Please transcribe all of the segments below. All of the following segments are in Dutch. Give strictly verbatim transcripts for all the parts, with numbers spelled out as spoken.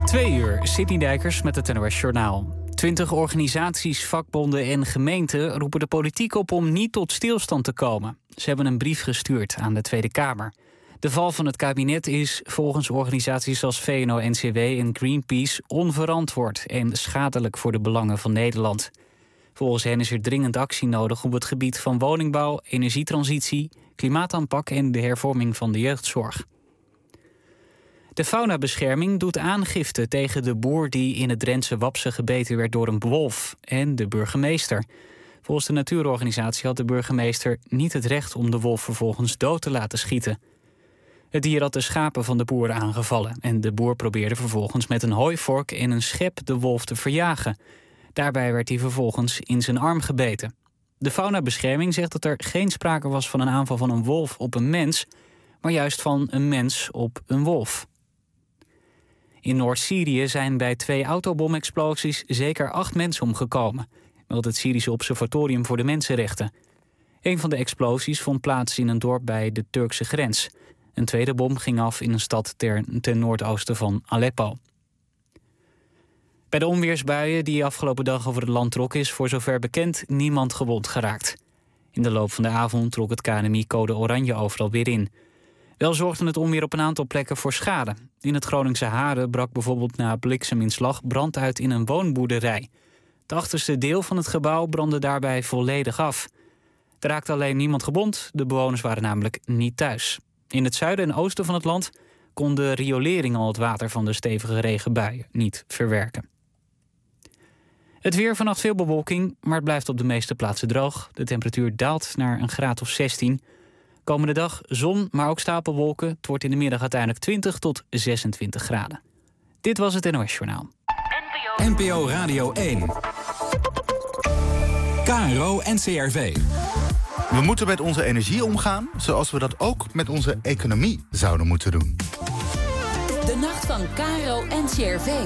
Twee uur, Sidney Dijkers met het N O S Journaal. Twintig organisaties, vakbonden en gemeenten roepen de politiek op om niet tot stilstand te komen. Ze hebben een brief gestuurd aan de Tweede Kamer. De val van het kabinet is volgens organisaties als V N O N C W en Greenpeace onverantwoord en schadelijk voor de belangen van Nederland. Volgens hen is er dringend actie nodig op het gebied van woningbouw, energietransitie, klimaataanpak en de hervorming van de jeugdzorg. De faunabescherming doet aangifte tegen de boer die in het Drentse Wapse gebeten werd door een wolf en de burgemeester. Volgens de natuurorganisatie had de burgemeester niet het recht om de wolf vervolgens dood te laten schieten. Het dier had de schapen van de boer aangevallen en de boer probeerde vervolgens met een hooivork en een schep de wolf te verjagen. Daarbij werd hij vervolgens in zijn arm gebeten. De faunabescherming zegt dat er geen sprake was van een aanval van een wolf op een mens, maar juist van een mens op een wolf. In Noord-Syrië zijn bij twee autobomexplosies zeker acht mensen omgekomen, meldt het Syrische Observatorium voor de Mensenrechten. Een van de explosies vond plaats in een dorp bij de Turkse grens. Een tweede bom ging af in een stad ter, ten noordoosten van Aleppo. Bij de onweersbuien die afgelopen dag over het land trokken is voor zover bekend niemand gewond geraakt. In de loop van de avond trok het K N M I code oranje overal weer in. Wel zorgde het onweer op een aantal plekken voor schade. In het Groningse Haren brak bijvoorbeeld na blikseminslag brand uit in een woonboerderij. Het achterste deel van het gebouw brandde daarbij volledig af. Er raakte alleen niemand gewond, de bewoners waren namelijk niet thuis. In het zuiden en oosten van het land kon de riolering al het water van de stevige regenbuien niet verwerken. Het weer, vannacht veel bewolking, maar het blijft op de meeste plaatsen droog. De temperatuur daalt naar een graad of zestien. Komende dag zon, maar ook stapelwolken. Het wordt in de middag uiteindelijk twintig tot zesentwintig graden. Dit was het N O S Journaal. N P O Radio één. K R O N C R V. We moeten met onze energie omgaan zoals we dat ook met onze economie zouden moeten doen. De nacht van K R O N C R V.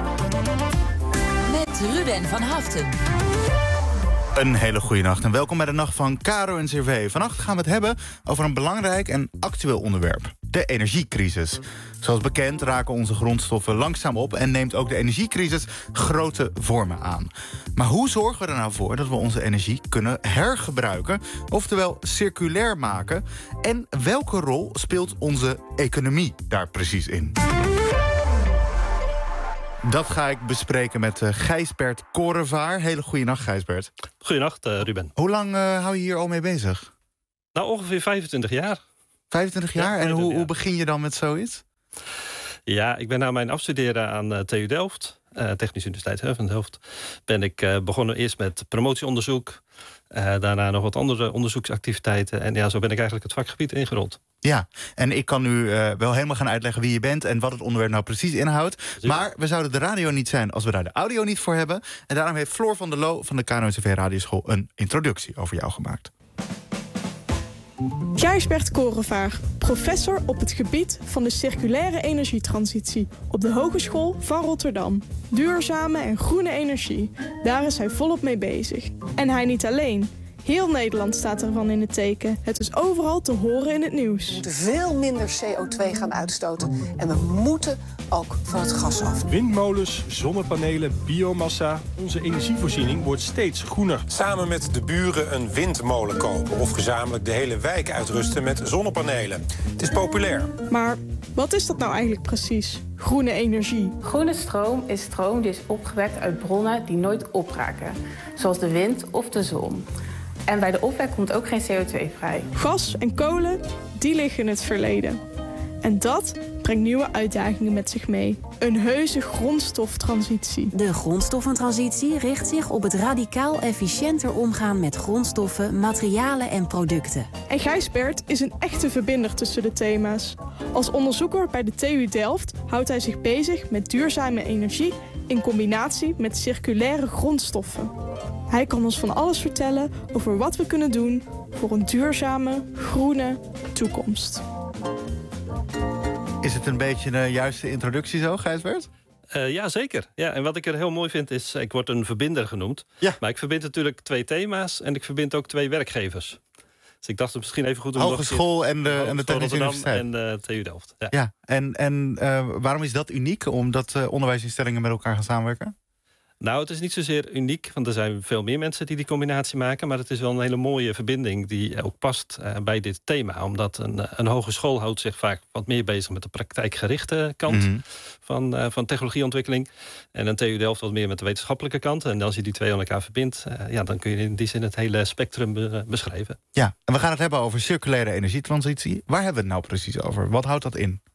Met Ruben van Haften. Een hele goede nacht en welkom bij de nacht van K R O N C R V. Vannacht gaan we het hebben over een belangrijk en actueel onderwerp. De energiecrisis. Zoals bekend raken onze grondstoffen langzaam op en neemt ook de energiecrisis grote vormen aan. Maar hoe zorgen we er nou voor dat we onze energie kunnen hergebruiken, oftewel circulair maken? En welke rol speelt onze economie daar precies in? Dat ga ik bespreken met uh, Gijsbert Korevaar. Hele goede nacht, Gijsbert. Goedenacht, uh, Ruben. Hoe lang uh, hou je hier al mee bezig? Nou, ongeveer vijfentwintig jaar. vijfentwintig jaar? Ja, vijfentwintig en hoe, jaar. hoe begin je dan met zoiets? Ja, ik ben na mijn afstuderen aan uh, T U Delft, uh, Technische Universiteit van Delft, ben ik uh, begonnen eerst met promotieonderzoek. Uh, daarna nog wat andere onderzoeksactiviteiten. En ja, zo ben ik eigenlijk het vakgebied ingerold. Ja, en ik kan nu uh, wel helemaal gaan uitleggen wie je bent en wat het onderwerp nou precies inhoudt. Zeker. Maar we zouden de radio niet zijn als we daar de audio niet voor hebben. En daarom heeft Floor van der Loo van de K N O N C R V Radioschool een introductie over jou gemaakt. Gijsbert Korevaar, professor op het gebied van de circulaire energietransitie op de Hogeschool van Rotterdam. Duurzame en groene energie, daar is hij volop mee bezig. En hij niet alleen. Heel Nederland staat ervan in het teken. Het is overal te horen in het nieuws. We moeten veel minder C O twee gaan uitstoten. En we moeten ook van het gas af. Windmolens, zonnepanelen, biomassa. Onze energievoorziening wordt steeds groener. Samen met de buren een windmolen kopen. Of gezamenlijk de hele wijk uitrusten met zonnepanelen. Het is populair. Maar wat is dat nou eigenlijk precies? Groene energie. Groene stroom is stroom die is opgewekt uit bronnen die nooit opraken. Zoals de wind of de zon. En bij de opwek komt ook geen C O twee vrij. Gas en kolen, die liggen in het verleden. En dat brengt nieuwe uitdagingen met zich mee. Een heuse grondstoftransitie. De grondstoffentransitie richt zich op het radicaal efficiënter omgaan met grondstoffen, materialen en producten. En Gijsbert is een echte verbinder tussen de thema's. Als onderzoeker bij de T U Delft houdt hij zich bezig met duurzame energie in combinatie met circulaire grondstoffen. Hij kan ons van alles vertellen over wat we kunnen doen voor een duurzame, groene toekomst. Is het een beetje de juiste introductie zo, Gijsbert? Uh, ja, zeker. Ja, en wat ik er heel mooi vind is, ik word een verbinder genoemd. Ja. Maar ik verbind natuurlijk twee thema's en ik verbind ook twee werkgevers. Dus ik dacht het misschien even goed om... Hogeschool en de, en de Technische Universiteit. En de T U Delft. Ja, ja en, en uh, waarom is dat uniek? Omdat uh, onderwijsinstellingen met elkaar gaan samenwerken? Nou, het is niet zozeer uniek, want er zijn veel meer mensen die die combinatie maken. Maar het is wel een hele mooie verbinding die ook past uh, bij dit thema. Omdat een, een hogeschool houdt zich vaak wat meer bezig met de praktijkgerichte kant mm-hmm. van, uh, van technologieontwikkeling. En een T U Delft wat meer met de wetenschappelijke kant. En als je die twee aan elkaar verbindt, uh, ja, dan kun je in die zin het hele spectrum be- beschrijven. Ja, en we gaan het hebben over circulaire energietransitie. Waar hebben we het nou precies over? Wat houdt dat in?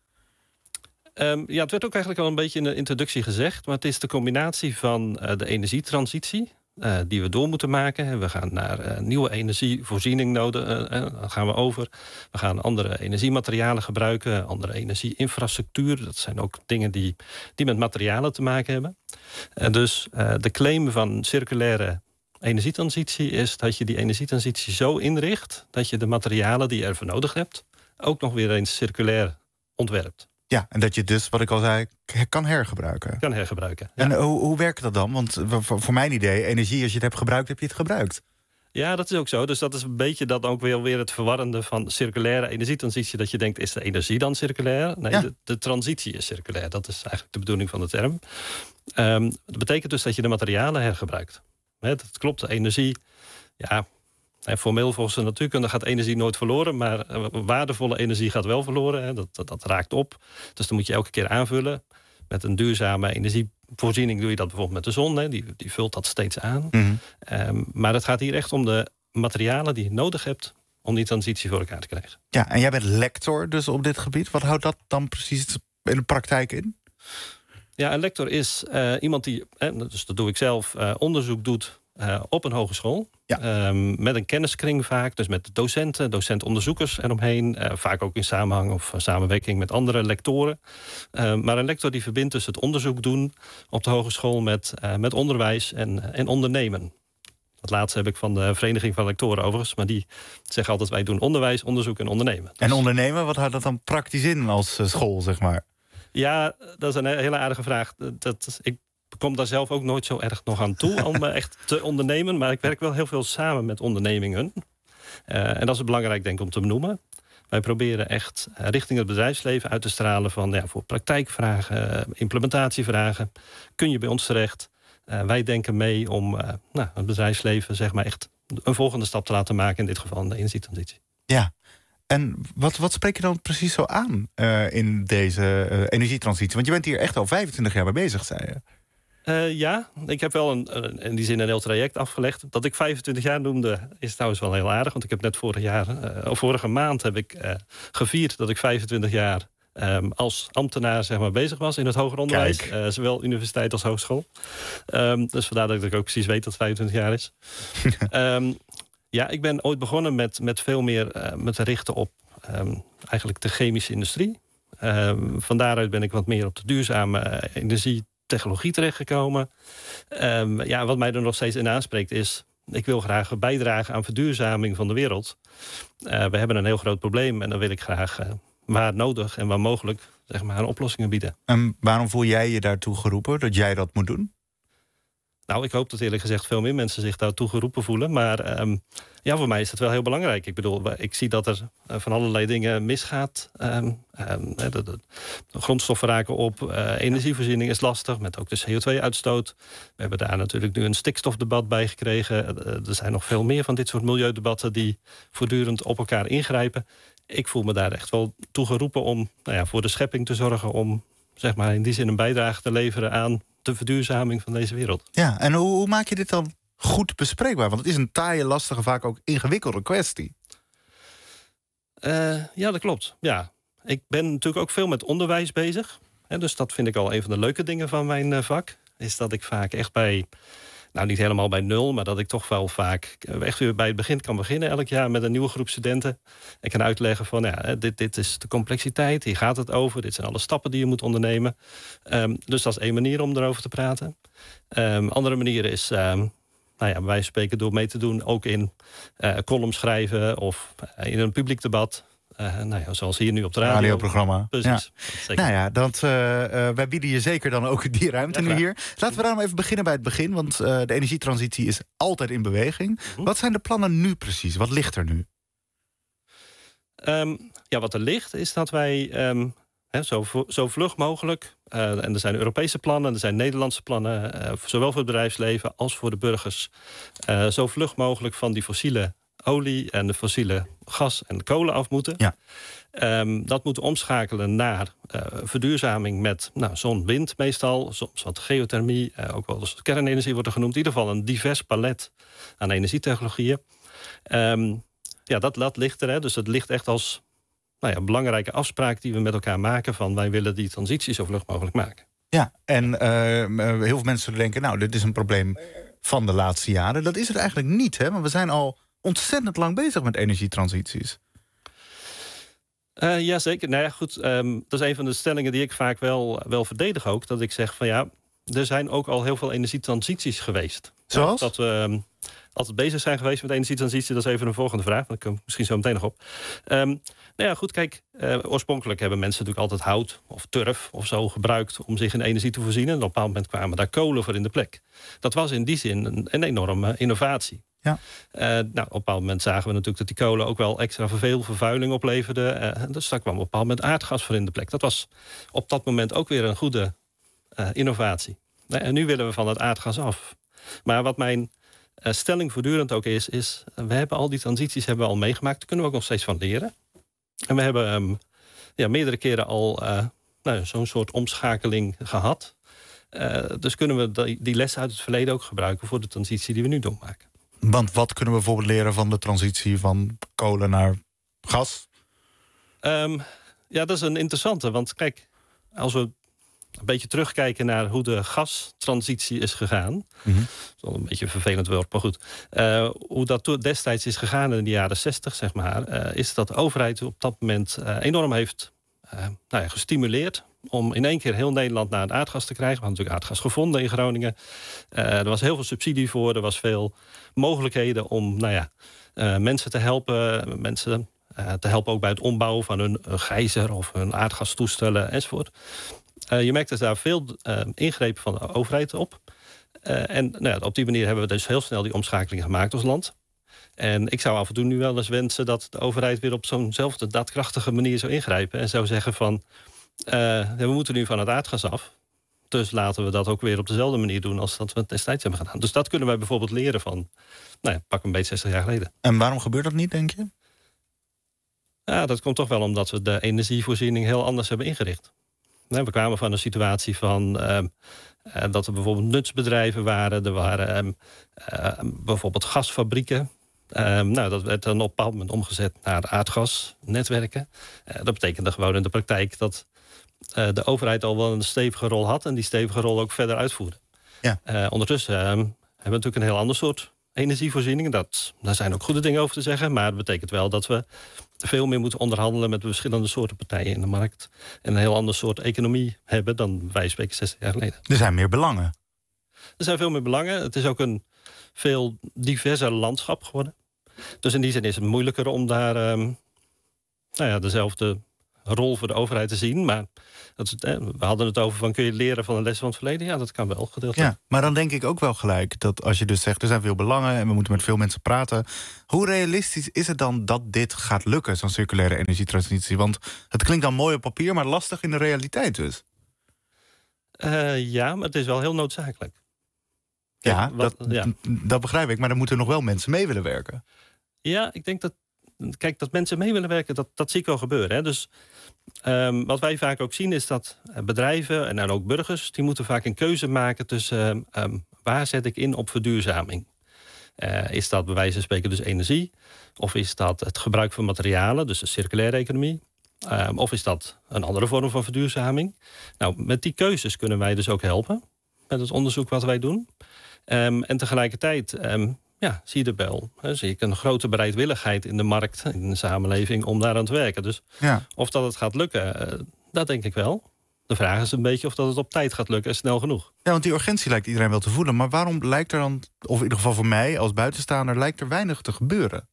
Um, ja, het werd ook eigenlijk al een beetje in de introductie gezegd, maar het is de combinatie van uh, de energietransitie uh, die we door moeten maken. We gaan naar uh, nieuwe energievoorziening nodig, uh, uh, dan gaan we over. We gaan andere energiematerialen gebruiken, andere energieinfrastructuur. Dat zijn ook dingen die, die met materialen te maken hebben. En dus uh, de claim van circulaire energietransitie is dat je die energietransitie zo inricht dat je de materialen die je ervoor nodig hebt ook nog weer eens circulair ontwerpt. Ja, en dat je dus, wat ik al zei, kan hergebruiken. Kan hergebruiken, ja. En hoe, hoe werkt dat dan? Want voor, voor mijn idee, energie, als je het hebt gebruikt, heb je het gebruikt. Ja, dat is ook zo. Dus dat is een beetje dat ook weer, weer het verwarrende van circulaire energietransitie. Dat je denkt, is de energie dan circulair? Nee, ja. de, de transitie is circulair. Dat is eigenlijk de bedoeling van de term. Um, dat betekent dus dat je de materialen hergebruikt. He, dat klopt, de energie, ja... En formeel volgens de natuurkunde gaat energie nooit verloren, maar waardevolle energie gaat wel verloren. Hè. Dat, dat, dat raakt op. Dus dan moet je elke keer aanvullen. Met een duurzame energievoorziening doe je dat bijvoorbeeld met de zon. Hè. Die, die vult dat steeds aan. Mm-hmm. Um, maar het gaat hier echt om de materialen die je nodig hebt om die transitie voor elkaar te krijgen. Ja, en jij bent lector dus op dit gebied. Wat houdt dat dan precies in de praktijk in? Ja, een lector is uh, iemand die, eh, dus dat doe ik zelf, uh, onderzoek doet Uh, op een hogeschool. Ja. Um, met een kenniskring vaak, dus met docenten, docentonderzoekers eromheen. Uh, vaak ook in samenhang of samenwerking met andere lectoren. Uh, maar een lector die verbindt dus het onderzoek doen op de hogeschool met, uh, met onderwijs en, en ondernemen. Dat laatste heb ik van de Vereniging van Lectoren overigens. Maar die zeggen altijd, wij doen onderwijs, onderzoek en ondernemen. Dus... En ondernemen, wat houdt dat dan praktisch in als uh, school, zeg maar? Ja, dat is een hele aardige vraag. Dat, ik Ik kom daar zelf ook nooit zo erg nog aan toe om echt te ondernemen. Maar ik werk wel heel veel samen met ondernemingen. Uh, en dat is belangrijk, denk ik, om te benoemen. Wij proberen echt richting het bedrijfsleven uit te stralen van ja, voor praktijkvragen, implementatievragen. Kun je bij ons terecht? Uh, wij denken mee om uh, nou, het bedrijfsleven zeg maar echt een volgende stap te laten maken. In dit geval de energietransitie. Ja. En wat, wat spreek je dan precies zo aan uh, in deze uh, energietransitie? Want je bent hier echt al vijfentwintig jaar mee bezig, zei je. Uh, ja, ik heb wel een, een, in die zin een heel traject afgelegd. Dat ik vijfentwintig jaar noemde is trouwens wel heel aardig. Want ik heb net vorig jaar, uh, of vorige maand heb ik uh, gevierd dat ik vijfentwintig jaar um, als ambtenaar zeg maar, bezig was in het hoger onderwijs. Uh, zowel universiteit als hogeschool. Um, dus vandaar dat ik ook precies weet dat het vijfentwintig jaar is. um, ja, ik ben ooit begonnen met, met veel meer uh, me te richten op um, eigenlijk de chemische industrie. Um, van daaruit ben ik wat meer op de duurzame uh, energie technologie terechtgekomen. Um, ja, wat mij er nog steeds in aanspreekt is, ik wil graag bijdragen aan verduurzaming van de wereld. Uh, we hebben een heel groot probleem en dan wil ik graag uh, waar nodig en waar mogelijk zeg maar, oplossingen bieden. En waarom voel jij je daartoe geroepen dat jij dat moet doen? Nou, ik hoop dat eerlijk gezegd veel meer mensen zich daartoe geroepen voelen. Maar um, ja, voor mij is dat wel heel belangrijk. Ik bedoel, ik zie dat er uh, van allerlei dingen misgaat. Um, um, de, de, de grondstoffen raken op. Uh, energievoorziening is lastig, met ook de C O twee uitstoot. We hebben daar natuurlijk nu een stikstofdebat bij gekregen. Uh, er zijn nog veel meer van dit soort milieudebatten die voortdurend op elkaar ingrijpen. Ik voel me daar echt wel toe geroepen om nou ja, voor de schepping te zorgen. Om zeg maar, in die zin een bijdrage te leveren aan de verduurzaming van deze wereld. Ja, en hoe, hoe maak je dit dan goed bespreekbaar? Want het is een taaie, lastige, vaak ook ingewikkelde kwestie. Uh, ja, dat klopt. Ja. Ik ben natuurlijk ook veel met onderwijs bezig. Hè, dus dat vind ik al een van de leuke dingen van mijn uh, vak. Is dat ik vaak echt bij, nou niet helemaal bij nul, maar dat ik toch wel vaak echt weer bij het begin kan beginnen elk jaar met een nieuwe groep studenten. Ik kan uitleggen van ja, dit, dit is de complexiteit, hier gaat het over, dit zijn alle stappen die je moet ondernemen. Um, dus dat is één manier om erover te praten. Um, andere manier is, um, nou ja, wij spreken door mee te doen ook in uh, columns schrijven of uh, in een publiek debat. Uh, nou ja, zoals hier nu op de radio. Radioprogramma. Precies. Ja. Nou ja, dat, uh, uh, wij bieden je zeker dan ook die ruimte ja, nu hier. Laten we daarom even beginnen bij het begin. Want uh, de energietransitie is altijd in beweging. Uh-huh. Wat zijn de plannen nu precies? Wat ligt er nu? Um, ja, wat er ligt is dat wij um, he, zo, zo vlug mogelijk... Uh, en er zijn Europese plannen, er zijn Nederlandse plannen... Uh, zowel voor het bedrijfsleven als voor de burgers... Uh, zo vlug mogelijk van die fossiele olie en de fossiele gas en de kolen af moeten. Ja. Um, dat moeten omschakelen naar uh, verduurzaming met nou, zon, wind meestal. Soms wat geothermie, uh, ook wel eens kernenergie wordt er genoemd. In ieder geval een divers palet aan energietechnologieën. Um, ja, dat, dat ligt er. Hè. Dus het ligt echt als nou ja, belangrijke afspraak die we met elkaar maken... van wij willen die transitie zo vlug mogelijk maken. Ja, en uh, heel veel mensen denken... nou, dit is een probleem van de laatste jaren. Dat is het eigenlijk niet, hè? Want we zijn al ontzettend lang bezig met energietransities. Uh, ja, zeker. Nou ja, goed. Um, dat is een van de stellingen die ik vaak wel, wel verdedig ook. Dat ik zeg van ja, er zijn ook al heel veel energietransities geweest. Zoals? Dat we um, altijd bezig zijn geweest met energietransitie. Dat is even een volgende vraag. Daar kom ik misschien zo meteen nog op. Um, nou ja, goed, kijk. Uh, oorspronkelijk hebben mensen natuurlijk altijd hout of turf of zo gebruikt... om zich in energie te voorzien. En op een bepaald moment kwamen daar kolen voor in de plek. Dat was in die zin een, een enorme innovatie. Ja. Uh, nou, op een bepaald moment zagen we natuurlijk dat die kolen ook wel extra veel vervuiling opleverden. Uh, dus daar kwam op een bepaald moment aardgas voor in de plek. Dat was op dat moment ook weer een goede uh, innovatie. Uh, en nu willen we van het aardgas af. Maar wat mijn uh, stelling voortdurend ook is, is uh, we hebben al die transities hebben we al meegemaakt. Daar kunnen we ook nog steeds van leren. En we hebben um, ja, meerdere keren al uh, nou, zo'n soort omschakeling gehad. Uh, dus kunnen we die, die lessen uit het verleden ook gebruiken voor de transitie die we nu doormaken. Want wat kunnen we bijvoorbeeld leren van de transitie van kolen naar gas? Um, ja, dat is een interessante. Want kijk, als we een beetje terugkijken naar hoe de gastransitie is gegaan. Mm-hmm. Dat is wel een beetje een vervelend woord, maar goed. Uh, hoe dat destijds is gegaan in de jaren zestig, zeg maar, uh, is dat de overheid op dat moment uh, enorm heeft uh, nou ja, gestimuleerd om in één keer heel Nederland naar het aardgas te krijgen. We hadden natuurlijk aardgas gevonden in Groningen. Uh, er was heel veel subsidie voor. Er was veel mogelijkheden om nou ja, uh, mensen te helpen. Mensen uh, te helpen ook bij het ombouwen van hun uh, gijzer of hun aardgastoestellen enzovoort. Uh, je merkt dus daar veel uh, ingrepen van de overheid op. Uh, en nou ja, op die manier hebben we dus heel snel die omschakeling gemaakt als land. En ik zou af en toe nu wel eens wensen dat de overheid weer op zo'nzelfde daadkrachtige manier zou ingrijpen. En zou zeggen van, Uh, we moeten nu van het aardgas af. Dus laten we dat ook weer op dezelfde manier doen als dat we het destijds hebben gedaan. Dus dat kunnen wij bijvoorbeeld leren van, nou ja, pak een beetje zestig jaar geleden. En waarom gebeurt dat niet, denk je? Ja, dat komt toch wel omdat we de energievoorziening heel anders hebben ingericht. We kwamen van een situatie van uh, uh, dat er bijvoorbeeld nutsbedrijven waren. Er waren uh, uh, bijvoorbeeld gasfabrieken. Uh, nou, dat werd dan op een bepaald moment omgezet naar aardgasnetwerken. Uh, dat betekende gewoon in de praktijk dat uh, de overheid al wel een stevige rol had en die stevige rol ook verder uitvoerde. Ja. Uh, ondertussen uh, hebben we natuurlijk een heel ander soort energievoorziening. Dat, daar zijn ook goede dingen over te zeggen, maar het betekent wel dat we veel meer moeten onderhandelen met verschillende soorten partijen in de markt. En een heel ander soort economie hebben dan wij spreken zestig jaar geleden. Er zijn meer belangen. Er zijn veel meer belangen. Het is ook een veel diverser landschap geworden. Dus in die zin is het moeilijker om daar um, nou ja, dezelfde rol voor de overheid te zien. Maar dat is, eh, we hadden het over van kun je leren van de lessen van het verleden? Ja, dat kan wel gedeeltelijk. Ja, maar dan denk ik ook wel gelijk dat als je dus zegt er zijn veel belangen en we moeten met veel mensen praten. Hoe realistisch is het dan dat dit gaat lukken, zo'n circulaire energietransitie? Want het klinkt dan mooi op papier, maar lastig in de realiteit dus. Uh, ja, maar het is wel heel noodzakelijk. Kijk, ja, wat, dat, ja, dat begrijp ik, maar dan moeten nog wel mensen mee willen werken. Ja, ik denk dat, kijk, dat mensen mee willen werken, dat, dat zie ik wel gebeuren. Hè. Dus um, wat wij vaak ook zien is dat bedrijven en dan ook burgers, die moeten vaak een keuze maken tussen um, waar zet ik in op verduurzaming. Uh, is dat bij wijze van spreken dus energie? Of is dat het gebruik van materialen, dus de circulaire economie? Um, of is dat een andere vorm van verduurzaming? Nou, met die keuzes kunnen wij dus ook helpen met het onderzoek wat wij doen. Um, en tegelijkertijd um, ja, zie je er wel. He, zie ik een grote bereidwilligheid in de markt, in de samenleving, om daaraan te werken. Dus ja. Of dat het gaat lukken, uh, dat denk ik wel. De vraag is een beetje of dat het op tijd gaat lukken en snel genoeg. Ja, want die urgentie lijkt iedereen wel te voelen. Maar waarom lijkt er dan, of in ieder geval voor mij als buitenstaander, lijkt er weinig te gebeuren?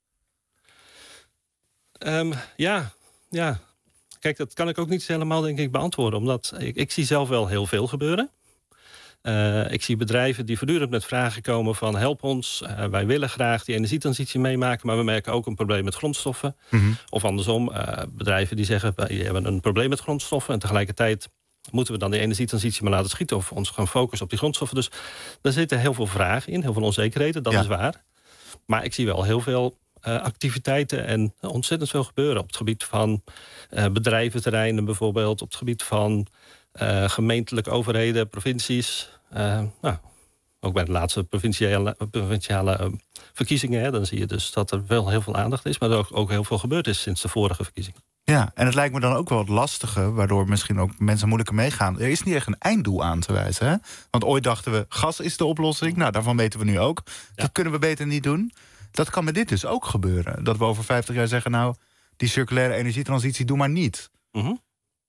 Um, ja, ja. Kijk, dat kan ik ook niet helemaal denk ik beantwoorden. Omdat ik, ik zie zelf wel heel veel gebeuren. Uh, ik zie bedrijven die voortdurend met vragen komen van help ons. Uh, wij willen graag die energietransitie meemaken, maar we merken ook een probleem met grondstoffen. Mm-hmm. Of andersom, uh, bedrijven die zeggen wij hebben een probleem met grondstoffen en tegelijkertijd moeten we dan die energietransitie maar laten schieten of ons gaan focussen op die grondstoffen. Dus daar zitten heel veel vragen in, heel veel onzekerheden, dat ja. is waar. Maar ik zie wel heel veel uh, activiteiten en ontzettend veel gebeuren op het gebied van uh, bedrijventerreinen bijvoorbeeld, op het gebied van uh, gemeentelijke overheden, provincies. Uh, nou, ook bij de laatste provinciale, provinciale uh, verkiezingen, hè, dan zie je dus dat er wel heel veel aandacht is, maar er ook, ook heel veel gebeurd is sinds de vorige verkiezingen. Ja, en het lijkt me dan ook wel het lastige, waardoor misschien ook mensen moeilijker meegaan. Er is niet echt een einddoel aan te wijzen, hè? Want ooit dachten we, gas is de oplossing. Nou, daarvan weten we nu ook. Ja. Dat kunnen we beter niet doen. Dat kan met dit dus ook gebeuren. Dat we over vijftig jaar zeggen, nou, die circulaire energietransitie, doe maar niet. Mm-hmm.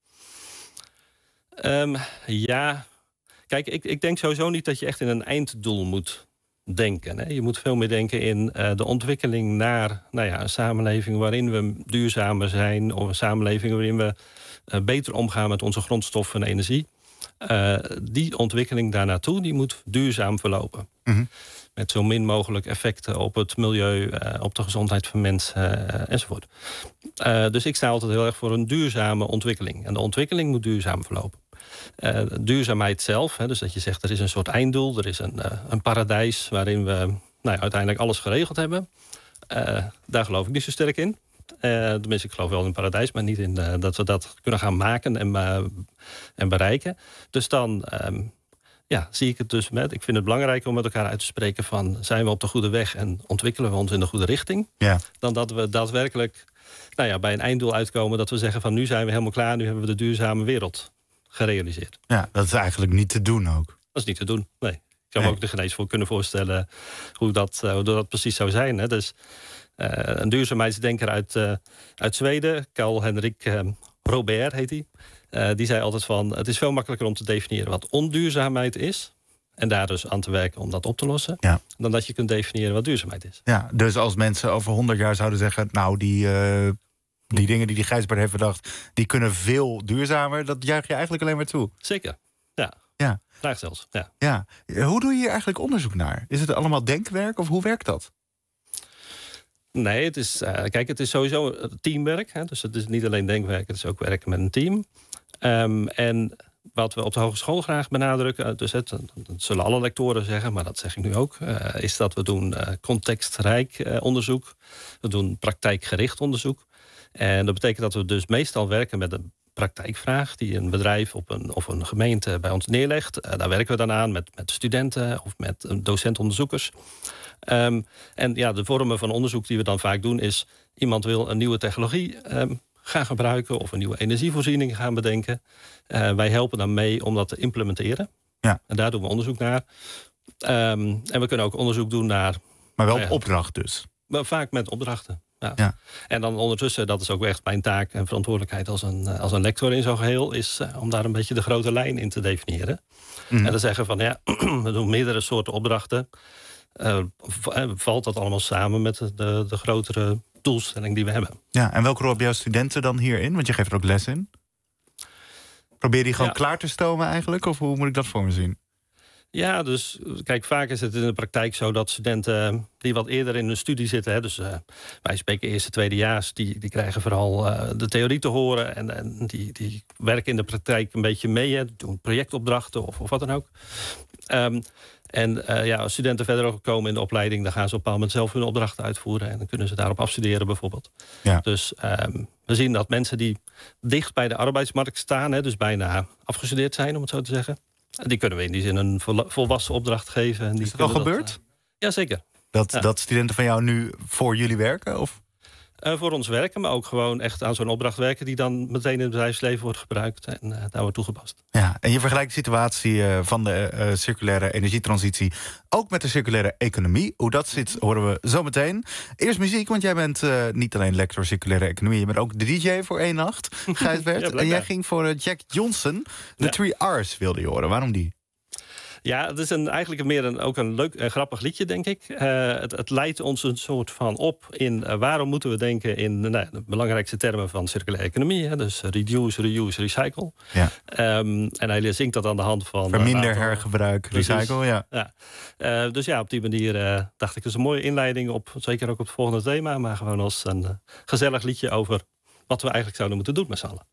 Um, ja, kijk, ik, ik denk sowieso niet dat je echt in een einddoel moet denken. Hè. Je moet veel meer denken in uh, de ontwikkeling naar nou ja, een samenleving waarin we duurzamer zijn, of een samenleving waarin we uh, beter omgaan met onze grondstoffen en energie. Uh, die ontwikkeling daarnaartoe, die moet duurzaam verlopen. Mm-hmm. Met zo min mogelijk effecten op het milieu, uh, op de gezondheid van mensen uh, enzovoort. Uh, dus ik sta altijd heel erg voor een duurzame ontwikkeling. En de ontwikkeling moet duurzaam verlopen. Uh, duurzaamheid zelf, hè, dus dat je zegt er is een soort einddoel, er is een, uh, een paradijs waarin we nou ja, uiteindelijk alles geregeld hebben. Uh, daar geloof ik niet zo sterk in. Uh, tenminste, ik geloof wel in een paradijs, maar niet in uh, dat we dat kunnen gaan maken en, uh, en bereiken. Dus dan um, ja, zie ik het dus met. Ik vind het belangrijk om met elkaar uit te spreken van zijn we op de goede weg en ontwikkelen we ons in de goede richting. Ja. Dan dat we daadwerkelijk nou ja, bij een einddoel uitkomen dat we zeggen van nu zijn we helemaal klaar, nu hebben we de duurzame wereld gerealiseerd. Ja, dat is eigenlijk niet te doen ook. Dat is niet te doen, nee. Ik zou nee. me ook de genees voor kunnen voorstellen hoe dat, uh, hoe dat precies zou zijn. Hè. Dus uh, een duurzaamheidsdenker uit, uh, uit Zweden, Carl-Henrik uh, Robert heet hij. Uh, die zei altijd van, het is veel makkelijker om te definiëren wat onduurzaamheid is en daar dus aan te werken om dat op te lossen, ja. dan dat je kunt definiëren wat duurzaamheid is. Ja, dus als mensen over honderd jaar zouden zeggen, nou die, uh, die dingen die die Gijsbert heeft bedacht, die kunnen veel duurzamer, dat juich je eigenlijk alleen maar toe. Zeker, ja. Ja. Graag zelfs, ja. ja. Hoe doe je hier eigenlijk onderzoek naar? Is het allemaal denkwerk of hoe werkt dat? Nee, het is, uh, kijk, het is sowieso teamwerk. Hè, dus het is niet alleen denkwerk, het is ook werken met een team. Um, en wat we op de hogeschool graag benadrukken, dus het, dat zullen alle lectoren zeggen, maar dat zeg ik nu ook, uh, is dat we doen uh, contextrijk uh, onderzoek. We doen praktijkgericht onderzoek. En dat betekent dat we dus meestal werken met een praktijkvraag die een bedrijf op een, of een gemeente bij ons neerlegt. Uh, daar werken we dan aan met, met studenten of met uh, docent-onderzoekers. Um, en ja, de vormen van onderzoek die we dan vaak doen is, iemand wil een nieuwe technologie um, gaan gebruiken of een nieuwe energievoorziening gaan bedenken. Uh, wij helpen dan mee om dat te implementeren. Ja. En daar doen we onderzoek naar. Um, en we kunnen ook onderzoek doen naar... Maar wel op nou ja, opdracht dus? Vaak met opdrachten. Ja. Ja. En dan ondertussen, dat is ook echt mijn taak en verantwoordelijkheid als een, als een lector in zo'n geheel, is uh, om daar een beetje de grote lijn in te definiëren. Mm-hmm. En dan zeggen van ja, we doen meerdere soorten opdrachten. Uh, valt dat allemaal samen met de, de, de grotere doelstelling die we hebben. Ja, en welke rol hebben jouw studenten dan hierin? Want je geeft er ook les in. Probeer die gewoon ja. klaar te stomen eigenlijk? Of hoe moet ik dat voor me zien? Ja, dus kijk, vaak is het in de praktijk zo dat studenten die wat eerder in hun studie zitten, hè, dus uh, wij spreken eerste, tweedejaars, die, die krijgen vooral uh, de theorie te horen en, en die, die werken in de praktijk een beetje mee, hè, doen projectopdrachten of, of wat dan ook. Um, en uh, ja, als studenten verder komen in de opleiding, dan gaan ze op een bepaald moment zelf hun opdrachten uitvoeren en dan kunnen ze daarop afstuderen bijvoorbeeld. Ja. Dus um, we zien dat mensen die dicht bij de arbeidsmarkt staan, hè, dus bijna afgestudeerd zijn, om het zo te zeggen, die kunnen we in die zin een volwassen opdracht geven. En die is dat al gebeurd? Dat, uh, ja, zeker. Dat, ja. dat studenten van jou nu voor jullie werken? Of? Uh, voor ons werken, maar ook gewoon echt aan zo'n opdracht werken die dan meteen in het bedrijfsleven wordt gebruikt en uh, daar wordt toegepast. Ja, en je vergelijkt de situatie uh, van de uh, circulaire energietransitie ook met de circulaire economie. Hoe dat zit, horen we zo meteen. Eerst muziek, want jij bent uh, niet alleen lector circulaire economie, je bent ook de D J voor één nacht, Gijsbert. Ja, en jij ging voor uh, Jack Johnson, de ja. Three R's wilde je horen. Waarom die? Ja, het is een, eigenlijk meer een, ook een leuk en grappig liedje, denk ik. Uh, het, het leidt ons een soort van op in uh, waarom moeten we denken in nou, de belangrijkste termen van circulaire economie. Hè, dus reduce, reuse, recycle. Ja. Um, en hij zingt dat aan de hand van... Verminder, uh, hergebruik, recycle, ja. ja. Uh, dus ja, op die manier uh, dacht ik, dat is een mooie inleiding op, zeker ook op het volgende thema, maar gewoon als een uh, gezellig liedje over wat we eigenlijk zouden moeten doen met z'n allen.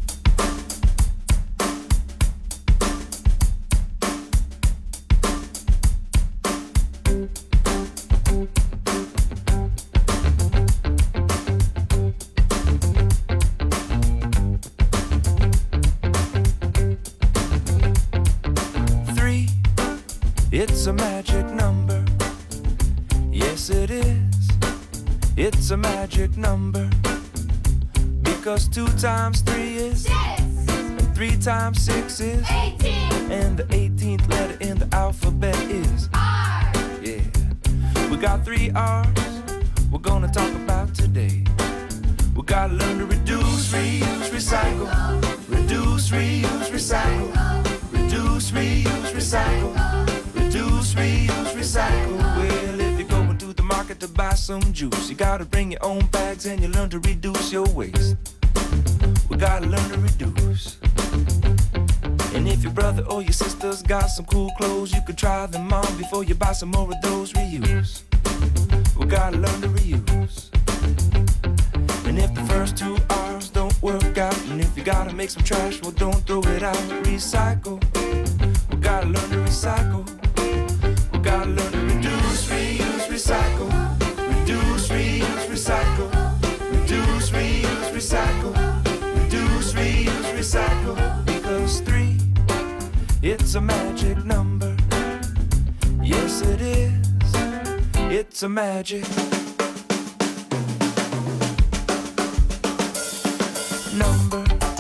It's a magic number. Yes, it is. It's a magic number. Because two times three is six. And three times six is eighteen. And the eighteenth letter in the alphabet is R. Yeah. We got three R's we're gonna talk about today. We gotta learn to reduce, reuse, recycle. Reduce, reuse, recycle. Reduce, reuse, recycle. Reduce, reuse, recycle. Well, if you're going to the market to buy some juice, you gotta bring your own bags and you learn to reduce your waste. We gotta learn to reduce. And if your brother or your sister's got some cool clothes, you could try them on before you buy some more of those. Reuse. We gotta learn to reuse. And if the first two R's don't work out, and if you gotta make some trash, well, don't throw it out. Recycle. We gotta learn to recycle. We gotta learn to reduce, reuse, recycle. Reduce, reuse, recycle. Reduce, reuse, recycle. Reduce, reuse, recycle. Because three, it's a magic number. Yes, it is. It's a magic number.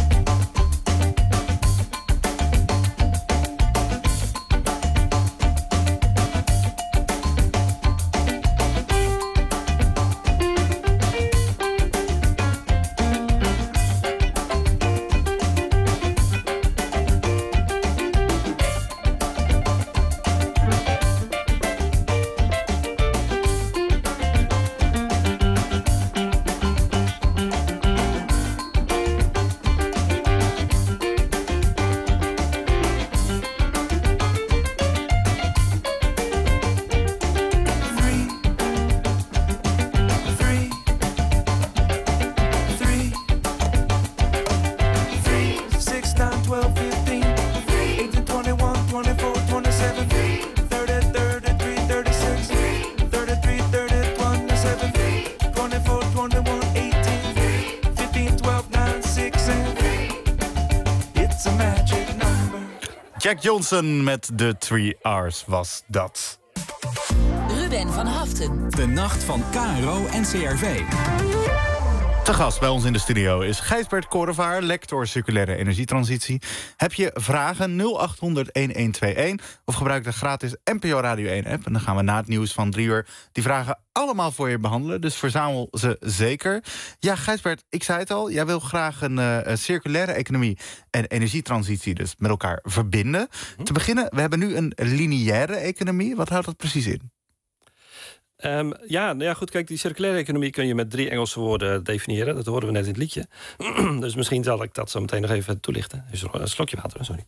Jack Johnson met de three R's was dat. Ruben van Haften. De nacht van K R O en C R V. Te gast bij ons in de studio is Gijsbert Korevaar, lector circulaire energietransitie. Heb je vragen? nul acht honderd elf of gebruik de gratis N P O Radio één app. En dan gaan we na het nieuws van drie uur die vragen allemaal voor je behandelen. Dus verzamel ze zeker. Ja, Gijsbert, ik zei het al. Jij wil graag een, uh, een circulaire economie en energietransitie dus met elkaar verbinden. Hm. Te beginnen, we hebben nu een lineaire economie. Wat houdt dat precies in? Um, ja, nou ja, goed, kijk, die circulaire economie kun je met drie Engelse woorden definiëren. Dat hoorden we net in het liedje. Dus misschien zal ik dat zo meteen nog even toelichten. Is er een slokje water, sorry.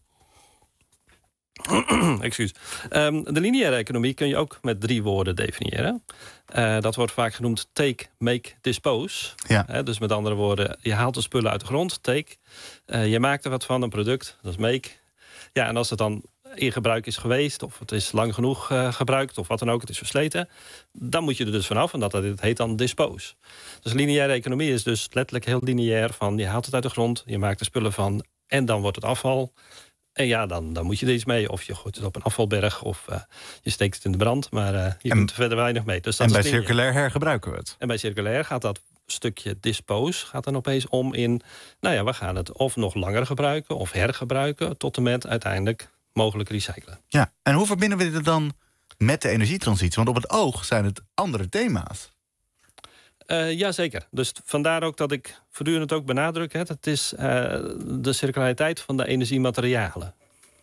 Excuus. Um, de lineaire economie kun je ook met drie woorden definiëren. Uh, dat wordt vaak genoemd take, make, dispose. Ja. Uh, dus met andere woorden, je haalt de spullen uit de grond, take. Uh, je maakt er wat van, een product, dat is make. Ja, en als het dan in gebruik is geweest, of het is lang genoeg uh, gebruikt, of wat dan ook, het is versleten, dan moet je er dus vanaf. En dat, dat heet dan dispose. Dus lineaire economie is dus letterlijk heel lineair van je haalt het uit de grond, je maakt er spullen van en dan wordt het afval. En ja, dan, dan moet je er iets mee. Of je gooit het op een afvalberg, of uh, je steekt het in de brand. Maar uh, je en, kunt er verder weinig mee. Dus dat en is bij circulair hergebruiken we het. En bij circulair gaat dat stukje dispose gaat dan opeens om in, nou ja, we gaan het of nog langer gebruiken, of hergebruiken, tot en met uiteindelijk mogelijk recyclen. Ja, en hoe verbinden we dit dan met de energietransitie? Want op het oog zijn het andere thema's. Uh, Jazeker. Dus vandaar ook dat ik voortdurend ook benadruk, hè, het is uh, de circulariteit van de energiematerialen.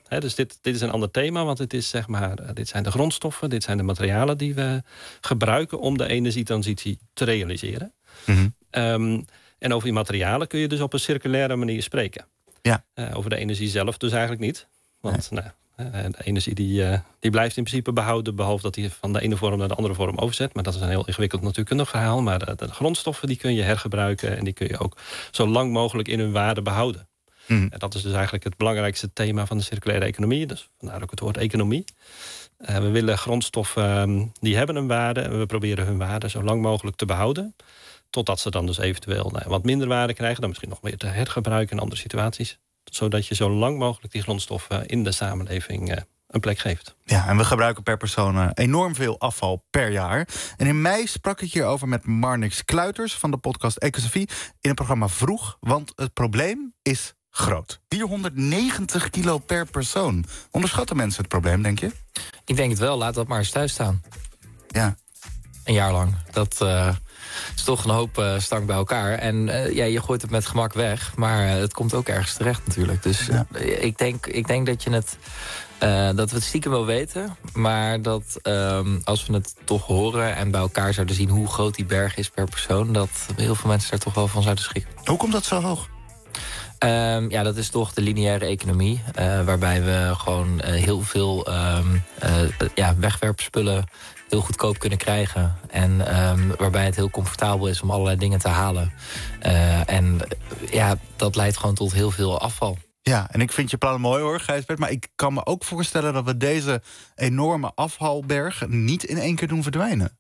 He, dus dit, dit is een ander thema, want het is, zeg maar, uh, dit zijn de grondstoffen, dit zijn de materialen die we gebruiken om de energietransitie te realiseren. Mm-hmm. Um, en over die materialen kun je dus op een circulaire manier spreken. Ja. Uh, over de energie zelf dus eigenlijk niet. Want nee. nou, uh, de energie die, uh, die blijft in principe behouden, behalve dat die van de ene vorm naar de andere vorm overzet. Maar dat is een heel ingewikkeld natuurkundig verhaal. Maar de, de grondstoffen die kun je hergebruiken en die kun je ook zo lang mogelijk in hun waarde behouden. Mm. En dat is dus eigenlijk het belangrijkste thema van de circulaire economie. Dus vandaar ook het woord economie. Uh, we willen grondstoffen, um, die hebben een waarde. En we proberen hun waarde zo lang mogelijk te behouden. Totdat ze dan dus eventueel nou, wat minder waarde krijgen. Dan misschien nog meer te hergebruiken in andere situaties. Zodat je zo lang mogelijk die grondstoffen in de samenleving uh, een plek geeft. Ja, en we gebruiken per persoon uh, enorm veel afval per jaar. En in mei sprak ik hierover met Marnix Kluiters van de podcast Ecosofie in het programma Vroeg. Want het probleem is groot. vierhonderdnegentig kilo per persoon. Onderschatten mensen het probleem, denk je? Ik denk het wel. Laat dat maar eens thuis staan. Ja. Een jaar lang. Dat uh, is toch een hoop uh, stank bij elkaar. En uh, ja, je gooit het met gemak weg. Maar uh, het komt ook ergens terecht natuurlijk. Dus ja. uh, ik, denk, ik denk dat je het... Uh, dat we het stiekem wel weten. Maar dat um, als we het toch horen en bij elkaar zouden zien hoe groot die berg is per persoon, dat heel veel mensen daar toch wel van zouden schrikken. Hoe komt dat zo hoog? Um, ja, dat is toch de lineaire economie. Uh, waarbij we gewoon uh, heel veel um, uh, ja, wegwerpspullen heel goedkoop kunnen krijgen. En um, waarbij het heel comfortabel is om allerlei dingen te halen. Uh, en ja, dat leidt gewoon tot heel veel afval. Ja, en ik vind je plannen mooi hoor, Gijsbert. Maar ik kan me ook voorstellen dat we deze enorme afvalberg niet in één keer doen verdwijnen.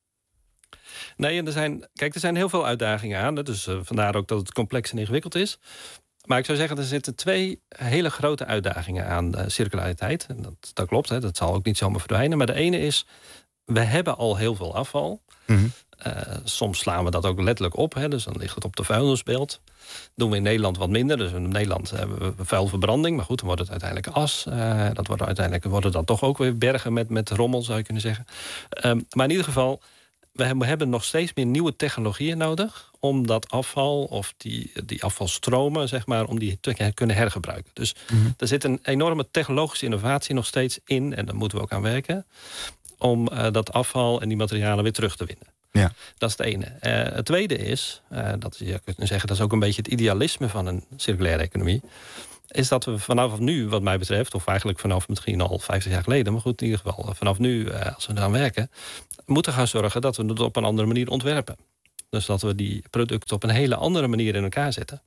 Nee, en er zijn, kijk, er zijn heel veel uitdagingen aan. Dus uh, vandaar ook dat het complex en ingewikkeld is. Maar ik zou zeggen, er zitten twee hele grote uitdagingen aan uh, circulariteit. En dat, dat klopt, hè, dat zal ook niet zomaar verdwijnen. Maar de ene is, we hebben al heel veel afval. Mm-hmm. Uh, soms slaan we dat ook letterlijk op. Hè, dus dan ligt het op de vuilnisbeeld. Doen we in Nederland wat minder. Dus in Nederland hebben we vuilverbranding. Maar goed, dan wordt het uiteindelijk as. Uh, dat wordt uiteindelijk worden dan toch ook weer bergen met, met rommel, zou je kunnen zeggen. Um, maar in ieder geval, we hebben nog steeds meer nieuwe technologieën nodig om dat afval of die, die afvalstromen, zeg maar, om die te kunnen hergebruiken. Dus mm-hmm. er zit een enorme technologische innovatie nog steeds in, en daar moeten we ook aan werken, om uh, dat afval en die materialen weer terug te winnen. Ja. Dat is het ene. Uh, het tweede is, uh, dat je kunt zeggen, dat is ook een beetje het idealisme van een circulaire economie, is dat we vanaf nu, wat mij betreft, of eigenlijk vanaf misschien al vijftig jaar geleden, maar goed, in ieder geval vanaf nu, uh, als we eraan werken, moeten gaan zorgen dat we het op een andere manier ontwerpen. Dus dat we die producten op een hele andere manier in elkaar zetten.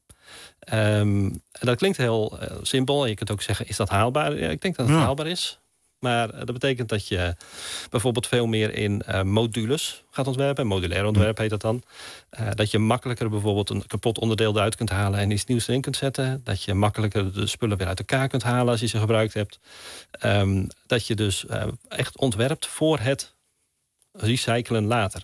Um, dat klinkt heel uh, simpel. Je kunt ook zeggen, is dat haalbaar? Ja, ik denk dat het ja. haalbaar is. Maar uh, dat betekent dat je bijvoorbeeld veel meer in uh, modules gaat ontwerpen. Modulair ontwerp heet dat dan. Uh, dat je makkelijker bijvoorbeeld een kapot onderdeel eruit kunt halen en iets nieuws erin kunt zetten. Dat je makkelijker de spullen weer uit elkaar kunt halen als je ze gebruikt hebt. Um, dat je dus uh, echt ontwerpt voor het recyclen later.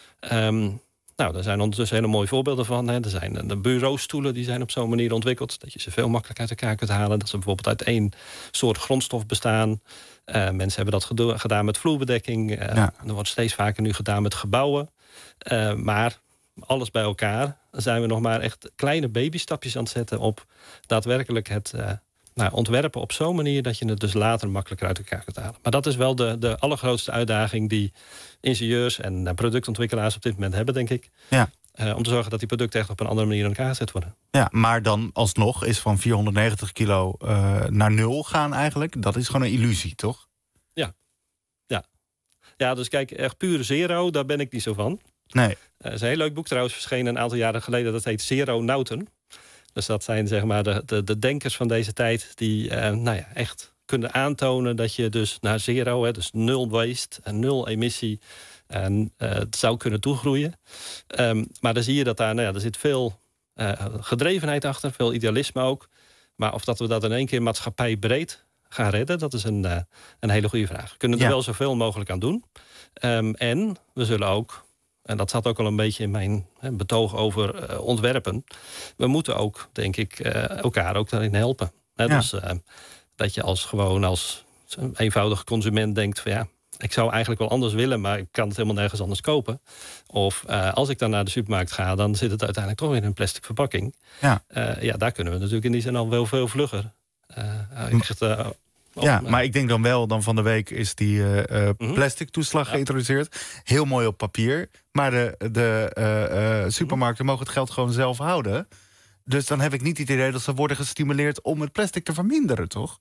Um, Nou, daar zijn ondertussen hele mooie voorbeelden van. Hè. Er zijn de bureaustoelen, die zijn op zo'n manier ontwikkeld dat je ze veel makkelijker uit elkaar kunt halen. Dat ze bijvoorbeeld uit één soort grondstof bestaan. Uh, mensen hebben dat gedo- gedaan met vloerbedekking. Uh, ja. Er wordt steeds vaker nu gedaan met gebouwen. Uh, maar alles bij elkaar zijn we nog maar echt kleine babystapjes aan het zetten op daadwerkelijk het uh, nou, ontwerpen op zo'n manier dat je het dus later makkelijker uit elkaar kunt halen. Maar dat is wel de, de allergrootste uitdaging die ingenieurs en productontwikkelaars op dit moment hebben, denk ik. Ja. Uh, om te zorgen dat die producten echt op een andere manier in elkaar gezet worden. Ja, maar dan alsnog is van vierhonderdnegentig kilo uh, naar nul gaan eigenlijk. Dat is gewoon een illusie, toch? Ja. Ja, ja, dus kijk, echt puur zero, daar ben ik niet zo van. Nee. Uh, er is een heel leuk boek trouwens verschenen een aantal jaren geleden. Dat heet Zero Nauten. Dus dat zijn zeg maar de, de, de denkers van deze tijd die uh, nou ja, echt kunnen aantonen dat je dus naar zero, hè, dus nul waste en nul emissie, en uh, het zou kunnen toegroeien. Um, maar dan zie je dat daar, nou ja, er zit veel uh, gedrevenheid achter, veel idealisme ook. Maar of dat we dat in één keer maatschappijbreed gaan redden, dat is een, uh, een hele goede vraag. We kunnen er ja. wel zoveel mogelijk aan doen. Um, en we zullen ook, en dat zat ook al een beetje in mijn hè, betoog over uh, ontwerpen, we moeten ook, denk ik, uh, elkaar ook daarin helpen. Hè, ja. Dus uh, dat je als gewoon als eenvoudige consument denkt van ja, ik zou eigenlijk wel anders willen, maar ik kan het helemaal nergens anders kopen. Of uh, als ik dan naar de supermarkt ga, dan zit het uiteindelijk toch in een plastic verpakking. Ja, uh, ja daar kunnen we natuurlijk in die zin al wel veel vlugger uh, echt, uh, Ja, maar ik denk dan wel, dan van de week is die uh, uh, mm-hmm. plastic toeslag ja. geïntroduceerd. Heel mooi op papier. Maar de, de uh, uh, supermarkten mogen het geld gewoon zelf houden. Dus dan heb ik niet het idee dat ze worden gestimuleerd om het plastic te verminderen, toch?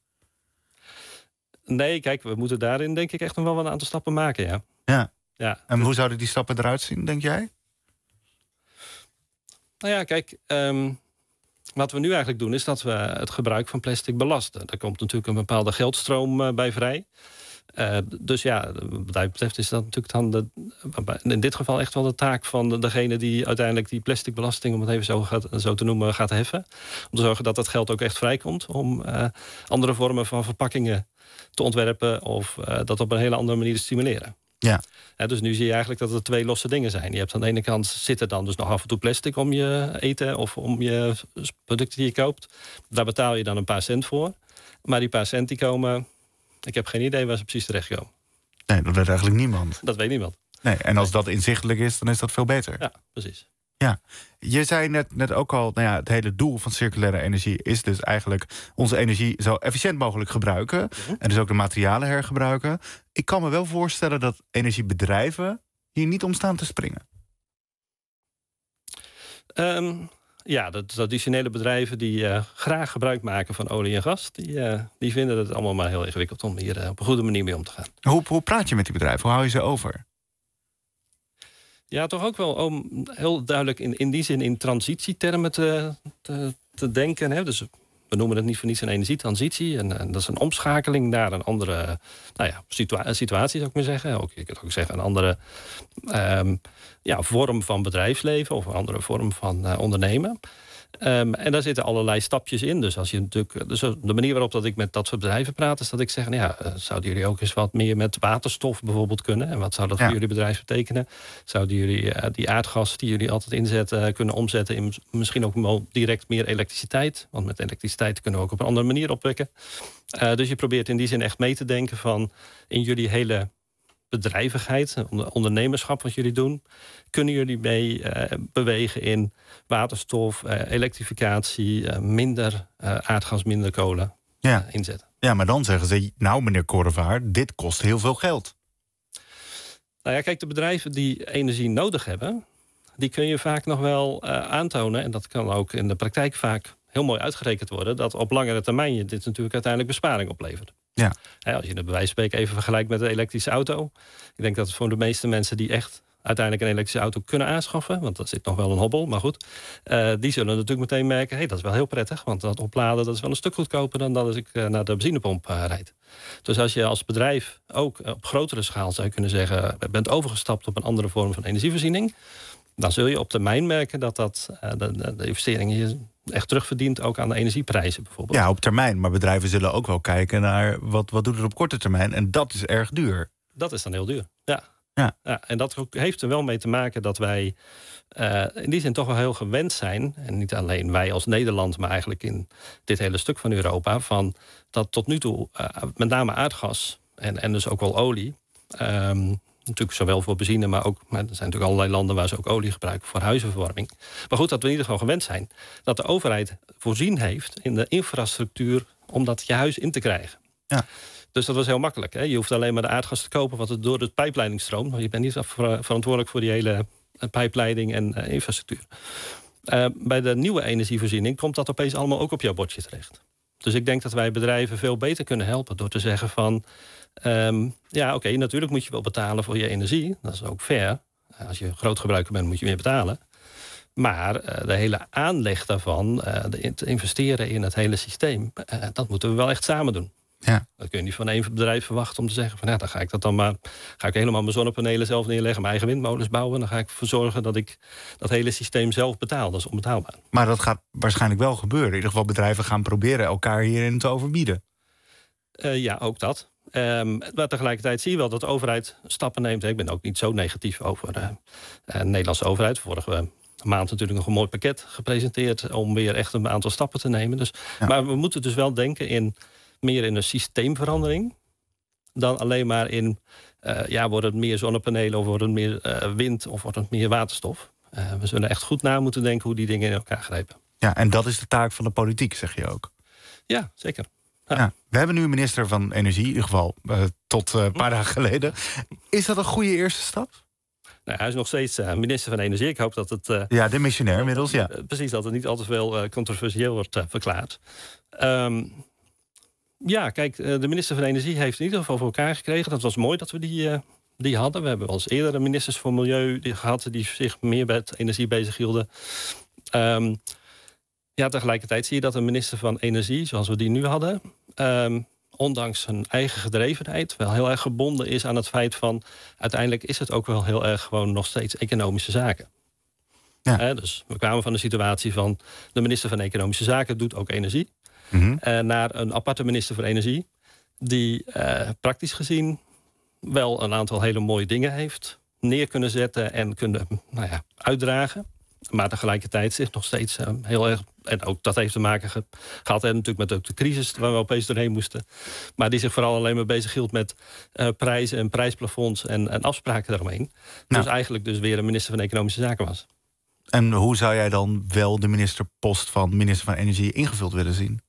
Nee, kijk, we moeten daarin denk ik echt nog wel een aantal stappen maken, ja. Ja. ja. En hoe zouden die stappen eruit zien, denk jij? Nou ja, kijk, um, wat we nu eigenlijk doen is dat we het gebruik van plastic belasten. Daar komt natuurlijk een bepaalde geldstroom uh, bij vrij. Uh, dus ja, wat mij betreft is dat natuurlijk dan de, in dit geval echt wel de taak van de, degene die uiteindelijk die plasticbelasting, om het even zo, gaat, zo te noemen, gaat heffen. Om te zorgen dat dat geld ook echt vrijkomt om uh, andere vormen van verpakkingen te ontwerpen of uh, dat op een hele andere manier te stimuleren. Ja. Ja, dus nu zie je eigenlijk dat er twee losse dingen zijn. Je hebt aan de ene kant zit er dan dus nog af en toe plastic om je eten of om je producten die je koopt. Daar betaal je dan een paar cent voor. Maar die paar cent die komen, ik heb geen idee waar ze precies terechtkomen. Nee, dat weet eigenlijk niemand. Dat weet niemand. Nee, en als dat inzichtelijk is, dan is dat veel beter. Ja, precies. Ja, je zei net, net ook al, nou ja, het hele doel van circulaire energie is dus eigenlijk onze energie zo efficiënt mogelijk gebruiken. Mm-hmm. En dus ook de materialen hergebruiken. Ik kan me wel voorstellen dat energiebedrijven hier niet om staan te springen. Um, ja, de traditionele bedrijven die uh, graag gebruik maken van olie en gas, die, uh, die vinden het allemaal maar heel ingewikkeld om hier uh, op een goede manier mee om te gaan. Hoe, hoe praat je met die bedrijven? Hoe hou je ze over? Ja, toch ook wel om heel duidelijk in, in die zin in transitietermen te, te, te denken. Hè? Dus we noemen het niet voor niets een energietransitie. En, en dat is een omschakeling naar een andere nou ja, situa- situatie, zou ik maar zeggen. Ook, je kunt ook zeggen een andere um, ja, vorm van bedrijfsleven of een andere vorm van uh, ondernemen. Um, en daar zitten allerlei stapjes in. Dus, als je natuurlijk, dus de manier waarop dat ik met dat soort bedrijven praat, is dat ik zeg, nou ja, uh, zouden jullie ook eens wat meer met waterstof bijvoorbeeld kunnen? En wat zou dat ja. voor jullie bedrijf betekenen? Zouden jullie uh, die aardgas die jullie altijd inzetten uh, kunnen omzetten in misschien ook wel direct meer elektriciteit? Want met elektriciteit kunnen we ook op een andere manier opwekken. Uh, dus je probeert in die zin echt mee te denken van in jullie hele bedrijvigheid, ondernemerschap wat jullie doen, kunnen jullie mee uh, bewegen in waterstof, uh, elektrificatie, uh, minder uh, aardgas, minder kolen ja. uh, inzetten. Ja, maar dan zeggen ze, nou meneer Korrevaar, dit kost heel veel geld. Nou ja, kijk, de bedrijven die energie nodig hebben, die kun je vaak nog wel uh, aantonen, en dat kan ook in de praktijk vaak heel mooi uitgerekend worden, dat op langere termijn je dit natuurlijk uiteindelijk besparing oplevert. Ja. Ja, als je het bij wijze van spreken even vergelijkt met de elektrische auto. Ik denk dat het voor de meeste mensen die echt uiteindelijk een elektrische auto kunnen aanschaffen, want dat zit nog wel een hobbel, maar goed. Uh, die zullen natuurlijk meteen merken, hey, dat is wel heel prettig, want dat opladen dat is wel een stuk goedkoper dan dat als ik uh, naar de benzinepomp uh, rijd. Dus als je als bedrijf ook op grotere schaal zou kunnen zeggen, bent overgestapt op een andere vorm van energievoorziening, dan zul je op termijn merken dat, dat uh, de, de investeringen hier echt terugverdient, ook aan de energieprijzen bijvoorbeeld. Ja, op termijn. Maar bedrijven zullen ook wel kijken naar wat, wat doet het op korte termijn. En dat is erg duur. Dat is dan heel duur, ja. Ja. Ja, en dat heeft er wel mee te maken dat wij uh, in die zin toch wel heel gewend zijn, en niet alleen wij als Nederland, maar eigenlijk in dit hele stuk van Europa, van dat tot nu toe uh, met name aardgas en, en dus ook wel olie, um, natuurlijk zowel voor benzine, maar ook, maar er zijn natuurlijk allerlei landen waar ze ook olie gebruiken voor huizenverwarming. Maar goed, dat we in ieder geval gewend zijn dat de overheid voorzien heeft in de infrastructuur om dat je huis in te krijgen. Ja. Dus dat was heel makkelijk. Hè? Je hoeft alleen maar de aardgas te kopen wat er door de pijpleiding stroomt. Maar je bent niet verantwoordelijk voor die hele pijpleiding en uh, infrastructuur. Uh, bij de nieuwe energievoorziening komt dat opeens allemaal ook op jouw bordje terecht. Dus ik denk dat wij bedrijven veel beter kunnen helpen door te zeggen van, Um, ja, oké, okay, natuurlijk moet je wel betalen voor je energie. Dat is ook fair. Als je grootgebruiker bent, moet je meer betalen. Maar uh, de hele aanleg daarvan, uh, de, te investeren in het hele systeem, uh, dat moeten we wel echt samen doen. Ja. Dat kun je niet van één bedrijf verwachten om te zeggen van ja, dan ga ik dat dan maar, ga ik helemaal mijn zonnepanelen zelf neerleggen, mijn eigen windmolens bouwen. Dan ga ik ervoor zorgen dat ik dat hele systeem zelf betaal. Dat is onbetaalbaar. Maar dat gaat waarschijnlijk wel gebeuren. In ieder geval bedrijven gaan proberen elkaar hierin te overbieden. Uh, ja, ook dat. Um, maar tegelijkertijd zie je wel dat de overheid stappen neemt. Ik ben ook niet zo negatief over uh, uh, de Nederlandse overheid. Vorige maand natuurlijk nog een mooi pakket gepresenteerd om weer echt een aantal stappen te nemen. Dus, ja. Maar we moeten dus wel denken in meer in een systeemverandering dan alleen maar in uh, ja, wordt het meer zonnepanelen of wordt het meer uh, wind of wordt het meer waterstof. Uh, we zullen echt goed na moeten denken hoe die dingen in elkaar grijpen. Ja, en dat is de taak van de politiek, zeg je ook. Ja, zeker. Ja. Ja, we hebben nu een minister van Energie, in ieder geval uh, tot uh, een paar dagen geleden. Is dat een goede eerste stap? Nou, hij is nog steeds uh, minister van Energie. Ik hoop dat het... Uh, ja, demissionair inmiddels, ja. Uh, precies, dat het niet al te veel uh, controversieel wordt uh, verklaard. Um, ja, kijk, uh, de minister van Energie heeft in ieder geval voor elkaar gekregen. Dat was mooi dat we die, uh, die hadden. We hebben wel eens eerder ministers voor Milieu die gehad die zich meer met energie bezighielden. Um, ja, tegelijkertijd zie je dat een minister van Energie, zoals we die nu hadden, Um, ondanks zijn eigen gedrevenheid wel heel erg gebonden is aan het feit van uiteindelijk is het ook wel heel erg gewoon nog steeds economische zaken. Ja. He, dus we kwamen van de situatie van de minister van Economische Zaken doet ook energie. Mm-hmm. Uh, naar een aparte minister voor Energie die uh, praktisch gezien wel een aantal hele mooie dingen heeft neer kunnen zetten en kunnen nou ja, uitdragen. Maar tegelijkertijd zich nog steeds uh, heel erg... en ook dat heeft te maken ge, gehad en natuurlijk met ook de crisis waar we opeens doorheen moesten. Maar die zich vooral alleen maar bezighield met uh, prijzen en prijsplafonds en, en afspraken daaromheen. Nou. Dus eigenlijk dus weer een minister van Economische Zaken was. En hoe zou jij dan wel de ministerpost van minister van Energie ingevuld willen zien?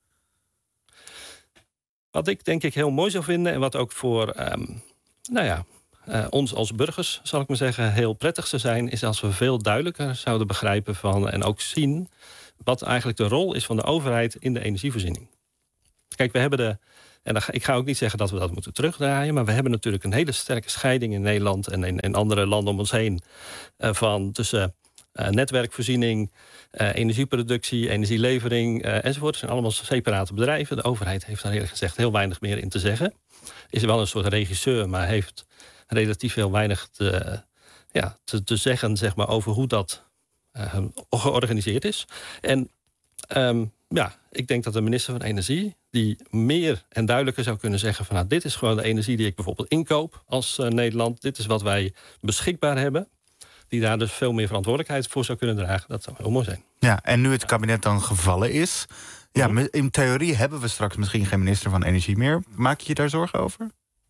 Wat ik denk ik heel mooi zou vinden en wat ook voor... Um, nou ja... Uh, ons als burgers, zal ik maar zeggen, heel prettig zou zijn, is als we veel duidelijker zouden begrijpen van en ook zien wat eigenlijk de rol is van de overheid in de energievoorziening. Kijk, we hebben de, en dan ga, ik ga ook niet zeggen dat we dat moeten terugdraaien, maar we hebben natuurlijk een hele sterke scheiding in Nederland en in, in andere landen om ons heen uh, van tussen uh, netwerkvoorziening, uh, energieproductie, energielevering uh, enzovoort. Het zijn allemaal separate bedrijven. De overheid heeft daar eerlijk gezegd heel weinig meer in te zeggen. Is wel een soort regisseur, maar heeft relatief heel weinig te, ja, te, te zeggen zeg maar, over hoe dat uh, georganiseerd is. En um, ja, ik denk dat de minister van Energie die meer en duidelijker zou kunnen zeggen van nou, dit is gewoon de energie die ik bijvoorbeeld inkoop als uh, Nederland. Dit is wat wij beschikbaar hebben. Die daar dus veel meer verantwoordelijkheid voor zou kunnen dragen. Dat zou heel mooi zijn. Ja, en nu het kabinet dan gevallen is, ja, mm-hmm. in theorie hebben we straks misschien geen minister van Energie meer. Maak je je daar zorgen over?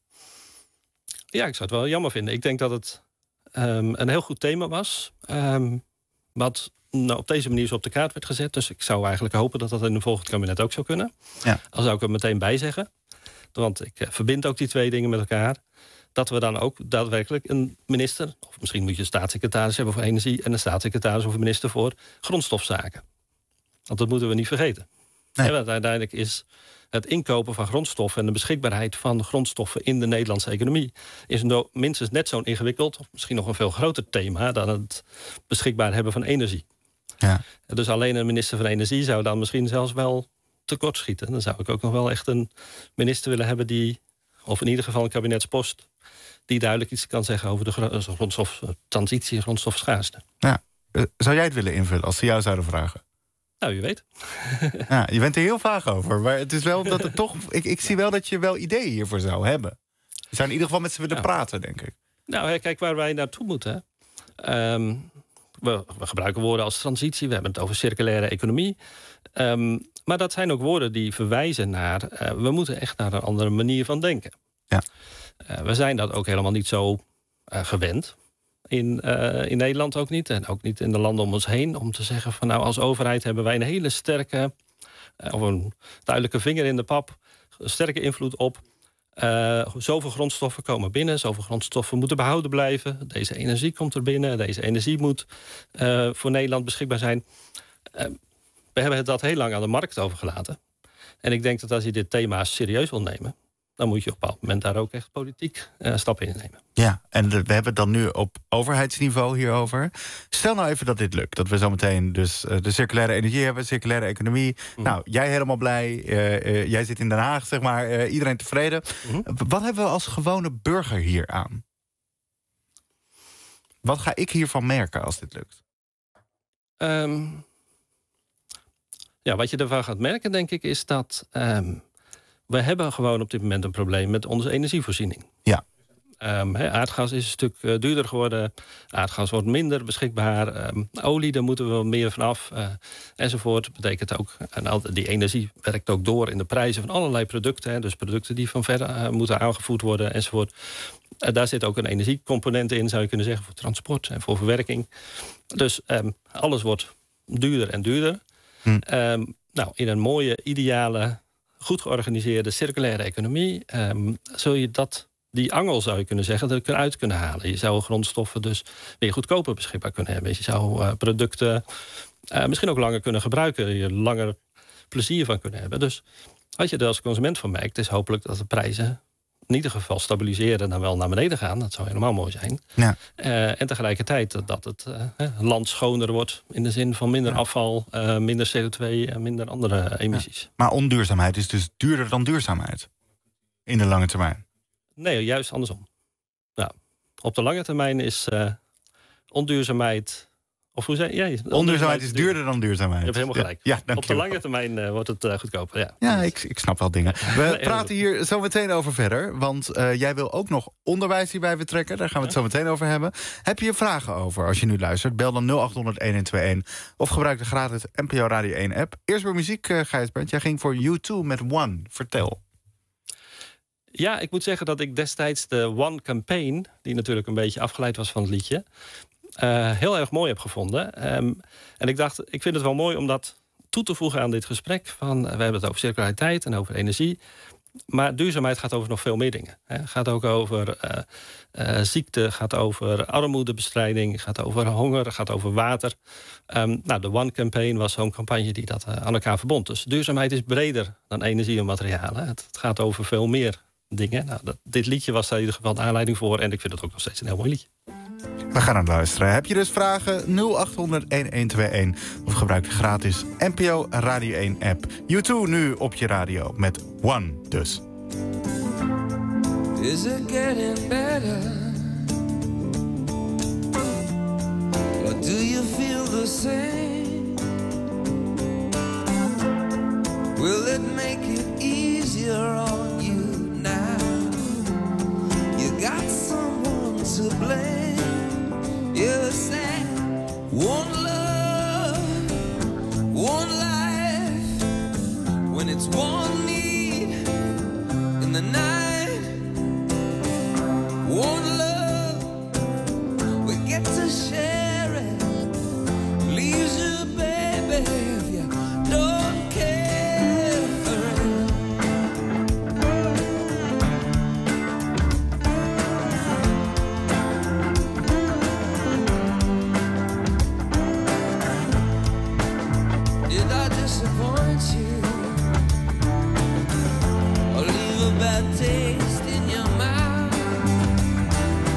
Ja, ik zou het wel jammer vinden. Ik denk dat het um, een heel goed thema was. Um, wat nou, op deze manier zo op de kaart werd gezet. Dus ik zou eigenlijk hopen dat dat in een volgend kabinet ook zou kunnen. Ja. Al zou ik er meteen bij zeggen. Want ik uh, verbind ook die twee dingen met elkaar. Dat we dan ook daadwerkelijk een minister, of misschien moet je een staatssecretaris hebben voor energie en een staatssecretaris of een minister voor grondstofzaken. Want dat moeten we niet vergeten. Nee. Ja, want uiteindelijk is het inkopen van grondstoffen en de beschikbaarheid van grondstoffen in de Nederlandse economie is no, minstens net zo'n ingewikkeld, of misschien nog een veel groter thema dan het beschikbaar hebben van energie. Ja. Dus alleen een minister van Energie zou dan misschien zelfs wel tekortschieten. Dan zou ik ook nog wel echt een minister willen hebben die, of in ieder geval een kabinetspost, die duidelijk iets kan zeggen over de grondstoftransitie en grondstofschaarste. Ja. Zou jij het willen invullen als ze jou zouden vragen? Nou, je weet. Ja, je bent er heel vaag over. Maar het is wel dat het toch. Ik, ik zie wel dat je wel ideeën hiervoor zou hebben. Je zou in ieder geval met ze willen nou, praten, denk ik. Nou, kijk waar wij naartoe moeten. Um, we, we gebruiken woorden als transitie. We hebben het over circulaire economie. Um, maar dat zijn ook woorden die verwijzen naar Uh, we moeten echt naar een andere manier van denken. Ja. Uh, we zijn dat ook helemaal niet zo uh, gewend. In, uh, in Nederland ook niet. En ook niet in de landen om ons heen. Om te zeggen van nou, als overheid hebben wij een hele sterke, uh, of een duidelijke vinger in de pap. Een sterke invloed op. Uh, zoveel grondstoffen komen binnen. Zoveel grondstoffen moeten behouden blijven. Deze energie komt er binnen. Deze energie moet uh, voor Nederland beschikbaar zijn. Uh, we hebben dat heel lang aan de markt overgelaten. En ik denk dat als je dit thema serieus wil nemen, dan moet je op een bepaald moment daar ook echt politiek uh, stappen in nemen. Ja, en de, we hebben het dan nu op overheidsniveau hierover. Stel nou even dat dit lukt. Dat we zometeen dus uh, de circulaire energie hebben, circulaire economie. Mm. Nou, jij helemaal blij. Uh, uh, jij zit in Den Haag, zeg maar. Uh, iedereen tevreden. Mm. Wat hebben we als gewone burger hier aan? Wat ga ik hiervan merken als dit lukt? Um, ja, wat je ervan gaat merken, denk ik, is dat Um, we hebben gewoon op dit moment een probleem met onze energievoorziening. Ja. Um, he, aardgas is een stuk uh, duurder geworden. Aardgas wordt minder beschikbaar. Um, olie, daar moeten we meer vanaf. Uh, enzovoort. Dat betekent ook, en die energie werkt ook door in de prijzen van allerlei producten. Hè, dus producten die van ver uh, moeten aangevoerd worden enzovoort. Uh, daar zit ook een energiecomponent in, zou je kunnen zeggen, voor transport en voor verwerking. Dus um, alles wordt duurder en duurder. Hm. Um, nou, in een mooie, ideale goed georganiseerde circulaire economie, um, zul je dat, die angel zou je kunnen zeggen, er uit kunnen halen. Je zou grondstoffen dus weer goedkoper beschikbaar kunnen hebben. Je zou uh, producten uh, misschien ook langer kunnen gebruiken. Je langer plezier van kunnen hebben. Dus wat je er als consument van merkt, is hopelijk dat de prijzen in ieder geval stabiliseren en dan wel naar beneden gaan. Dat zou helemaal mooi zijn. Ja. Uh, en tegelijkertijd dat het uh, land schoner wordt in de zin van minder ja. afval, uh, minder C O twee en minder andere emissies. Ja. Maar onduurzaamheid is dus duurder dan duurzaamheid in de lange termijn? Nee, juist andersom. Ja. Op de lange termijn is uh, onduurzaamheid... Of hoe zei jij? Ja, onduurzaamheid is duurder dan duurzaamheid. Je hebt helemaal gelijk. Ja, ja, op de lange termijn uh, wordt het uh, goedkoper. Ja, ja ik, ik snap wel dingen. We nee, praten hier zo meteen over verder. Want uh, jij wil ook nog onderwijs hierbij betrekken. Daar gaan we het ja. zo meteen over hebben. Heb je vragen over als je nu luistert? Bel dan nul acht honderd, een een twee een. Of gebruik de gratis N P O Radio één app. Eerst weer muziek, uh, Gijsbert. Jij ging voor U twee met One. Vertel. Ja, ik moet zeggen dat ik destijds de One Campaign, die natuurlijk een beetje afgeleid was van het liedje, Uh, heel erg mooi heb gevonden. Um, en ik dacht, ik vind het wel mooi om dat toe te voegen aan dit gesprek. Van, uh, we hebben het over circulariteit en over energie. Maar duurzaamheid gaat over nog veel meer dingen. Het gaat ook over uh, uh, ziekte, gaat over armoedebestrijding, gaat over honger, gaat over water. Um, nou, de One Campaign was zo'n campagne die dat uh, aan elkaar verbond. Dus duurzaamheid is breder dan energie en materialen. Het, het gaat over veel meer dingen. Nou, dat, dit liedje was daar in ieder geval de aanleiding voor. En ik vind het ook nog steeds een heel mooi liedje. We gaan aan het luisteren. Heb je dus vragen? nul acht honderd, een een twee een. Of gebruik de gratis N P O Radio één app. U twee nu op je radio met One dus. Is it getting better? Or do you feel the same? Will it make it easier on you now? You got someone to blame. You said one love, one life. When it's one need in the night, one love, we get to share it. Leaves you, baby, if you don't care for it. Did I disappoint you or leave a bad taste in your mouth?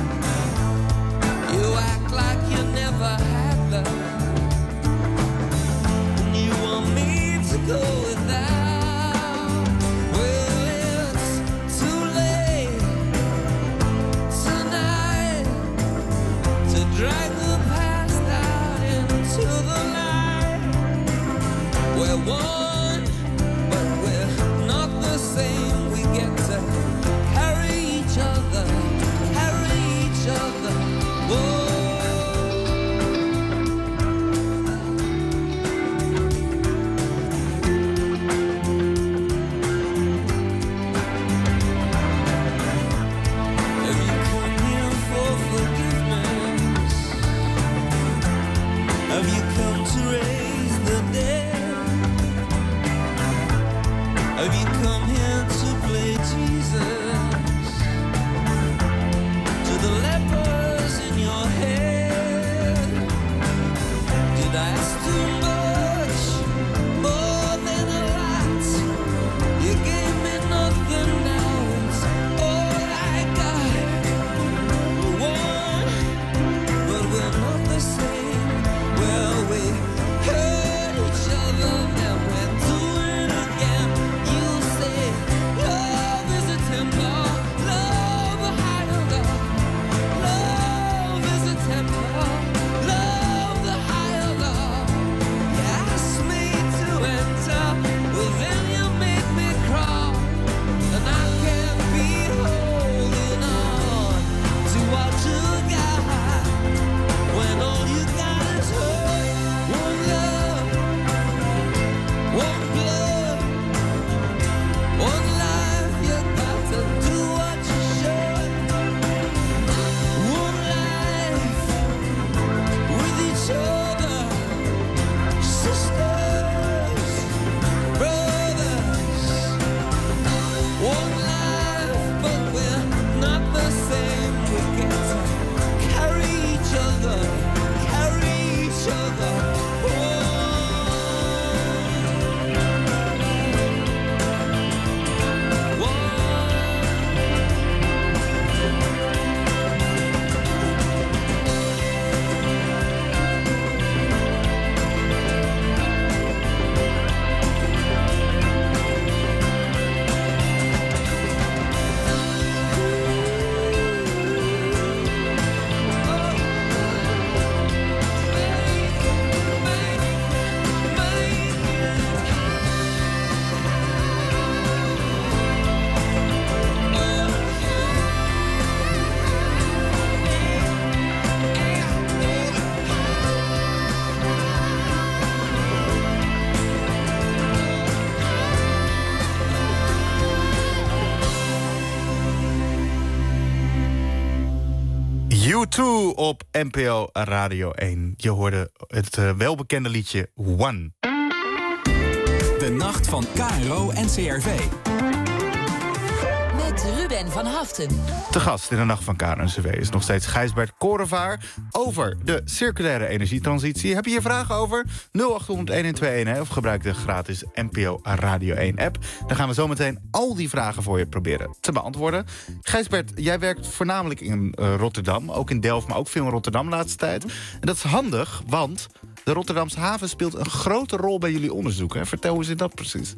U twee op N P O Radio één. Je hoorde het uh, welbekende liedje One. De nacht van K R O en C R V. Met Ruben van Haften. Te gast in de nacht van K R O en C R V is nog steeds Gijsbert Korevaar over de circulaire energietransitie. Heb je hier vragen over? nul acht honderd een een twee een, hè? Of gebruik de gratis N P O Radio één app. Dan gaan we zo meteen al die vragen voor je proberen te beantwoorden. Gijsbert, jij werkt voornamelijk in uh, Rotterdam, ook in Delft, maar ook veel in Rotterdam de laatste tijd. En dat is handig, want de Rotterdamse haven speelt een grote rol bij jullie onderzoek. Hè? Vertel, hoe zit dat precies?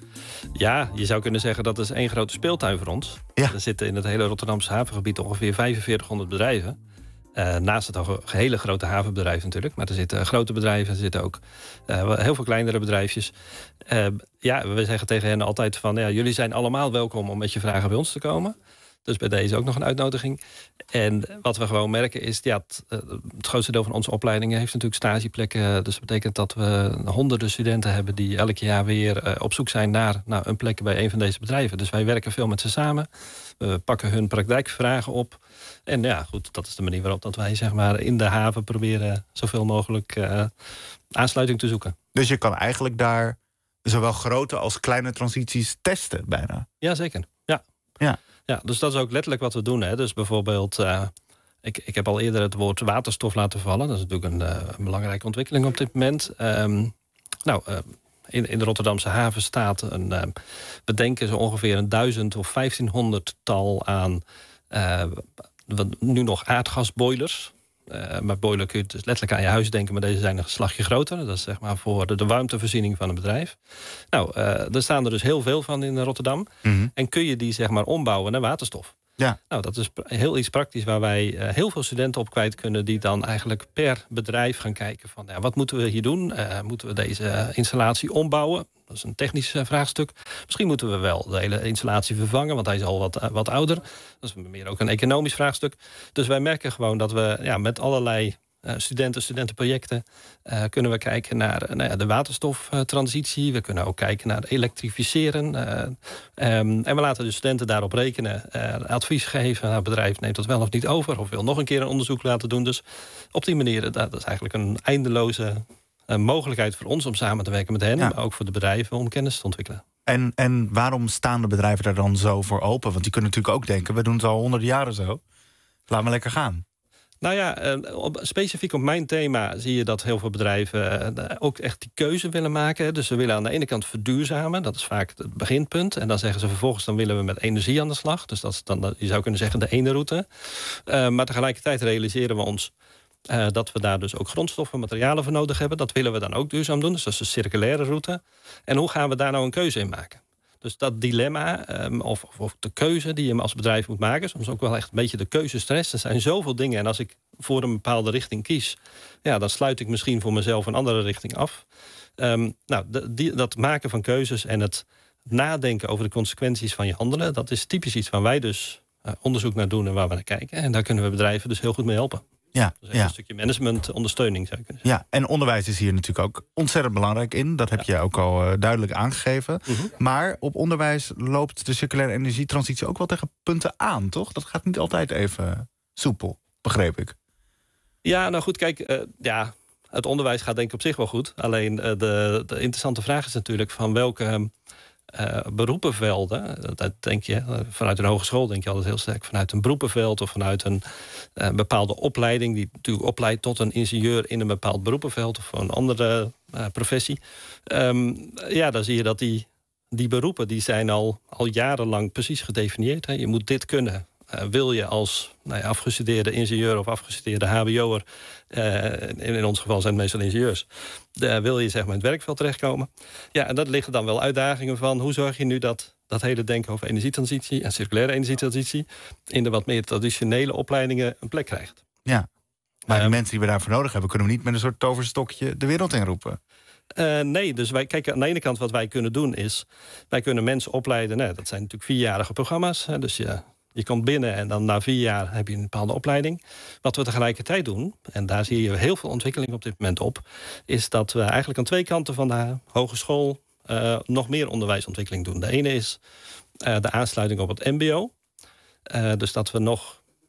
Ja, je zou kunnen zeggen dat is één grote speeltuin voor ons. Ja. Er zitten in het hele Rotterdamse havengebied ongeveer vijfenveertighonderd bedrijven. Uh, naast het al hele grote havenbedrijf natuurlijk. Maar er zitten grote bedrijven, er zitten ook uh, heel veel kleinere bedrijfjes. Uh, ja, we zeggen tegen hen altijd van, ja, jullie zijn allemaal welkom om met je vragen bij ons te komen. Dus bij deze ook nog een uitnodiging. En wat we gewoon merken is, ja, het, het grootste deel van onze opleidingen heeft natuurlijk stageplekken. Dus dat betekent dat we honderden studenten hebben die elk jaar weer uh, op zoek zijn naar nou, een plek bij een van deze bedrijven. Dus wij werken veel met ze samen. We pakken hun praktijkvragen op. En ja, goed, dat is de manier waarop dat wij zeg maar in de haven proberen zoveel mogelijk uh, aansluiting te zoeken. Dus je kan eigenlijk daar zowel grote als kleine transities testen bijna? Jazeker, ja. Ja. Ja, dus dat is ook letterlijk wat we doen. Hè. Dus bijvoorbeeld, uh, ik, ik heb al eerder het woord waterstof laten vallen. Dat is natuurlijk een, uh, een belangrijke ontwikkeling op dit moment. Um, nou, uh, in, in de Rotterdamse haven staat een, uh, we denken zo ongeveer een duizend of vijftienhonderd tal aan uh, nu nog aardgasboilers. Uh, maar boiler kun je dus letterlijk aan je huis denken, maar deze zijn een slagje groter. Dat is zeg maar voor de, de warmtevoorziening van een bedrijf. Nou, uh, er staan er dus heel veel van in Rotterdam. Mm-hmm. En kun je die zeg maar ombouwen naar waterstof. Ja. Nou, dat is heel iets praktisch waar wij uh, heel veel studenten op kwijt kunnen, die dan eigenlijk per bedrijf gaan kijken van, ja, wat moeten we hier doen? Uh, moeten we deze installatie ombouwen? Dat is een technisch uh, vraagstuk. Misschien moeten we wel de hele installatie vervangen, want hij is al wat, uh, wat ouder. Dat is meer ook een economisch vraagstuk. Dus wij merken gewoon dat we ja, met allerlei uh, studenten, studentenprojecten uh, kunnen we kijken naar uh, nou ja, de waterstoftransitie. We kunnen ook kijken naar elektrificeren. Uh, um, en we laten de studenten daarop rekenen, uh, advies geven. Nou, het bedrijf neemt dat wel of niet over, of wil nog een keer een onderzoek laten doen. Dus op die manier, dat is eigenlijk een eindeloze een mogelijkheid voor ons om samen te werken met hen, ja, maar ook voor de bedrijven om kennis te ontwikkelen. En, en waarom staan de bedrijven daar dan zo voor open? Want die kunnen natuurlijk ook denken, we doen het al honderden jaren zo. Laat maar lekker gaan. Nou ja, op, specifiek op mijn thema zie je dat heel veel bedrijven ook echt die keuze willen maken. Dus ze willen aan de ene kant verduurzamen, dat is vaak het beginpunt. En dan zeggen ze vervolgens, dan willen we met energie aan de slag. Dus dat is dan, je zou kunnen zeggen, de ene route. Uh, maar tegelijkertijd realiseren we ons Uh, dat we daar dus ook grondstoffen, materialen voor nodig hebben. Dat willen we dan ook duurzaam doen. Dus dat is de circulaire route. En hoe gaan we daar nou een keuze in maken? Dus dat dilemma, um, of, of de keuze die je als bedrijf moet maken, soms ook wel echt een beetje de keuzestress. Er zijn zoveel dingen. En als ik voor een bepaalde richting kies, ja, dan sluit ik misschien voor mezelf een andere richting af. Um, nou, de, die, dat maken van keuzes en het nadenken over de consequenties van je handelen, dat is typisch iets waar wij dus uh, onderzoek naar doen en waar we naar kijken. En daar kunnen we bedrijven dus heel goed mee helpen. Ja, dus ja. Een stukje management, ondersteuning zou je kunnen zeggen. Ja, en onderwijs is hier natuurlijk ook ontzettend belangrijk in. Dat heb ja. je ook al uh, duidelijk aangegeven. Mm-hmm. Maar op onderwijs loopt de circulaire energietransitie ook wel tegen punten aan, toch? Dat gaat niet altijd even soepel, begreep ik. Ja, nou goed, kijk, uh, ja, het onderwijs gaat denk ik op zich wel goed. Alleen uh, de, de interessante vraag is natuurlijk van welke Uh, beroepenvelden, dat denk je, vanuit een hogeschool denk je altijd heel sterk vanuit een beroepenveld of vanuit een uh, bepaalde opleiding die natuurlijk opleidt tot een ingenieur in een bepaald beroepenveld of een andere uh, professie. Um, ja, dan zie je dat die, die beroepen die zijn al, al jarenlang precies gedefinieerd. Hè. Je moet dit kunnen. Uh, wil je als nou ja, afgestudeerde ingenieur of afgestudeerde H B O'er, uh, in, in ons geval zijn het meestal ingenieurs, uh, wil je zeg maar in het werkveld terechtkomen. Ja, en dat liggen dan wel uitdagingen van hoe zorg je nu dat dat hele denken over energietransitie en circulaire energietransitie in de wat meer traditionele opleidingen een plek krijgt. Ja, maar uh, de mensen die we daarvoor nodig hebben, kunnen we niet met een soort toverstokje de wereld inroepen. Uh, nee, dus wij kijken aan de ene kant wat wij kunnen doen is, wij kunnen mensen opleiden. Nou, dat zijn natuurlijk vierjarige programma's, hè, dus je Je komt binnen en dan na vier jaar heb je een bepaalde opleiding. Wat we tegelijkertijd doen, en daar zie je heel veel ontwikkeling op dit moment op, is dat we eigenlijk aan twee kanten van de hogeschool uh, nog meer onderwijsontwikkeling doen. De ene is uh, de aansluiting op het M B O. Uh, dus dat we nog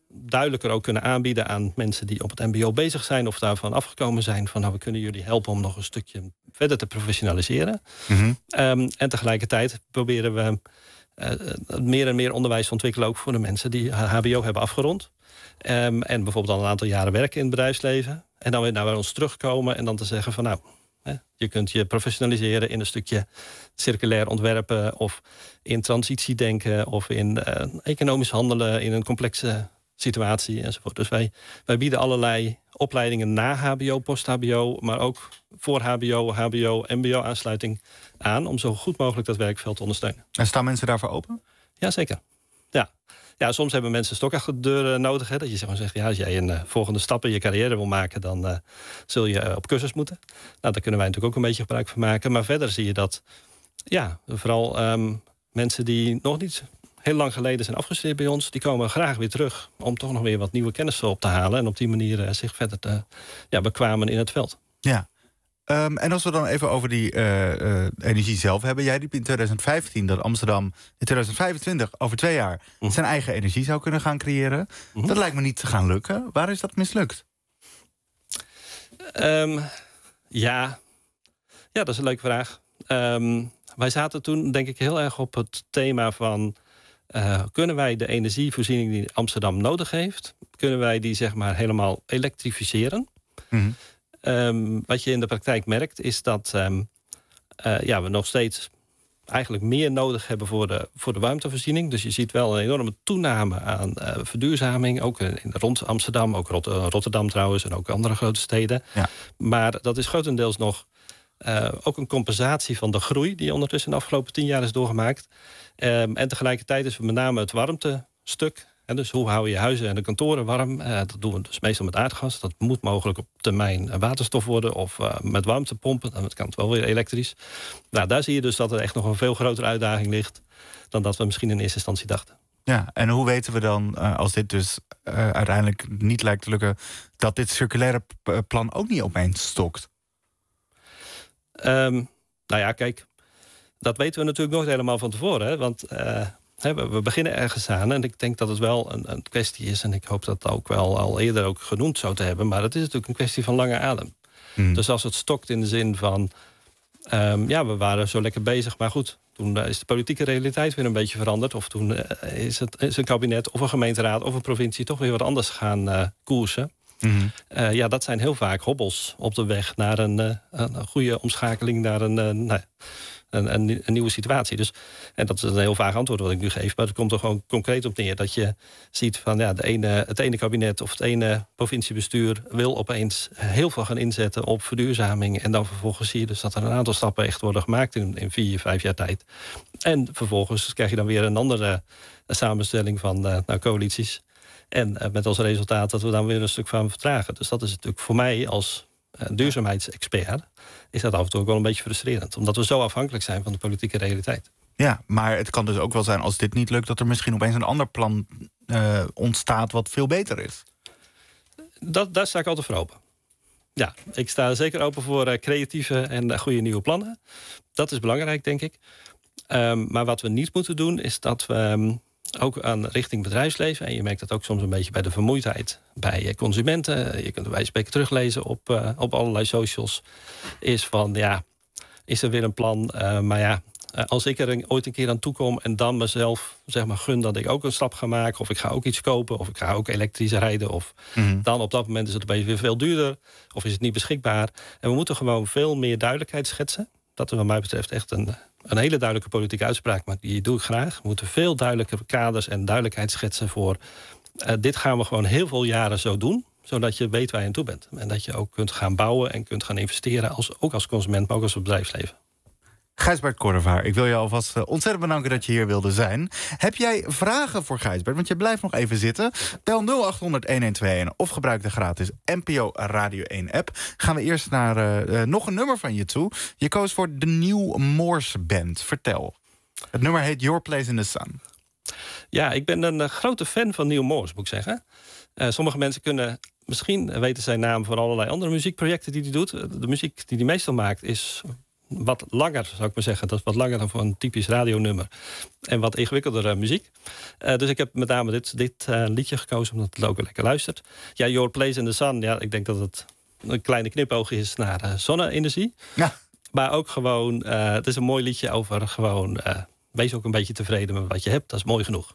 duidelijker ook kunnen aanbieden aan mensen die op het mbo bezig zijn of daarvan afgekomen zijn. Van nou, we kunnen jullie helpen om nog een stukje verder te professionaliseren. Mm-hmm. Um, en tegelijkertijd proberen we uh, meer en meer onderwijs te ontwikkelen ook voor de mensen die hbo hebben afgerond. Um, en bijvoorbeeld al een aantal jaren werken in het bedrijfsleven. En dan weer naar ons terugkomen en dan te zeggen van nou, hè, je kunt je professionaliseren in een stukje circulair ontwerpen of in transitie denken of in uh, economisch handelen in een complexe situatie enzovoort. Dus wij, wij bieden allerlei opleidingen na hbo, post-hbo, maar ook voor hbo, hbo, mbo-aansluiting aan om zo goed mogelijk dat werkveld te ondersteunen. En staan mensen daarvoor open? Jazeker. Ja. Ja, soms hebben mensen stok achter de deur nodig. Hè, dat je gewoon zegt, ja, als jij een uh, volgende stap in je carrière wil maken, dan uh, zul je uh, op cursus moeten. Nou, daar kunnen wij natuurlijk ook een beetje gebruik van maken. Maar verder zie je dat, ja, vooral um, mensen die nog niet heel lang geleden zijn afgestudeerd bij ons, die komen graag weer terug om toch nog weer wat nieuwe kennis op te halen en op die manier uh, zich verder te ja, bekwamen in het veld. Ja. Um, en als we dan even over die uh, uh, energie zelf hebben. Jij riep in twintig vijftien dat Amsterdam in twintig vijfentwintig, over twee jaar, mm. zijn eigen energie zou kunnen gaan creëren. Mm-hmm. Dat lijkt me niet te gaan lukken. Waar is dat mislukt? Um, ja. ja, dat is een leuke vraag. Um, wij zaten toen denk ik heel erg op het thema van Uh, kunnen wij de energievoorziening die Amsterdam nodig heeft, kunnen wij die zeg maar helemaal elektrificeren? Mm-hmm. Um, wat je in de praktijk merkt is dat um, uh, ja, we nog steeds eigenlijk meer nodig hebben voor de, voor de warmtevoorziening. Dus je ziet wel een enorme toename aan uh, verduurzaming, ook in, rond Amsterdam, ook Rot- Rotterdam trouwens en ook andere grote steden. Ja. Maar dat is grotendeels nog Uh, ook een compensatie van de groei die ondertussen de afgelopen tien jaar is doorgemaakt. Um, en tegelijkertijd is met name het warmtestuk. En dus hoe hou je huizen en de kantoren warm? Uh, dat doen we dus meestal met aardgas. Dat moet mogelijk op termijn waterstof worden of uh, met warmtepompen. Dan kan het wel weer elektrisch. Nou, daar zie je dus dat er echt nog een veel grotere uitdaging ligt dan dat we misschien in eerste instantie dachten. Ja, en hoe weten we dan, uh, als dit dus uh, uiteindelijk niet lijkt te lukken, dat dit circulaire p- plan ook niet opeens stokt? Um, nou ja, kijk, dat weten we natuurlijk nooit helemaal van tevoren. Hè? Want uh, hè, we, we beginnen ergens aan en ik denk dat het wel een, een kwestie is, en ik hoop dat ook wel al eerder ook genoemd zou te hebben, maar het is natuurlijk een kwestie van lange adem. Hmm. Dus als het stokt in de zin van, um, ja, we waren zo lekker bezig, maar goed, toen uh, is de politieke realiteit weer een beetje veranderd. Of toen uh, is, het, is een kabinet of een gemeenteraad of een provincie toch weer wat anders gaan uh, koersen. Mm-hmm. Uh, ja, dat zijn heel vaak hobbels op de weg naar een, uh, een goede omschakeling naar een, uh, nou, een, een, een nieuwe situatie. Dus, en dat is een heel vaag antwoord wat ik nu geef, maar het komt er gewoon concreet op neer dat je ziet van ja, de ene, het ene kabinet of het ene provinciebestuur wil opeens heel veel gaan inzetten op verduurzaming. En dan vervolgens zie je dus dat er een aantal stappen echt worden gemaakt in, in vier, vijf jaar tijd. En vervolgens krijg je dan weer een andere samenstelling van uh, nou, coalities. En uh, met als resultaat dat we dan weer een stuk van vertragen. Dus dat is natuurlijk voor mij als uh, duurzaamheidsexpert, is dat af en toe ook wel een beetje frustrerend. Omdat we zo afhankelijk zijn van de politieke realiteit. Ja, maar het kan dus ook wel zijn als dit niet lukt, dat er misschien opeens een ander plan uh, ontstaat wat veel beter is. Dat, daar sta ik altijd voor open. Ja, ik sta zeker open voor uh, creatieve en uh, goede nieuwe plannen. Dat is belangrijk, denk ik. Um, maar wat we niet moeten doen, is dat we Um, ook aan richting bedrijfsleven. En je merkt dat ook soms een beetje bij de vermoeidheid bij consumenten. Je kunt bij spreken teruglezen op, uh, op allerlei socials. Is van, ja, is er weer een plan? Uh, maar ja, uh, als ik er een, ooit een keer aan toe kom en dan mezelf zeg maar gun dat ik ook een stap ga maken, of ik ga ook iets kopen, of ik ga ook elektrisch rijden, of mm-hmm. dan op dat moment is het opeens weer veel duurder, of is het niet beschikbaar. En we moeten gewoon veel meer duidelijkheid schetsen. Dat is wat mij betreft echt een, een hele duidelijke politieke uitspraak, maar die doe ik graag. We moeten veel duidelijker kaders en duidelijkheid schetsen voor Uh, dit gaan we gewoon heel veel jaren zo doen, zodat je weet waar je aan toe bent. En dat je ook kunt gaan bouwen en kunt gaan investeren, als, ook als consument, maar ook als bedrijfsleven. Gijsbert Korrevaar, ik wil je alvast ontzettend bedanken dat je hier wilde zijn. Heb jij vragen voor Gijsbert? Want je blijft nog even zitten. Bel nul acht honderd, een een twee een of gebruik de gratis N P O Radio één app. Gaan we eerst naar uh, uh, nog een nummer van je toe. Je koos voor de Nieuw Moors Band. Vertel. Het nummer heet Your Place in the Sun. Ja, ik ben een uh, grote fan van Neil Moors, moet ik zeggen. Uh, sommige mensen kunnen misschien weten zijn naam voor allerlei andere muziekprojecten die hij doet. De muziek die hij meestal maakt is wat langer, zou ik maar zeggen. Dat is wat langer dan voor een typisch radionummer. En wat ingewikkeldere muziek. Uh, dus ik heb met name dit, dit uh, liedje gekozen, omdat het ook lekker luistert. Ja, Your Place in the Sun. Ja, ik denk dat het een kleine knipoog is naar uh, zonne-energie. Ja. Maar ook gewoon, uh, het is een mooi liedje over gewoon... Uh, wees ook een beetje tevreden met wat je hebt. Dat is mooi genoeg.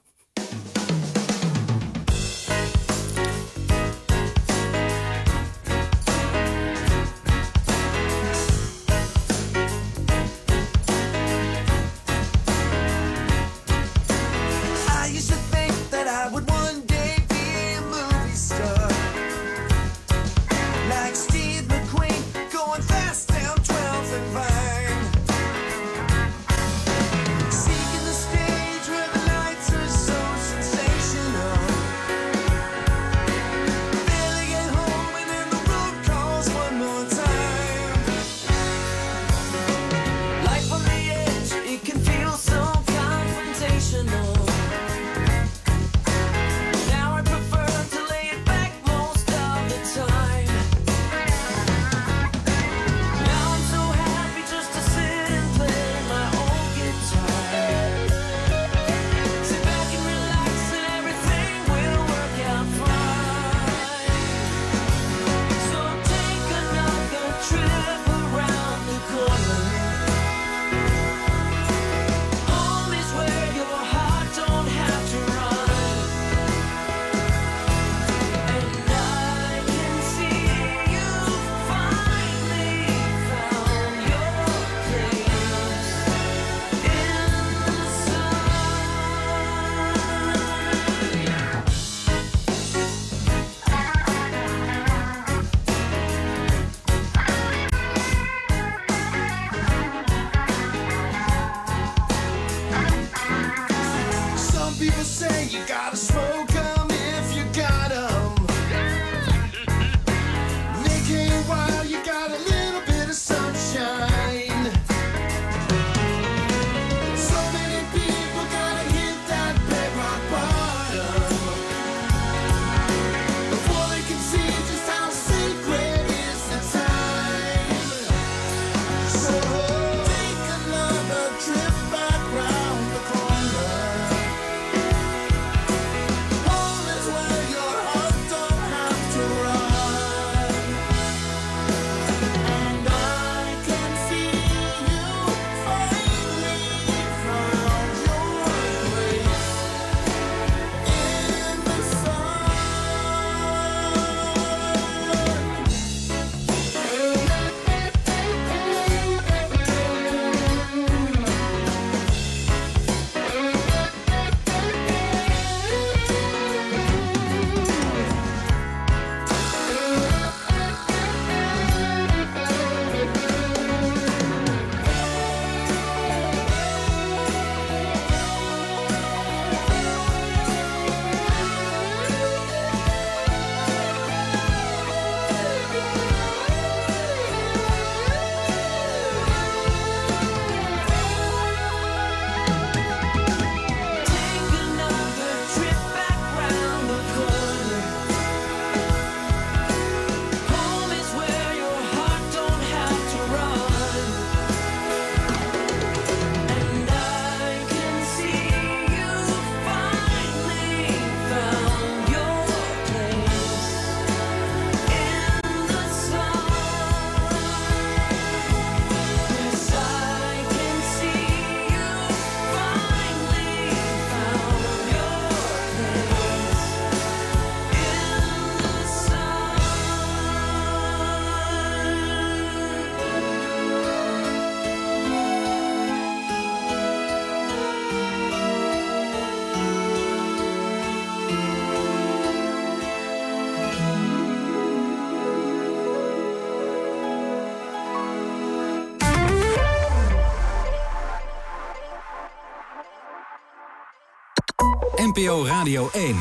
N P O Radio één.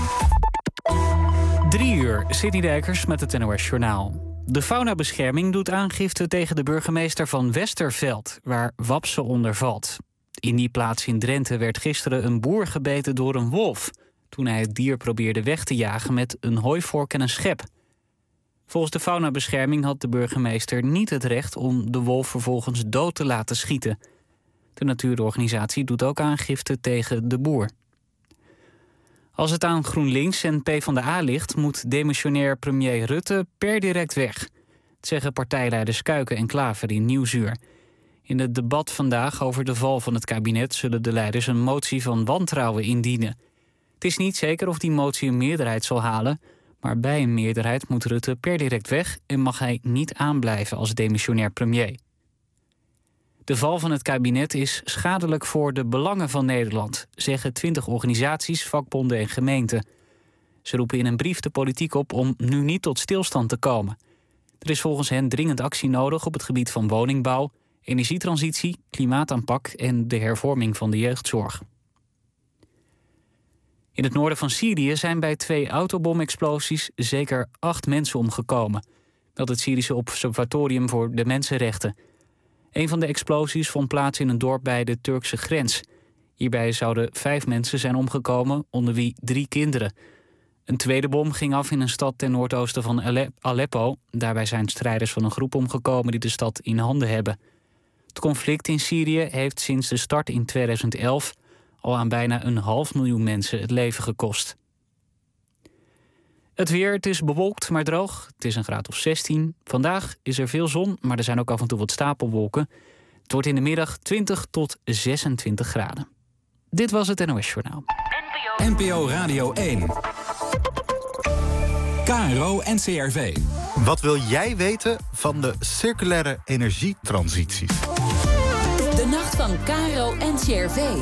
Drie uur, Sidney Dijkers met het N O S Journaal. De faunabescherming doet aangifte tegen de burgemeester van Westerveld, waar Wapse onder valt. In die plaats in Drenthe werd gisteren een boer gebeten door een wolf, toen hij het dier probeerde weg te jagen met een hooivork en een schep. Volgens de faunabescherming had de burgemeester niet het recht om de wolf vervolgens dood te laten schieten. De natuurorganisatie doet ook aangifte tegen de boer. Als het aan GroenLinks en PvdA ligt, moet demissionair premier Rutte per direct weg. Dat zeggen partijleiders Kuiken en Klaver in Nieuwsuur. In het debat vandaag over de val van het kabinet zullen de leiders een motie van wantrouwen indienen. Het is niet zeker of die motie een meerderheid zal halen, maar bij een meerderheid moet Rutte per direct weg en mag hij niet aanblijven als demissionair premier. De val van het kabinet is schadelijk voor de belangen van Nederland, zeggen twintig organisaties, vakbonden en gemeenten. Ze roepen in een brief de politiek op om nu niet tot stilstand te komen. Er is volgens hen dringend actie nodig op het gebied van woningbouw, energietransitie, klimaataanpak en de hervorming van de jeugdzorg. In het noorden van Syrië zijn bij twee autobomexplosies zeker acht mensen omgekomen, meldt het Syrische Observatorium voor de Mensenrechten. Een van de explosies vond plaats in een dorp bij de Turkse grens. Hierbij zouden vijf mensen zijn omgekomen, onder wie drie kinderen. Een tweede bom ging af in een stad ten noordoosten van Aleppo. Daarbij zijn strijders van een groep omgekomen die de stad in handen hebben. Het conflict in Syrië heeft sinds de start in tweeduizend elf al aan bijna een half miljoen mensen het leven gekost. Het weer, het is bewolkt, maar droog. Het is een graad of zestien. Vandaag is er veel zon, maar er zijn ook af en toe wat stapelwolken. Het wordt in de middag twintig tot zesentwintig graden. Dit was het N O S Journaal. N P O Radio één. K R O N C R V. Wat wil jij weten van de circulaire energietransities? De nacht van K R O N C R V.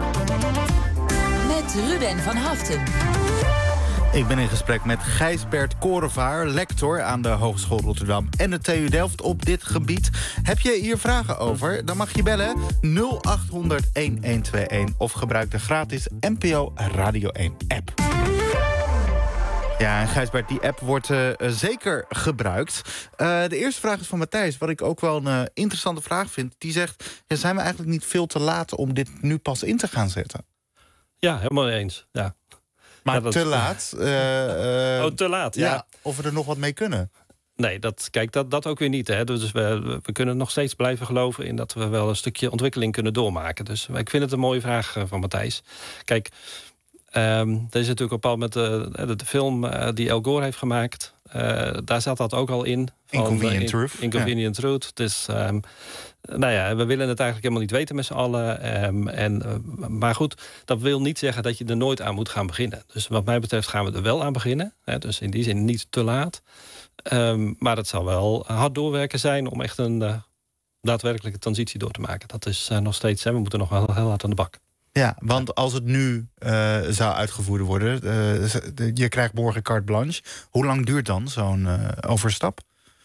Met Ruben van Haften. Ik ben in gesprek met Gijsbert Korevaar, lector aan de Hogeschool Rotterdam en de T U Delft op dit gebied. Heb je hier vragen over? Dan mag je bellen nul acht honderd elf tweeënentwintig of gebruik de gratis N P O Radio één app. Ja, en Gijsbert, die app wordt uh, zeker gebruikt. Uh, de eerste vraag is van Matthijs, wat ik ook wel een uh, interessante vraag vind. Die zegt, ja, zijn we eigenlijk niet veel te laat om dit nu pas in te gaan zetten? Ja, helemaal eens, ja. Maar ja, dat... te laat? Uh, uh, oh, te laat, ja. ja. Of we er nog wat mee kunnen? Nee, dat, kijk, dat, dat ook weer niet. Hè. Dus we, we kunnen nog steeds blijven geloven in dat we wel een stukje ontwikkeling kunnen doormaken. Dus ik vind het een mooie vraag uh, van Matthijs. Kijk, um, er is natuurlijk op een bepaald moment uh, de, de film uh, die Al Gore heeft gemaakt. Uh, daar zat dat ook al in. Van, Inconvenient uh, in, Truth. Inconvenient ja. Truth. Dus, um, nou ja, we willen het eigenlijk helemaal niet weten met z'n allen. Um, en, uh, maar goed, dat wil niet zeggen dat je er nooit aan moet gaan beginnen. Dus wat mij betreft gaan we er wel aan beginnen. Hè, dus in die zin niet te laat. Um, maar het zal wel hard doorwerken zijn om echt een uh, daadwerkelijke transitie door te maken. Dat is uh, nog steeds, hè, we moeten nog wel heel hard aan de bak. Ja, want als het nu uh, zou uitgevoerd worden, uh, je krijgt morgen carte blanche. Hoe lang duurt dan zo'n uh, overstap?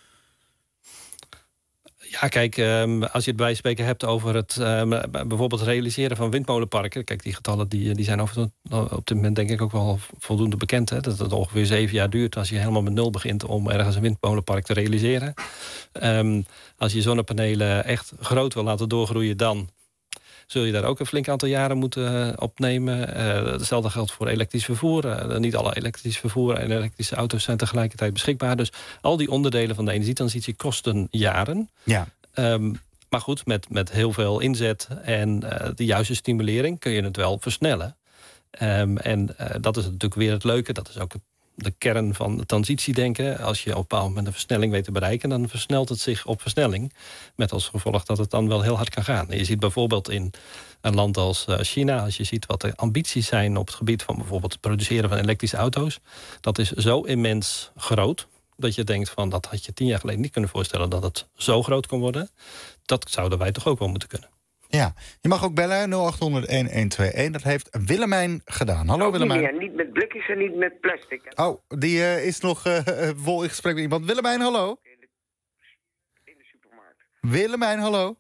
Ja, kijk, um, als je het bij spreken hebt over het um, bijvoorbeeld realiseren van windmolenparken. Kijk, die getallen die, die zijn over, op dit moment denk ik ook wel voldoende bekend. Hè, dat het ongeveer zeven jaar duurt als je helemaal met nul begint om ergens een windmolenpark te realiseren. Um, als je zonnepanelen echt groot wil laten doorgroeien, dan zul je daar ook een flink aantal jaren moeten uh, opnemen. Uh, hetzelfde geldt voor elektrisch vervoer. Uh, niet alle elektrisch vervoer en elektrische auto's zijn tegelijkertijd beschikbaar. Dus al die onderdelen van de energietransitie kosten jaren. Ja. Um, maar goed, met, met heel veel inzet en uh, de juiste stimulering kun je het wel versnellen. Um, en uh, dat is natuurlijk weer het leuke. Dat is ook het de kern van de transitiedenken. Als je op een bepaald moment een versnelling weet te bereiken, dan versnelt het zich op versnelling. Met als gevolg dat het dan wel heel hard kan gaan. En je ziet bijvoorbeeld in een land als China, als je ziet wat de ambities zijn op het gebied van bijvoorbeeld het produceren van elektrische auto's. Dat is zo immens groot, dat je denkt van dat had je tien jaar geleden niet kunnen voorstellen dat het zo groot kon worden. Dat zouden wij toch ook wel moeten kunnen. Ja, je mag ook bellen, nul acht honderd elf tweeëntig. Dat heeft Willemijn gedaan. Hallo ook Willemijn. Niet, meer, niet met blikjes en niet met plastic. Oh, die uh, is nog uh, vol in gesprek met iemand. Willemijn, hallo. In de, in de supermarkt. Willemijn, hallo.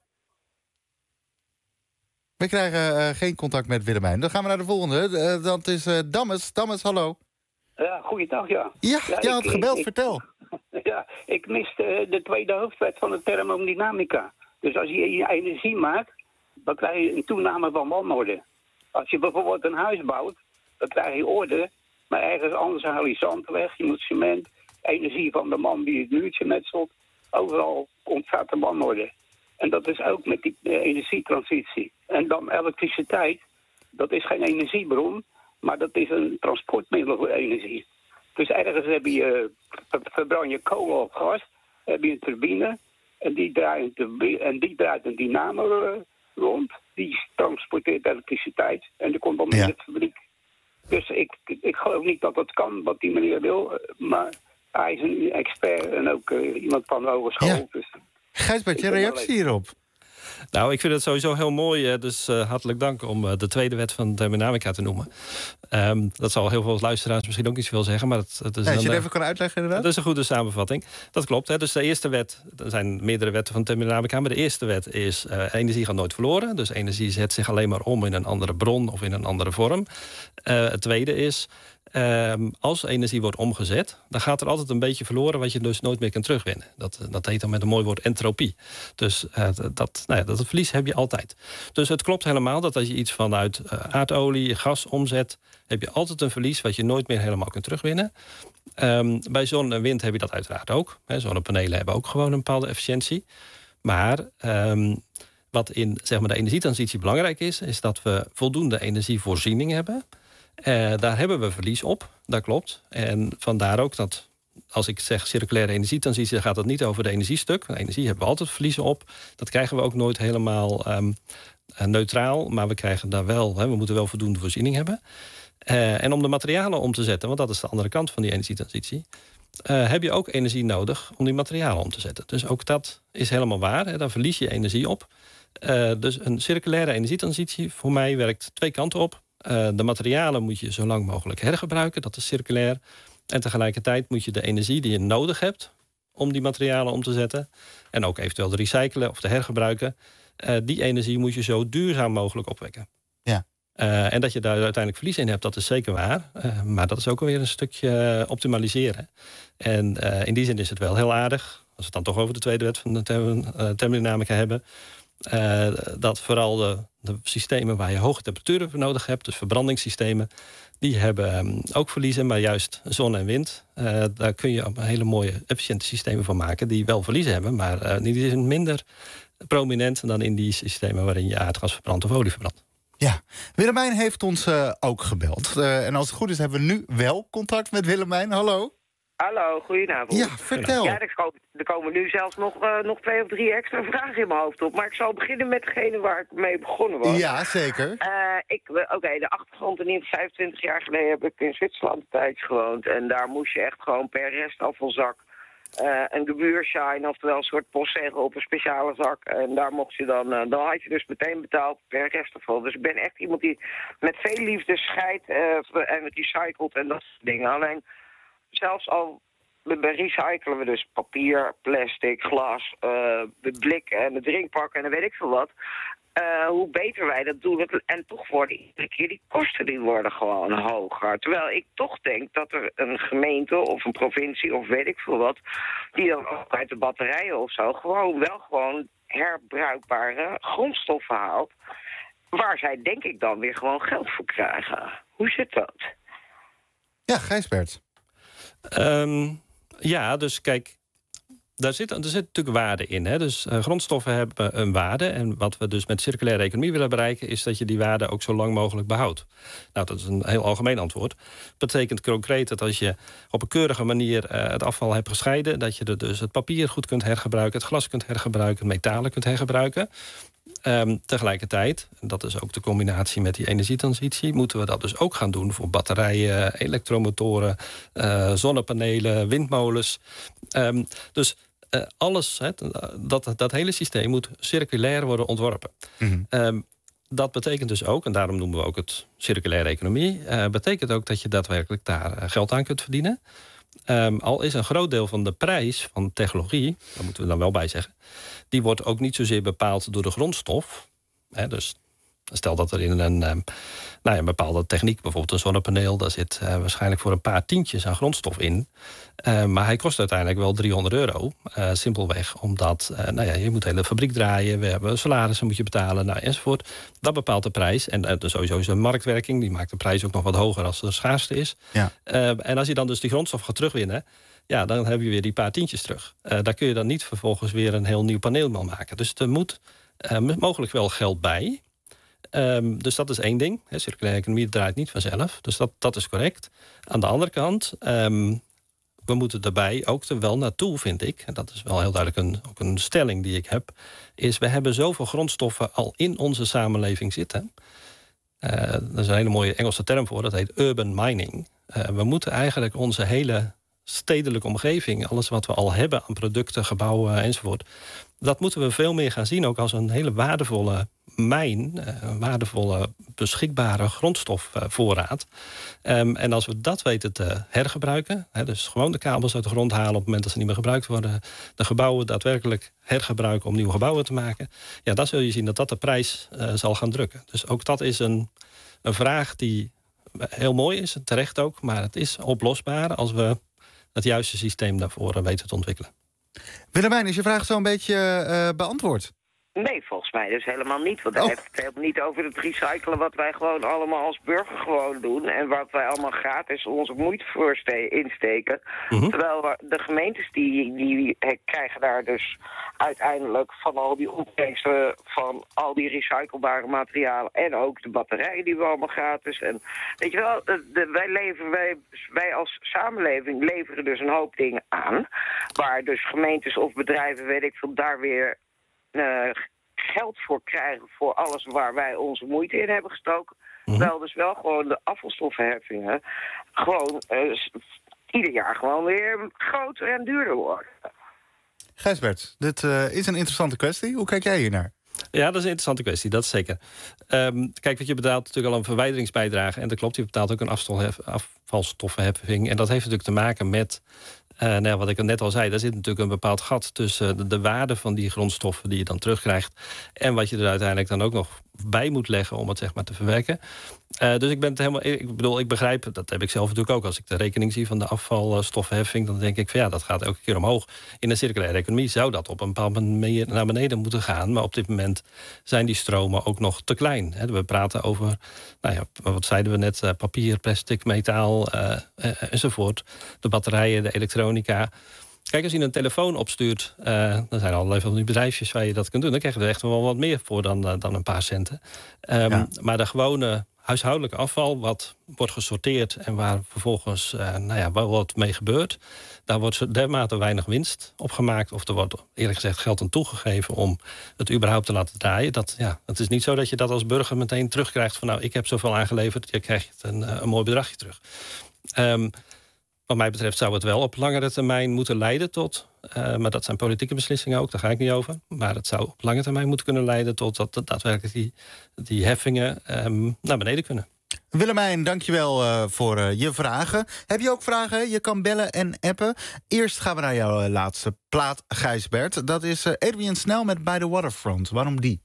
We krijgen uh, geen contact met Willemijn. Dan gaan we naar de volgende. Uh, dat is uh, Dammes. Dammes, hallo. Ja, goeiedag, ja. Ja, ja je had gebeld, ik, vertel. Ik, ja, ik miste de tweede hoofdwet van de thermodynamica. Dus als je energie maakt, dan krijg je een toename van wanorde. Als je bijvoorbeeld een huis bouwt, dan krijg je orde. Maar ergens anders haal je zand weg, je moet cement. energie van de man die het muurtje metselt. Overal ontstaat er wanorde. En dat is ook met die uh, energietransitie. En dan elektriciteit, dat is geen energiebron, maar dat is een transportmiddel voor energie. Dus ergens heb je, uh, verbran je kolen of gas, heb je een turbine en die draait, en die draait een dynamo uh, rond. Die transporteert elektriciteit en die komt dan ja. in de fabriek. Dus ik, ik geloof niet dat dat kan, wat die meneer wil. Maar hij is een expert en ook uh, iemand van de hogeschool. Ja. Dus, Gijsbert, je reactie hierop? Nou, ik vind het sowieso heel mooi. Dus uh, hartelijk dank om uh, de tweede wet van thermodynamica te noemen. Um, dat zal heel veel luisteraars misschien ook niet zoveel zeggen. Maar het, het is ja, als je een, het even kan uitleggen inderdaad. Dat is een goede samenvatting. Dat klopt. Hè. Dus de eerste wet, er zijn meerdere wetten van thermodynamica. Maar de eerste wet is uh, energie gaat nooit verloren. Dus energie zet zich alleen maar om in een andere bron of in een andere vorm. Uh, het tweede is, Um, als energie wordt omgezet, dan gaat er altijd een beetje verloren wat je dus nooit meer kan terugwinnen. Dat, dat heet dan met een mooi woord entropie. Dus uh, dat, nou ja, dat verlies heb je altijd. Dus het klopt helemaal dat als je iets vanuit uh, aardolie, gas omzet, heb je altijd een verlies wat je nooit meer helemaal kunt terugwinnen. Um, bij zon en wind heb je dat uiteraard ook. Hè, zonnepanelen hebben ook gewoon een bepaalde efficiëntie. Maar um, wat in zeg maar, de energietransitie belangrijk is, is dat we voldoende energievoorziening hebben. Uh, daar hebben we verlies op, dat klopt. En vandaar ook dat, als ik zeg circulaire energietransitie, dan gaat het niet over de energiestuk. Energie hebben we altijd verliezen op. Dat krijgen we ook nooit helemaal um, neutraal, maar we krijgen daar wel, hè, we moeten wel voldoende voorziening hebben. Uh, en om de materialen om te zetten, want dat is de andere kant van die energietransitie, uh, heb je ook energie nodig om die materialen om te zetten. Dus ook dat is helemaal waar, hè, daar verlies je energie op. Uh, dus een circulaire energietransitie voor mij werkt twee kanten op. Uh, de materialen moet je zo lang mogelijk hergebruiken, dat is circulair. En tegelijkertijd moet je de energie die je nodig hebt om die materialen om te zetten, en ook eventueel te recyclen of te hergebruiken, uh, die energie moet je zo duurzaam mogelijk opwekken. Ja. Uh, en dat je daar uiteindelijk verlies in hebt, dat is zeker waar. Uh, maar dat is ook alweer een stukje optimaliseren. En uh, in die zin is het wel heel aardig, als we het dan toch over de tweede wet van de thermodynamica hebben, Uh, dat vooral de, de systemen waar je hoge temperaturen voor nodig hebt, dus verbrandingssystemen, die hebben um, ook verliezen, maar juist zon en wind, uh, daar kun je hele mooie efficiënte systemen van maken die wel verliezen hebben, maar uh, die zijn minder prominent dan in die systemen waarin je aardgas verbrandt of olie verbrandt. Ja, Willemijn heeft ons uh, ook gebeld. Uh, en als het goed is hebben we nu wel contact met Willemijn. Hallo. Hallo, goedenavond. Ja, vertel. Ja, er komen, er komen nu zelfs nog, uh, nog twee of drie extra vragen in mijn hoofd op. Maar ik zal beginnen met degene waar ik mee begonnen was. Ja, zeker. Uh, ik, Oké, okay, de achtergrond in ieder geval vijfentwintig jaar geleden heb ik in Zwitserland een tijdje gewoond. En daar moest je echt gewoon per restafvalzak uh, een gebuurschein, oftewel een soort postzegel op een speciale zak. En daar mocht je dan, uh, dan had je dus meteen betaald per restafval. Dus ik ben echt iemand die met veel liefde scheidt uh, en recycelt en dat soort dingen. Alleen, zelfs al bij recyclen we dus papier, plastic, glas, uh, de blik en de drinkpakken en dan weet ik veel wat. Uh, hoe beter wij dat doen. En toch worden iedere keer die kosten die worden gewoon hoger. Terwijl ik toch denk dat er een gemeente of een provincie of weet ik veel wat, die dan ook uit de batterijen of zo gewoon wel gewoon herbruikbare grondstoffen haalt. Waar zij denk ik dan weer gewoon geld voor krijgen. Hoe zit dat? Ja, Gijsbert. Um, ja, dus kijk, daar zit, er zit natuurlijk waarde in. Hè? Dus uh, grondstoffen hebben een waarde. En wat we dus met circulaire economie willen bereiken, is dat je die waarde ook zo lang mogelijk behoudt. Nou, dat is een heel algemeen antwoord. Dat betekent concreet dat als je op een keurige manier uh, het afval hebt gescheiden, dat je er dus het papier goed kunt hergebruiken, het glas kunt hergebruiken, metalen kunt hergebruiken. Um, tegelijkertijd, en dat is ook de combinatie met die energietransitie, moeten we dat dus ook gaan doen voor batterijen, elektromotoren, uh, zonnepanelen, windmolens. Um, dus uh, alles, he, dat, dat hele systeem moet circulair worden ontworpen. Mm-hmm. Um, dat betekent dus ook, en daarom noemen we ook het circulaire economie, uh, betekent ook dat je daadwerkelijk daar uh, geld aan kunt verdienen. Um, al is een groot deel van de prijs van technologie, daar moeten we dan wel bij zeggen, die wordt ook niet zozeer bepaald door de grondstof. Hè, dus Stel dat er in een, um, nou ja, een bepaalde techniek, bijvoorbeeld een zonnepaneel, daar zit uh, waarschijnlijk voor een paar tientjes aan grondstof in. Uh, maar hij kost uiteindelijk wel driehonderd euro. Uh, simpelweg omdat uh, nou ja, je moet de hele fabriek draaien. We hebben salarissen moet je betalen, nou, enzovoort. Dat bepaalt de prijs. En uh, sowieso is de marktwerking. Die maakt de prijs ook nog wat hoger als er schaarste is. Ja. Uh, en als je dan dus die grondstof gaat terugwinnen, ja, dan heb je weer die paar tientjes terug. Uh, daar kun je dan niet vervolgens weer een heel nieuw paneel van maken. Dus er moet uh, mogelijk wel geld bij. Um, dus dat is één ding. He, circulaire economie draait niet vanzelf. Dus dat, dat is correct. Aan de andere kant, um, we moeten daarbij ook er wel naartoe, vind ik. En dat is wel heel duidelijk een, ook een stelling die ik heb. Is, we hebben zoveel grondstoffen al in onze samenleving zitten. Uh, er is een hele mooie Engelse term voor. Dat heet urban mining. Uh, we moeten eigenlijk onze hele stedelijke omgeving, alles wat we al hebben aan producten, gebouwen enzovoort, dat moeten we veel meer gaan zien ook als een hele waardevolle mijn, een waardevolle beschikbare grondstofvoorraad. Um, en als we dat weten te hergebruiken, hè, dus gewoon de kabels uit de grond halen op het moment dat ze niet meer gebruikt worden, de gebouwen daadwerkelijk hergebruiken om nieuwe gebouwen te maken, ja, dan zul je zien dat dat de prijs uh, zal gaan drukken. Dus ook dat is een, een vraag die heel mooi is, terecht ook, maar het is oplosbaar als we het juiste systeem daarvoor weten te ontwikkelen. Willemijn, is je vraag zo een beetje uh, beantwoord? Nee, volgens mij dus helemaal niet. Want hij oh. heeft het helemaal niet over het recyclen wat wij gewoon allemaal als burger gewoon doen. En wat wij allemaal gratis onze moeite voor insteken. Mm-hmm. Terwijl we, de gemeentes die, die krijgen daar dus uiteindelijk van al die opbrengsten van al die recyclebare materialen. En ook de batterijen die we allemaal gratis. En weet je wel, de, de, wij, leveren, wij, wij als samenleving leveren dus een hoop dingen aan. Waar dus gemeentes of bedrijven, weet ik veel, daar weer Uh, geld voor krijgen voor alles waar wij onze moeite in hebben gestoken. Mm-hmm. Terwijl dus wel gewoon de afvalstoffenheffingen gewoon uh, ieder jaar gewoon weer groter en duurder worden. Gijsbert, dit uh, is een interessante kwestie. Hoe kijk jij hier naar? Ja, dat is een interessante kwestie, dat is zeker. Um, kijk, wat je betaalt natuurlijk al een verwijderingsbijdrage. En dat klopt, je betaalt ook een afvalstoffenheffing. En dat heeft natuurlijk te maken met Uh, nou ja, wat ik net al zei, daar zit natuurlijk een bepaald gat tussen de, de waarde van die grondstoffen die je dan terugkrijgt en wat je er uiteindelijk dan ook nog bij moet leggen om het zeg maar te verwerken. Uh, dus ik ben het helemaal, ik bedoel, ik begrijp, dat heb ik zelf natuurlijk ook. Als ik de rekening zie van de afvalstoffenheffing, dan denk ik van ja, dat gaat elke keer omhoog. In een circulaire economie zou dat op een bepaalde manier naar beneden moeten gaan. Maar op dit moment zijn die stromen ook nog te klein. Hè. We praten over, nou ja, wat zeiden we net, uh, papier, plastic, metaal uh, uh, enzovoort. De batterijen, de elektronica. Kijk, als je een telefoon opstuurt, uh, dan zijn er allerlei van die bedrijfjes waar je dat kunt doen. Dan krijg je er echt wel wat meer voor dan, uh, dan een paar centen. Um, ja. Maar de gewone huishoudelijke afval, wat wordt gesorteerd en waar vervolgens uh, nou ja, wel wat mee gebeurt, daar wordt dermate weinig winst op gemaakt. Of er wordt eerlijk gezegd geld aan toegegeven om het überhaupt te laten draaien. Dat, ja, het is niet zo dat je dat als burger meteen terugkrijgt van nou, ik heb zoveel aangeleverd, je krijgt een, een mooi bedragje terug. Um, Wat mij betreft zou het wel op langere termijn moeten leiden tot, Uh, maar dat zijn politieke beslissingen ook, daar ga ik niet over. Maar het zou op lange termijn moeten kunnen leiden tot dat, dat daadwerkelijk die, die heffingen um, naar beneden kunnen. Willemijn, dankjewel uh, voor uh, je vragen. Heb je ook vragen? Je kan bellen en appen. Eerst gaan we naar jouw uh, laatste plaat, Gijsbert. Dat is uh, Edwin Snel met By the Waterfront. Waarom die?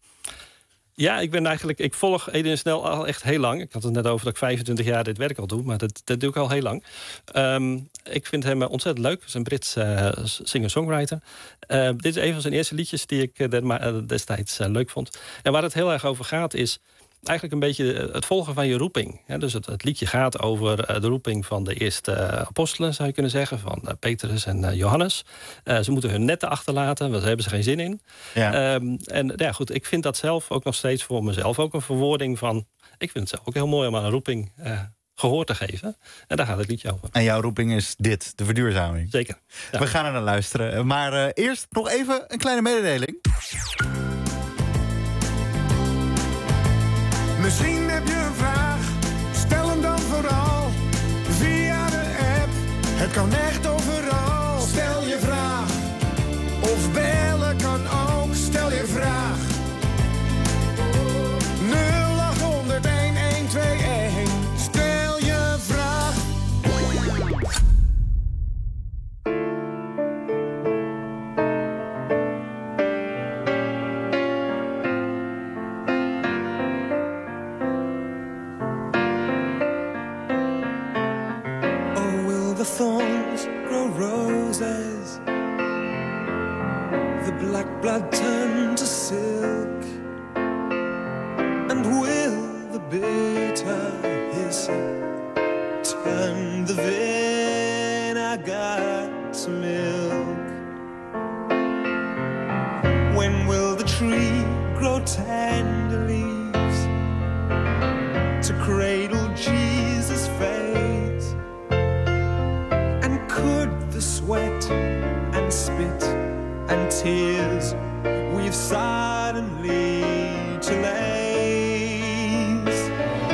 Ja, ik ben eigenlijk, ik volg Edwin Snel al echt heel lang. Ik had het net over dat ik vijfentwintig jaar dit werk al doe, maar dat, dat doe ik al heel lang. Um, ik vind hem ontzettend leuk. Hij is een Brits uh, singer-songwriter. Uh, dit is een van zijn eerste liedjes die ik uh, destijds uh, leuk vond. En waar het heel erg over gaat is eigenlijk een beetje het volgen van je roeping. Ja, dus het, het liedje gaat over uh, de roeping van de eerste uh, apostelen, zou je kunnen zeggen, van uh, Petrus en uh, Johannes. Uh, ze moeten hun netten achterlaten, want daar hebben ze geen zin in. Ja. Um, en ja, goed, ik vind dat zelf ook nog steeds voor mezelf ook een verwoording van. Ik vind het zelf ook heel mooi om aan een roeping uh, gehoor te geven. En daar gaat het liedje over. En jouw roeping is dit, de verduurzaming. Zeker. Ja. We gaan er naar luisteren. Maar uh, eerst nog even een kleine mededeling. Misschien heb je een vraag, stel hem dan vooral via de app. Het kan echt overal. Stel je vraag, of bellen kan ook. Stel je vraag. nul acht honderd één één twee één. Stel je vraag. roses, the black blood turn to silk, and will the bitter hyssop turn the vinegar to milk? When will the tree grow tender leaves to cradle Jesus' face? And could the sweat and spit and tears we've suddenly to lace?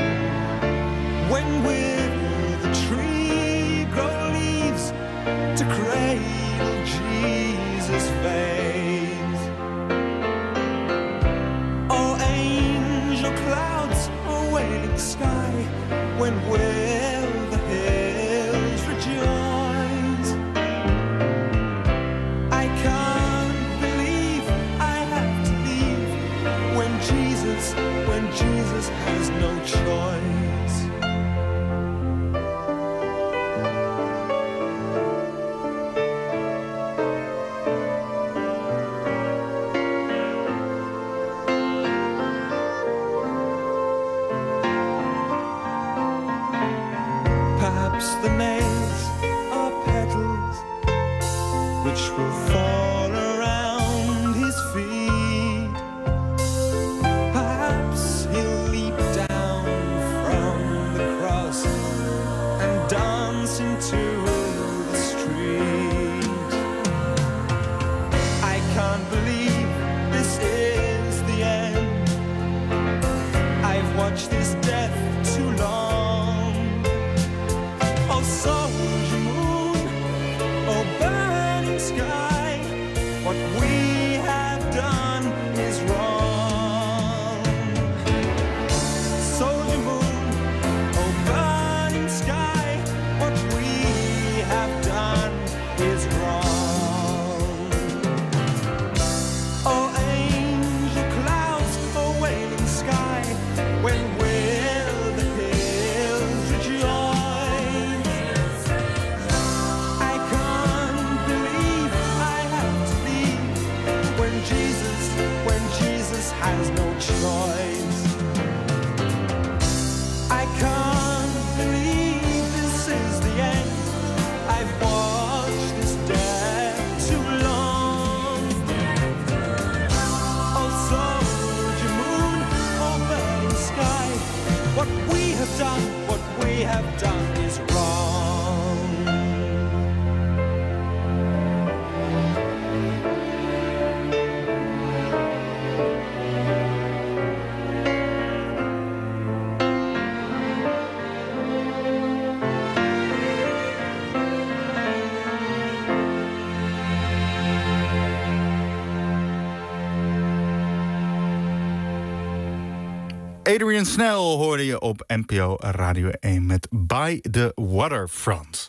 When will the tree grow leaves to cradle Jesus' face? Oh, angel clouds, oh, wailing sky, when will the hills rejoice? I can't believe I have to leave when Jesus, when Jesus has no choice. Perhaps the nails are petals which will fall around his feet. Perhaps he'll leap down from the cross and dance into the street. I can't believe this is the end. I've watched this death too long. Oh, soldier moon, oh, burning sky, what we have done is wrong. Soldier moon, oh, burning sky, what we have done is wrong. Oh, angel clouds, oh, wailing sky, when will the hills rejoice? I can't believe I have to leave when Jesus, when Jesus has no choice. I can't believe this is the end. I've watched this death too long. Oh, soldier moon, oh, burning sky, what we have done, what we have done is wrong. Adrian Snell hoorde je op N P O Radio één met By the Waterfront.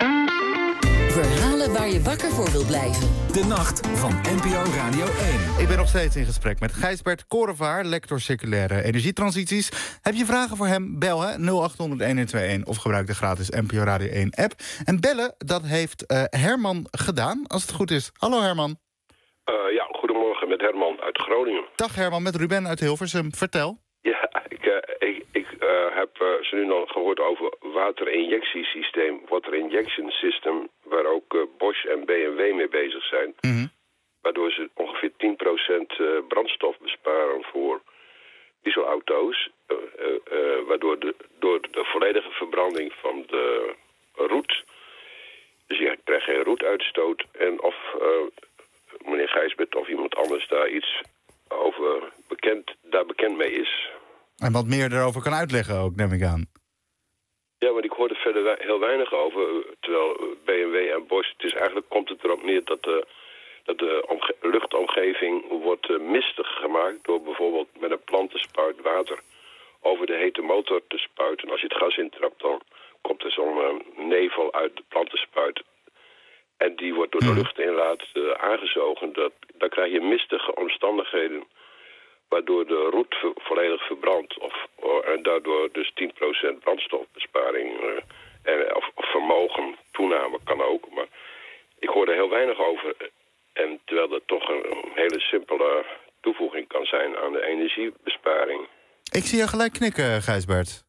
Verhalen waar je wakker voor wilt blijven. De nacht van N P O Radio één. Ik ben nog steeds in gesprek met Gijsbert Korevaar, lector circulaire energietransities. Heb je vragen voor hem? Bel hè, nul acht honderd, een een twee een of gebruik de gratis N P O Radio één app. En bellen, dat heeft uh, Herman gedaan, als het goed is. Hallo Herman. Uh, ja, goedemorgen met Herman uit Groningen. Dag Herman, met Ruben uit Hilversum. Vertel. Ja, ik, uh, ik, ik uh, heb uh, ze nu nog gehoord over waterinjectiesysteem, water injection system, waar ook uh, Bosch en B M W mee bezig zijn. Mm-hmm. Waardoor ze ongeveer tien procent uh, brandstof besparen voor dieselauto's. Uh, uh, uh, waardoor de, door de volledige verbranding van de roet, dus je krijgt geen roetuitstoot. En of uh, meneer Gijsbert of iemand anders daar iets over bekend, daar bekend mee is. En wat meer erover kan uitleggen ook, neem ik aan. Ja, want ik hoorde verder we- heel weinig over. Terwijl B M W en Bosch, het is eigenlijk komt het erop neer dat de, dat de omge- luchtomgeving wordt uh, mistig gemaakt door bijvoorbeeld met een plantenspuit water over de hete motor te spuiten. En als je het gas intrapt, dan komt er zo'n uh, nevel uit de plantenspuit. En die wordt door de luchtinlaat uh, aangezogen. Dat, dan krijg je mistige omstandigheden, waardoor de roet vo- volledig verbrandt. Of, uh, en daardoor dus tien procent brandstofbesparing uh, en, of, of vermogen toename kan ook. Maar ik hoor er heel weinig over. En terwijl dat toch een hele simpele toevoeging kan zijn aan de energiebesparing. Ik zie je gelijk knikken, Gijsbert.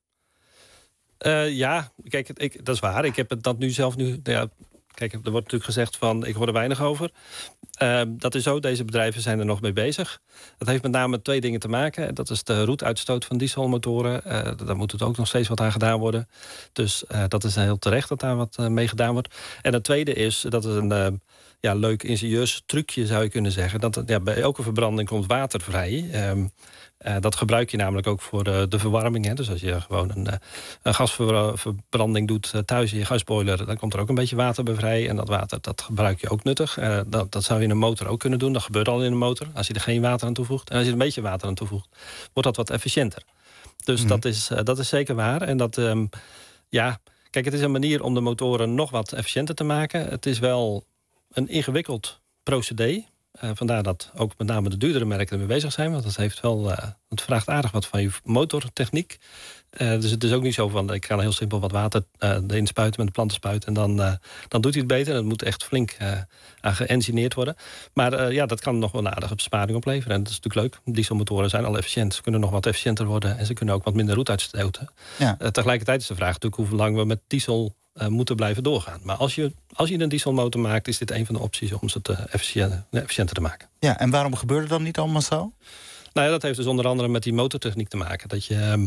Uh, ja, kijk, ik, dat is waar. Ik heb het dat nu zelf nu... Ja, kijk, er wordt natuurlijk gezegd van, ik hoor er weinig over. Uh, dat is zo, deze bedrijven zijn er nog mee bezig. Dat heeft met name twee dingen te maken. Dat is de roetuitstoot van dieselmotoren. Uh, daar moet het ook nog steeds wat aan gedaan worden. Dus uh, dat is heel terecht dat daar wat uh, mee gedaan wordt. En het tweede is, dat is een uh, ja, leuk ingenieurs trucje zou je kunnen zeggen. Dat ja, bij elke verbranding komt water vrij. Um, Uh, dat gebruik je namelijk ook voor uh, de verwarming. Hè. Dus als je gewoon een, uh, een gasverbranding doet uh, thuis in je gasboiler, dan komt er ook een beetje water bij vrij. En dat water dat gebruik je ook nuttig. Uh, dat, dat zou je in een motor ook kunnen doen. Dat gebeurt al in een motor. Als je er geen water aan toevoegt. En als je er een beetje water aan toevoegt, wordt dat wat efficiënter. Dus mm. dat, is, uh, dat is zeker waar. En dat, um, ja, kijk, het is een manier om de motoren nog wat efficiënter te maken. Het is wel een ingewikkeld procedé. Uh, vandaar dat ook met name de duurdere merken ermee bezig zijn. Want dat, heeft wel, uh, het vraagt aardig wat van je motortechniek. Uh, dus het is ook niet zo van, ik kan heel simpel wat water uh, erin spuiten met de plantenspuit. En dan, uh, dan doet hij het beter. Dat moet echt flink uh, aan geëngineerd worden. Maar uh, ja, dat kan nog wel een aardige besparing opleveren. En dat is natuurlijk leuk. Dieselmotoren zijn al efficiënt. Ze kunnen nog wat efficiënter worden. En ze kunnen ook wat minder roet uitstoten. Ja. Uh, tegelijkertijd is de vraag natuurlijk hoe lang we met diesel Uh, moeten blijven doorgaan. Maar als je, als je een dieselmotor maakt, is dit een van de opties om ze te efficiënter, efficiënter te maken. Ja, en waarom gebeurt het dan niet allemaal zo? Nou ja, dat heeft dus onder andere met die motortechniek te maken. Dat je, um,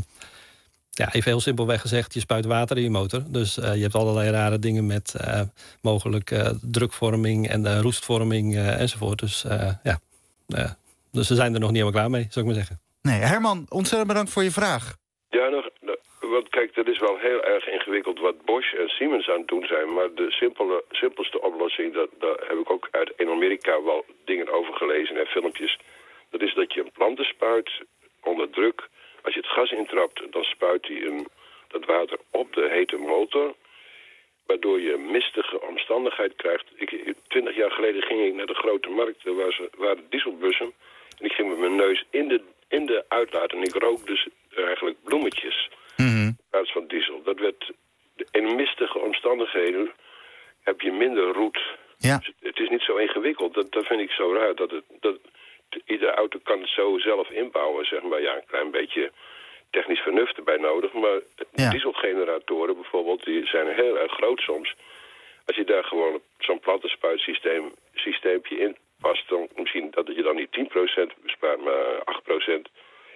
ja, even heel simpelweg gezegd, je spuit water in je motor. Dus uh, je hebt allerlei rare dingen met uh, mogelijk uh, drukvorming en uh, roestvorming uh, enzovoort. Dus uh, ja, uh, dus ze zijn er nog niet helemaal klaar mee, zou ik maar zeggen. Nee, Herman, ontzettend bedankt voor je vraag. Ja, nog... Want kijk, dat is wel heel erg ingewikkeld wat Bosch en Siemens aan het doen zijn. Maar de simpele, simpelste oplossing, dat, daar heb ik ook uit in Amerika wel dingen over gelezen en filmpjes. Dat is dat je een planten spuit onder druk. Als je het gas intrapt, dan spuit hij een, dat water op de hete motor. Waardoor je een mistige omstandigheid krijgt. Ik, twintig jaar geleden ging ik naar de grote markt, daar waren, waren dieselbussen. En ik ging met mijn neus in de, in de uitlaat en ik rook dus eigenlijk bloemetjes. Mm-hmm. In plaats van diesel. Dat werd, in mistige omstandigheden heb je minder roet. Ja. Dus het is niet zo ingewikkeld. Dat, dat vind ik zo raar. Dat het, dat, iedere auto kan het zo zelf inbouwen. Zeg maar. Ja, een klein beetje technisch vernuft erbij nodig. Maar ja. dieselgeneratoren bijvoorbeeld, die zijn heel erg groot soms. Als je daar gewoon zo'n plantenspuitsysteem systeempje in past, dan misschien dat je dan niet tien procent bespaart, maar acht procent.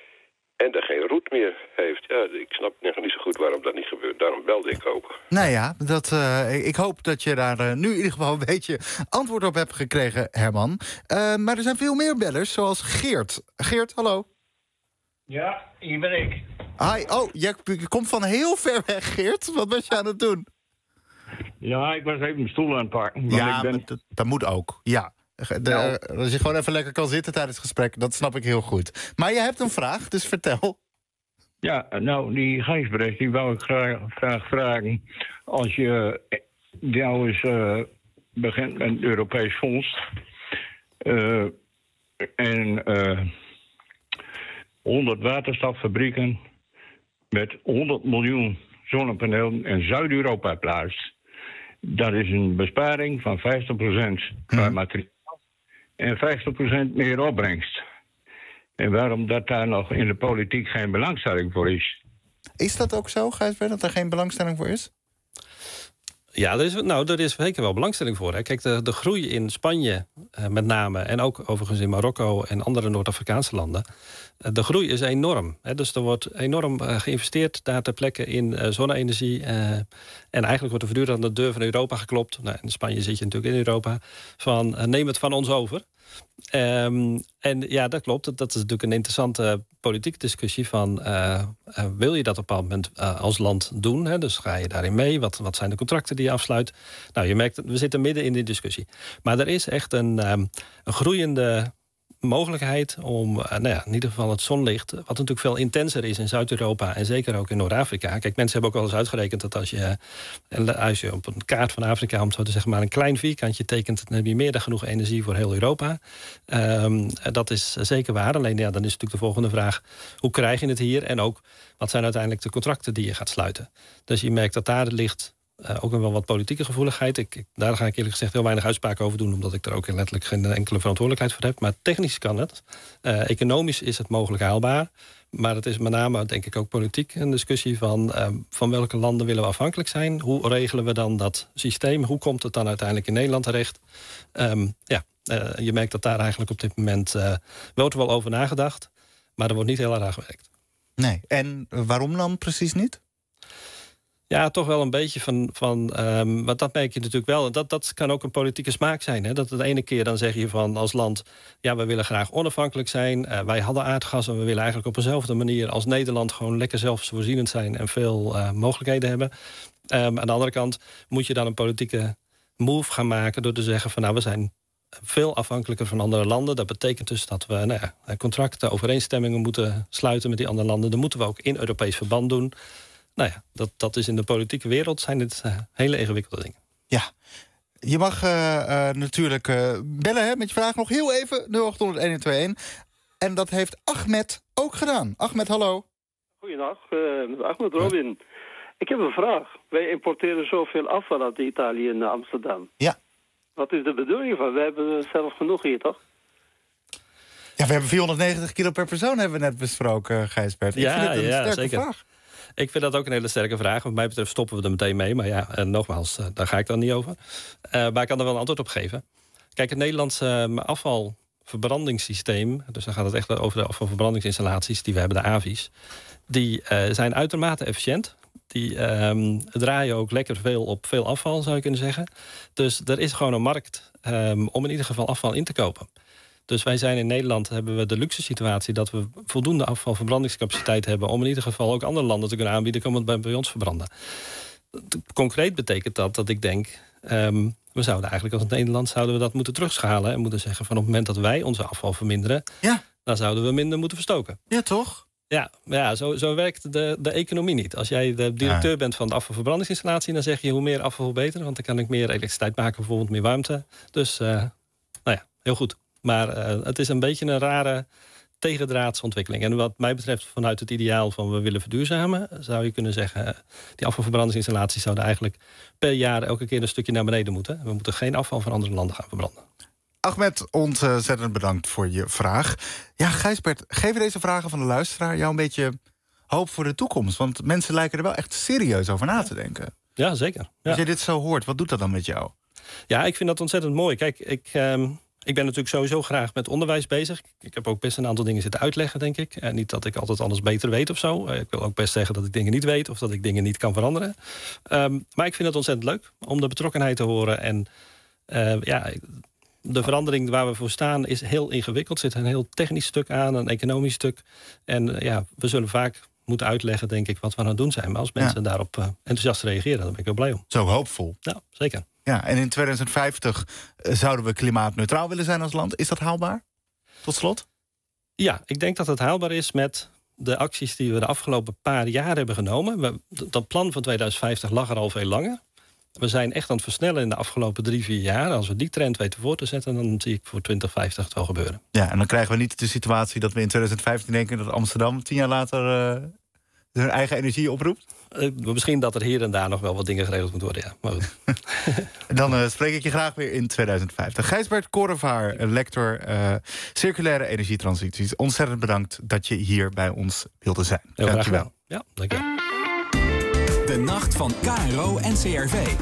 En er geen roet meer heeft. Ja, ik snap nog niet zo goed waarom dat niet gebeurt. Daarom belde ik ook. Nou ja, dat, uh, ik hoop dat je daar uh, nu in ieder geval een beetje antwoord op hebt gekregen, Herman. Uh, maar er zijn veel meer bellers, zoals Geert. Geert, hallo. Ja, hier ben ik. Hi, oh, je, je komt van heel ver weg, Geert. Wat was je aan het doen? Ja, ik was even mijn stoel aan het pakken. Ja, ik ben... maar dat, dat moet ook, ja. De, nou. Als je gewoon even lekker kan zitten tijdens het gesprek, dat snap ik heel goed. Maar je hebt een vraag, dus vertel. Ja, nou, die Gijsbrecht, die wou ik graag, graag vragen. Als je nou eens uh, begint met een Europees fonds... Uh, en uh, honderd waterstoffabrieken met honderd miljoen zonnepanelen in Zuid-Europa plaatst... dat is een besparing van vijftig procent qua hmm. materiaal en vijftig procent meer opbrengst. En waarom dat daar nog in de politiek geen belangstelling voor is? Is dat ook zo, Gijsbert, dat er geen belangstelling voor is? Ja, er is, nou, er is zeker wel belangstelling voor. Hè. Kijk, de, de groei in Spanje uh, met name... en ook overigens in Marokko en andere Noord-Afrikaanse landen... Uh, de groei is enorm. Hè. Dus er wordt enorm uh, geïnvesteerd daar ter plekke in uh, zonne-energie. Uh, en eigenlijk wordt er voortdurend aan de deur van Europa geklopt. Nou, in Spanje zit je natuurlijk in Europa. Van, uh, neem het van ons over. Um, en ja, dat klopt. Dat, dat is natuurlijk een interessante politieke discussie van... Uh, uh, wil je dat op een bepaald moment uh, als land doen? Hè? Dus ga je daarin mee? Wat, wat zijn de contracten die je afsluit? Nou, je merkt, we zitten midden in die discussie. Maar er is echt een, um, een groeiende mogelijkheid om, uh, nou ja, in ieder geval het zonlicht... wat natuurlijk veel intenser is in Zuid-Europa en zeker ook in Noord-Afrika. Kijk, mensen hebben ook wel eens uitgerekend dat als je, als je op een kaart van Afrika... om het zo te zeggen maar een klein vierkantje tekent... dan heb je meer dan genoeg energie voor heel Europa. Um, dat is zeker waar. Alleen ja, dan is natuurlijk de volgende vraag... hoe krijg je het hier? En ook, wat zijn uiteindelijk de contracten die je gaat sluiten? Dus je merkt dat daar ligt... Uh, ook nog wel wat politieke gevoeligheid. Ik, ik, daar ga ik eerlijk gezegd heel weinig uitspraken over doen, omdat ik er ook letterlijk geen enkele verantwoordelijkheid voor heb. Maar technisch kan het. Uh, economisch is het mogelijk haalbaar. Maar het is met name, denk ik, ook politiek een discussie van... Uh, van welke landen willen we afhankelijk zijn? Hoe regelen we dan dat systeem? Hoe komt het dan uiteindelijk in Nederland terecht? Um, ja, uh, je merkt dat daar eigenlijk op dit moment... Uh, wordt er wel over nagedacht, maar er wordt niet heel erg aan gewerkt. Nee, en waarom dan precies niet? Ja, toch wel een beetje van... van um, want dat merk je natuurlijk wel. En dat, dat kan ook een politieke smaak zijn. Hè? Dat de ene keer dan zeg je van als land... ja, we willen graag onafhankelijk zijn. Uh, wij hadden aardgas en we willen eigenlijk op dezelfde manier... als Nederland gewoon lekker zelfvoorzienend zijn... en veel uh, mogelijkheden hebben. Um, aan de andere kant moet je dan een politieke move gaan maken... door te zeggen van nou, we zijn veel afhankelijker van andere landen. Dat betekent dus dat we nou ja, contracten, overeenstemmingen moeten sluiten... met die andere landen. Dat moeten we ook in Europees verband doen... Nou ja, dat, dat is in de politieke wereld zijn dit uh, hele ingewikkelde dingen. Ja, je mag uh, uh, natuurlijk uh, bellen hè, met je vraag nog heel even nul acht honderd een twee een. En dat heeft Ahmed ook gedaan. Ahmed, hallo. Goeiedag, uh, Ahmed Robin. Ja. Ik heb een vraag. Wij importeren zoveel afval uit Italië en Amsterdam. Ja. Wat is de bedoeling van? We hebben zelf genoeg hier, toch? Ja, we hebben vierhonderdnegentig kilo per persoon, hebben we net besproken, Gijsbert. Ik ja, vind het een ja, sterke zeker. vraag. Ik vind dat ook een hele sterke vraag. Wat mij betreft stoppen we er meteen mee. Maar ja, en nogmaals, uh, daar ga ik dan niet over. Uh, maar ik kan er wel een antwoord op geven. Kijk, het Nederlandse uh, afvalverbrandingssysteem... dus dan gaat het echt over de afvalverbrandingsinstallaties... die we hebben, de A V I's... die uh, zijn uitermate efficiënt. Die uh, draaien ook lekker veel op veel afval, zou je kunnen zeggen. Dus er is gewoon een markt um, om in ieder geval afval in te kopen. Dus wij zijn in Nederland, hebben we de luxe situatie... dat we voldoende afvalverbrandingscapaciteit hebben... om in ieder geval ook andere landen te kunnen aanbieden... komen het bij ons verbranden. Concreet betekent dat dat ik denk... Um, we zouden eigenlijk als Nederland zouden we dat moeten terugschalen... en moeten zeggen van op het moment dat wij onze afval verminderen... Ja. dan zouden we minder moeten verstoken. Ja, toch? Ja, ja zo, zo werkt de, de economie niet. Als jij de directeur ja. bent van de afvalverbrandingsinstallatie... dan zeg je hoe meer afval, hoe beter. Want dan kan ik meer elektriciteit maken, bijvoorbeeld meer warmte. Dus, uh, nou ja, heel goed. Maar uh, het is een beetje een rare tegendraadsontwikkeling. En wat mij betreft vanuit het ideaal van we willen verduurzamen... zou je kunnen zeggen, uh, die afvalverbrandingsinstallaties zouden eigenlijk per jaar elke keer een stukje naar beneden moeten. We moeten geen afval van andere landen gaan verbranden. Ahmed, ontzettend bedankt voor je vraag. Ja, Gijsbert, geven deze vragen van de luisteraar jou een beetje hoop voor de toekomst? Want mensen lijken er wel echt serieus over na te denken. Ja, zeker. Ja. Als je dit zo hoort, wat doet dat dan met jou? Ja, ik vind dat ontzettend mooi. Kijk, ik... Um... Ik ben natuurlijk sowieso graag met onderwijs bezig. Ik heb ook best een aantal dingen zitten uitleggen, denk ik. En niet dat ik altijd alles beter weet of zo. Ik wil ook best zeggen dat ik dingen niet weet... of dat ik dingen niet kan veranderen. Um, maar ik vind het ontzettend leuk om de betrokkenheid te horen. En uh, ja, de verandering waar we voor staan is heel ingewikkeld. Er zit een heel technisch stuk aan, een economisch stuk. En uh, ja, we zullen vaak moeten uitleggen, denk ik, wat we aan het doen zijn. Maar als mensen ja. daarop uh, enthousiast reageren, dan ben ik wel blij om. Zo hoopvol. Ja, zeker. Ja, en in tweeduizend vijftig zouden we klimaatneutraal willen zijn als land. Is dat haalbaar? Tot slot? Ja, ik denk dat het haalbaar is met de acties die we de afgelopen paar jaar hebben genomen. We, dat plan van tweeduizend vijftig lag er al veel langer. We zijn echt aan het versnellen in de afgelopen drie, vier jaar. Als we die trend weten voor te zetten, dan zie ik voor twintig vijftig het wel gebeuren. Ja, en dan krijgen we niet de situatie dat we in tweeduizend vijftien denken dat Amsterdam tien jaar later uh, hun eigen energie oproept? Uh, misschien dat er hier en daar nog wel wat dingen geregeld moeten worden, ja. Maar goed. Dan uh, spreek ik je graag weer in tweeduizend vijftig. Gijsbert Korevaar, lector uh, circulaire energietransities. Ontzettend bedankt dat je hier bij ons wilde zijn. Heel dank je wel. Ja, dank je. De nacht van K R O en C R V.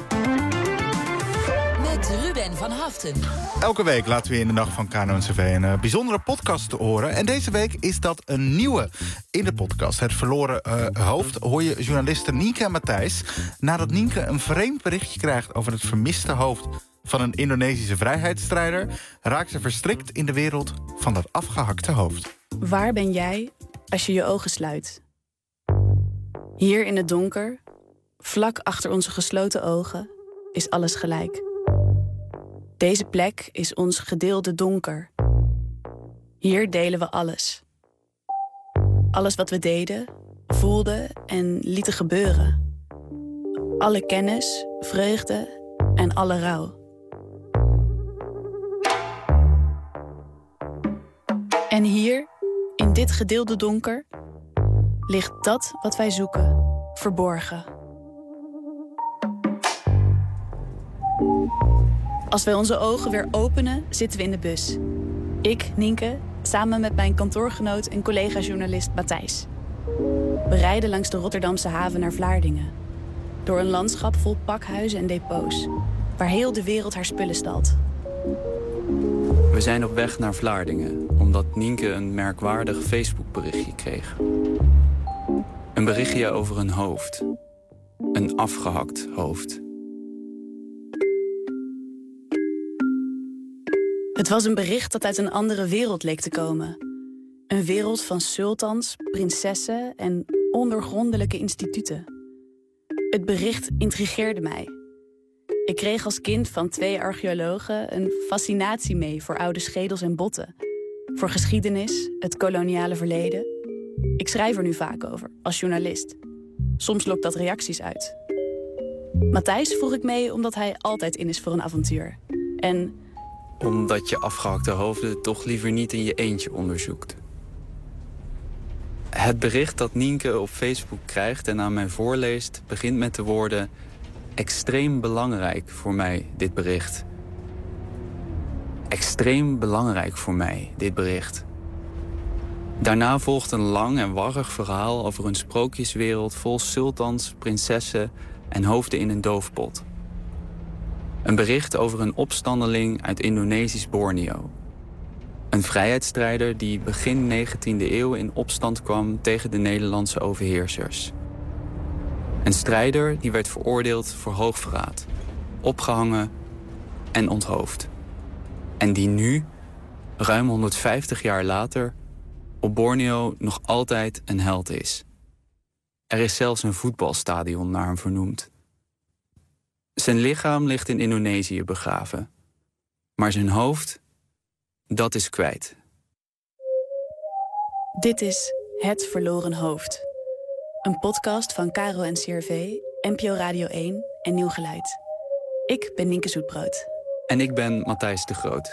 Met Ruben van Haften. Elke week laten we in de nacht van K R O en C R V een uh, bijzondere podcast horen. En deze week is dat een nieuwe in de podcast. Het verloren uh, hoofd hoor je journalisten Nienke en Matthijs. Nadat Nienke een vreemd berichtje krijgt over het vermiste hoofd van een Indonesische vrijheidsstrijder, raakt ze verstrikt in de wereld van dat afgehakte hoofd. Waar ben jij als je je ogen sluit? Hier in het donker, vlak achter onze gesloten ogen, is alles gelijk. Deze plek is ons gedeelde donker. Hier delen we alles. Alles wat we deden, voelden en lieten gebeuren. Alle kennis, vreugde en alle rouw. En hier, in dit gedeelde donker, ligt dat wat wij zoeken, verborgen. Als wij onze ogen weer openen, zitten we in de bus. Ik, Nienke, samen met mijn kantoorgenoot en collega-journalist Matthijs. We rijden langs de Rotterdamse haven naar Vlaardingen. Door een landschap vol pakhuizen en depots, waar heel de wereld haar spullen stalt. We zijn op weg naar Vlaardingen, omdat Nienke een merkwaardig Facebookberichtje kreeg. Een berichtje over een hoofd. Een afgehakt hoofd. Het was een bericht dat uit een andere wereld leek te komen. Een wereld van sultans, prinsessen en ondoorgrondelijke instituten. Het bericht intrigeerde mij. Ik kreeg als kind van twee archeologen een fascinatie mee voor oude schedels en botten. Voor geschiedenis, het koloniale verleden. Ik schrijf er nu vaak over, als journalist. Soms lokt dat reacties uit. Matthijs vroeg ik mee omdat hij altijd in is voor een avontuur. En... omdat je afgehakte hoofden toch liever niet in je eentje onderzoekt. Het bericht dat Nienke op Facebook krijgt en aan mij voorleest begint met de woorden: extreem belangrijk voor mij, dit bericht. Extreem belangrijk voor mij, dit bericht. Daarna volgt een lang en warrig verhaal over een sprookjeswereld vol sultans, prinsessen en hoofden in een doofpot. Een bericht over een opstandeling uit Indonesisch Borneo. Een vrijheidsstrijder die begin negentiende eeuw in opstand kwam tegen de Nederlandse overheersers. Een strijder die werd veroordeeld voor hoogverraad, opgehangen en onthoofd. En die nu, ruim honderdvijftig jaar later, op Borneo nog altijd een held is. Er is zelfs een voetbalstadion naar hem vernoemd. Zijn lichaam ligt in Indonesië begraven. Maar zijn hoofd, dat is kwijt. Dit is Het Verloren Hoofd. Een podcast van Caro en C R V, N P O Radio één en Nieuw Geluid. Ik ben Nienke Zoetbrood. En ik ben Matthijs de Groot.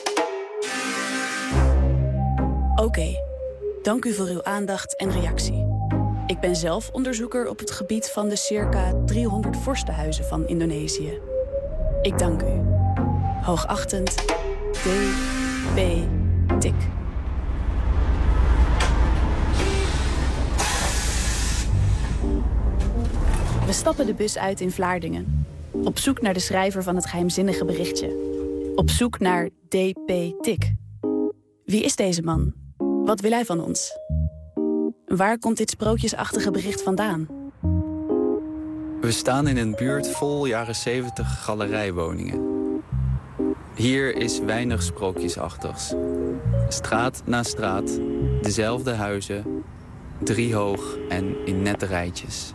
Oké, okay. Dank u voor uw aandacht en reactie. Ik ben zelf onderzoeker op het gebied van de circa driehonderd vorstenhuizen van Indonesië. Ik dank u. Hoogachtend, D P Tik. We stappen de bus uit in Vlaardingen. Op zoek naar de schrijver van het geheimzinnige berichtje. Op zoek naar D P Tik. Wie is deze man? Wat wil hij van ons? Waar komt dit sprookjesachtige bericht vandaan? We staan in een buurt vol jaren zeventig galerijwoningen. Hier is weinig sprookjesachtigs. Straat na straat, dezelfde huizen, driehoog en in nette rijtjes.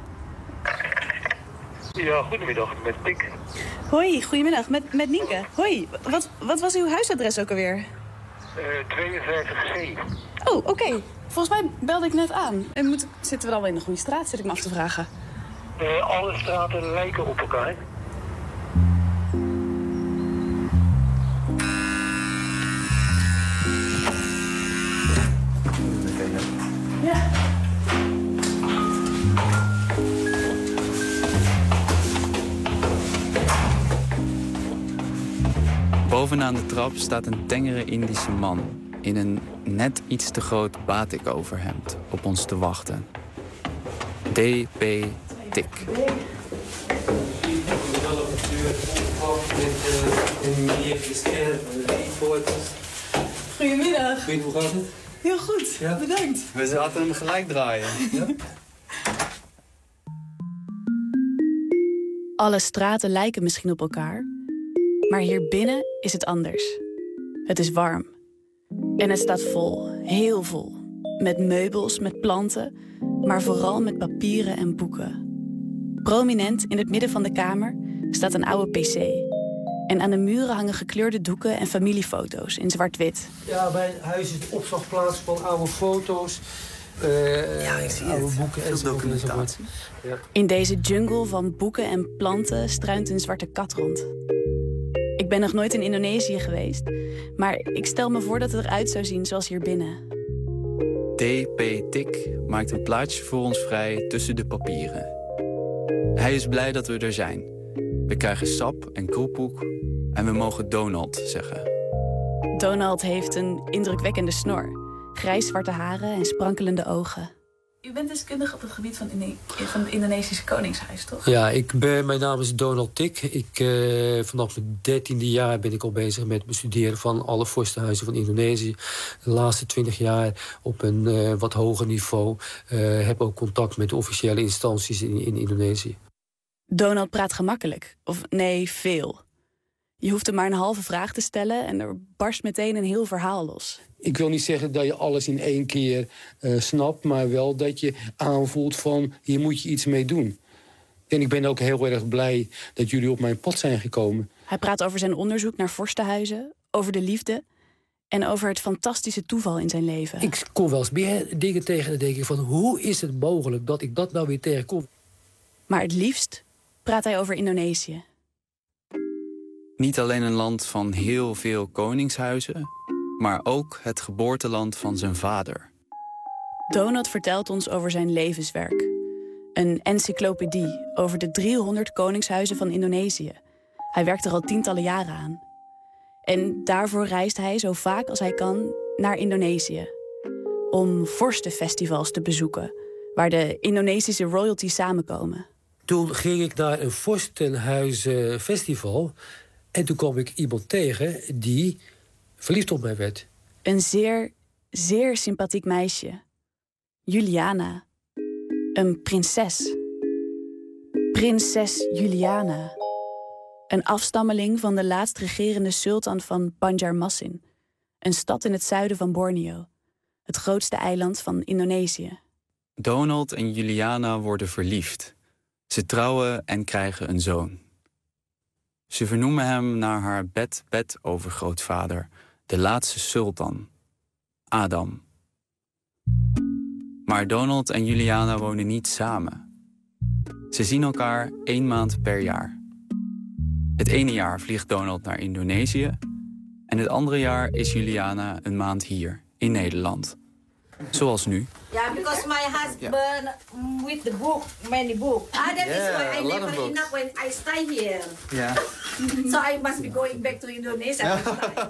Ja, goedemiddag, met Tik. Hoi, goedemiddag, met, met Nienke. Hoi, wat, wat was uw huisadres ook alweer? Uh, tweeënvijftig C. Oh, oké. Okay. Volgens mij belde ik net aan. En moet, zitten we dan wel in de goede straat, zit ik me af te vragen. Uh, alle straten lijken op elkaar. Ja. Bovenaan de trap staat een tengere Indische man in een net iets te groot batik-overhemd op ons te wachten. D P Tik. Goedemiddag. Hoe gaat het? Heel goed, ja. Bedankt. We zaten hem gelijk draaien. Ja? Alle straten lijken misschien op elkaar, maar hier binnen is het anders. Het is warm. En het staat vol, heel vol. Met meubels, met planten, maar vooral met papieren en boeken. Prominent in het midden van de kamer staat een oude pc. En aan de muren hangen gekleurde doeken en familiefoto's in zwart-wit. Ja, bij het huis is de opslagplaats van oude foto's. Uh, ja, ik zie oude het. boeken Veel documentatie. Ja. In deze jungle van boeken en planten struint een zwarte kat rond. Ik ben nog nooit in Indonesië geweest, maar ik stel me voor dat het eruit zou zien zoals hier binnen. D P Tik maakt een plaatsje voor ons vrij tussen de papieren. Hij is blij dat we er zijn. We krijgen sap en kroephoek, En we mogen Donald zeggen. Donald heeft een indrukwekkende snor, grijs-zwarte haren en sprankelende ogen. U bent deskundige op het gebied van, Ine- van het Indonesische Koningshuis, toch? Ja, ik ben, mijn naam is Donald Tik. Ik, uh, vanaf mijn dertiende jaar ben ik al bezig met het bestuderen van alle vorstenhuizen van Indonesië. De laatste twintig jaar op een uh, wat hoger niveau. Uh, heb ook contact met de officiële instanties in, in Indonesië. Donald praat gemakkelijk. Of nee, veel. Je hoeft hem maar een halve vraag te stellen en er barst meteen een heel verhaal los. Ik wil niet zeggen dat je alles in één keer uh, snapt, maar wel dat je aanvoelt van hier moet je iets mee doen. En ik ben ook heel erg blij dat jullie op mijn pad zijn gekomen. Hij praat over zijn onderzoek naar vorstenhuizen, over de liefde en over het fantastische toeval in zijn leven. Ik kom wel eens meer dingen tegen en denk ik van hoe is het mogelijk dat ik dat nou weer tegenkom? Maar het liefst praat hij over Indonesië. Niet alleen een land van heel veel koningshuizen, maar ook het geboorteland van zijn vader. Donald vertelt ons over zijn levenswerk. Een encyclopedie over de driehonderd koningshuizen van Indonesië. Hij werkt er al tientallen jaren aan. En daarvoor reist hij zo vaak als hij kan naar Indonesië. Om vorstenfestivals te bezoeken, waar de Indonesische royalty samenkomen. Toen ging ik naar een vorstenhuizenfestival en toen kwam ik iemand tegen die verliefd op mij werd. Een zeer, zeer sympathiek meisje. Juliana. Een prinses. Prinses Juliana. Een afstammeling van de laatst regerende sultan van Banjarmasin. Een stad in het zuiden van Borneo. Het grootste eiland van Indonesië. Donald en Juliana worden verliefd. Ze trouwen en krijgen een zoon. Ze vernoemen hem naar haar bed-bed-overgrootvader, de laatste sultan, Adam. Maar Donald en Juliana wonen niet samen. Ze zien elkaar één maand per jaar. Het ene jaar vliegt Donald naar Indonesië en het andere jaar is Juliana een maand hier, in Nederland. Zoals nu. Yeah, because my husband yeah. with the book, many books. Ah, that yeah, is why I never enough when I stay here. Yeah. So I must be going back to Indonesia. yeah,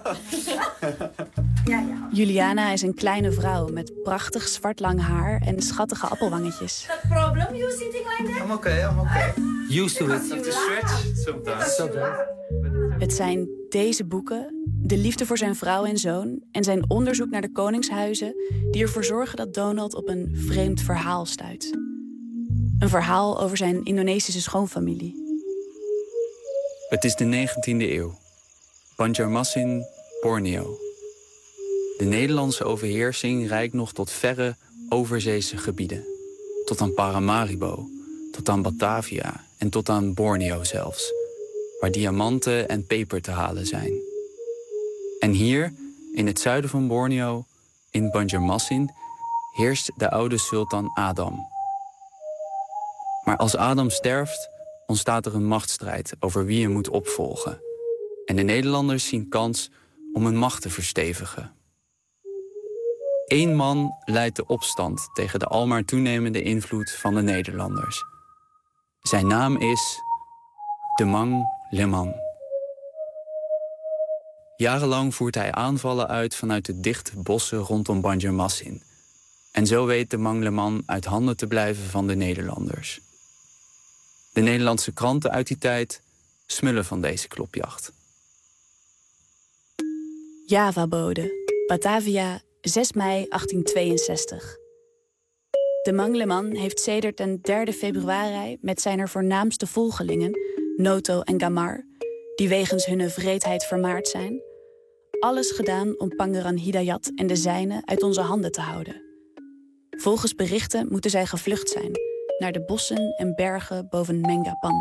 yeah. Juliana is een kleine vrouw met prachtig zwart lang haar en schattige appelwangetjes. No problem, you sitting like that? I'm okay, I'm okay. Used to it. Have to stretch sometimes. Het zijn deze boeken, de liefde voor zijn vrouw en zoon en zijn onderzoek naar de koningshuizen die ervoor zorgen dat Donald op een vreemd verhaal stuit. Een verhaal over zijn Indonesische schoonfamilie. Het is de negentiende eeuw. Banjarmasin, Borneo. De Nederlandse overheersing reikt nog tot verre overzeese gebieden. Tot aan Paramaribo, tot aan Batavia en tot aan Borneo zelfs. Waar diamanten en peper te halen zijn. En hier, in het zuiden van Borneo, in Banjarmasin, heerst de oude sultan Adam. Maar als Adam sterft, ontstaat er een machtsstrijd over wie hem moet opvolgen. En de Nederlanders zien kans om hun macht te verstevigen. Eén man leidt de opstand tegen de almaar toenemende invloed van de Nederlanders. Zijn naam is Demang Leman. Jarenlang voert hij aanvallen uit vanuit de dichte bossen rondom Banjarmasin. En zo weet Demang Leman uit handen te blijven van de Nederlanders. De Nederlandse kranten uit die tijd smullen van deze klopjacht. Java-bode, Batavia, zes mei achttienhonderdtweeënzestig. Demang Leman heeft sedert den derde februari met zijn er voornaamste volgelingen, Noto en Gamar, die wegens hun wreedheid vermaard zijn, alles gedaan om Pangeran Hidayat en de zijnen uit onze handen te houden. Volgens berichten moeten zij gevlucht zijn naar de bossen en bergen boven Mengapan.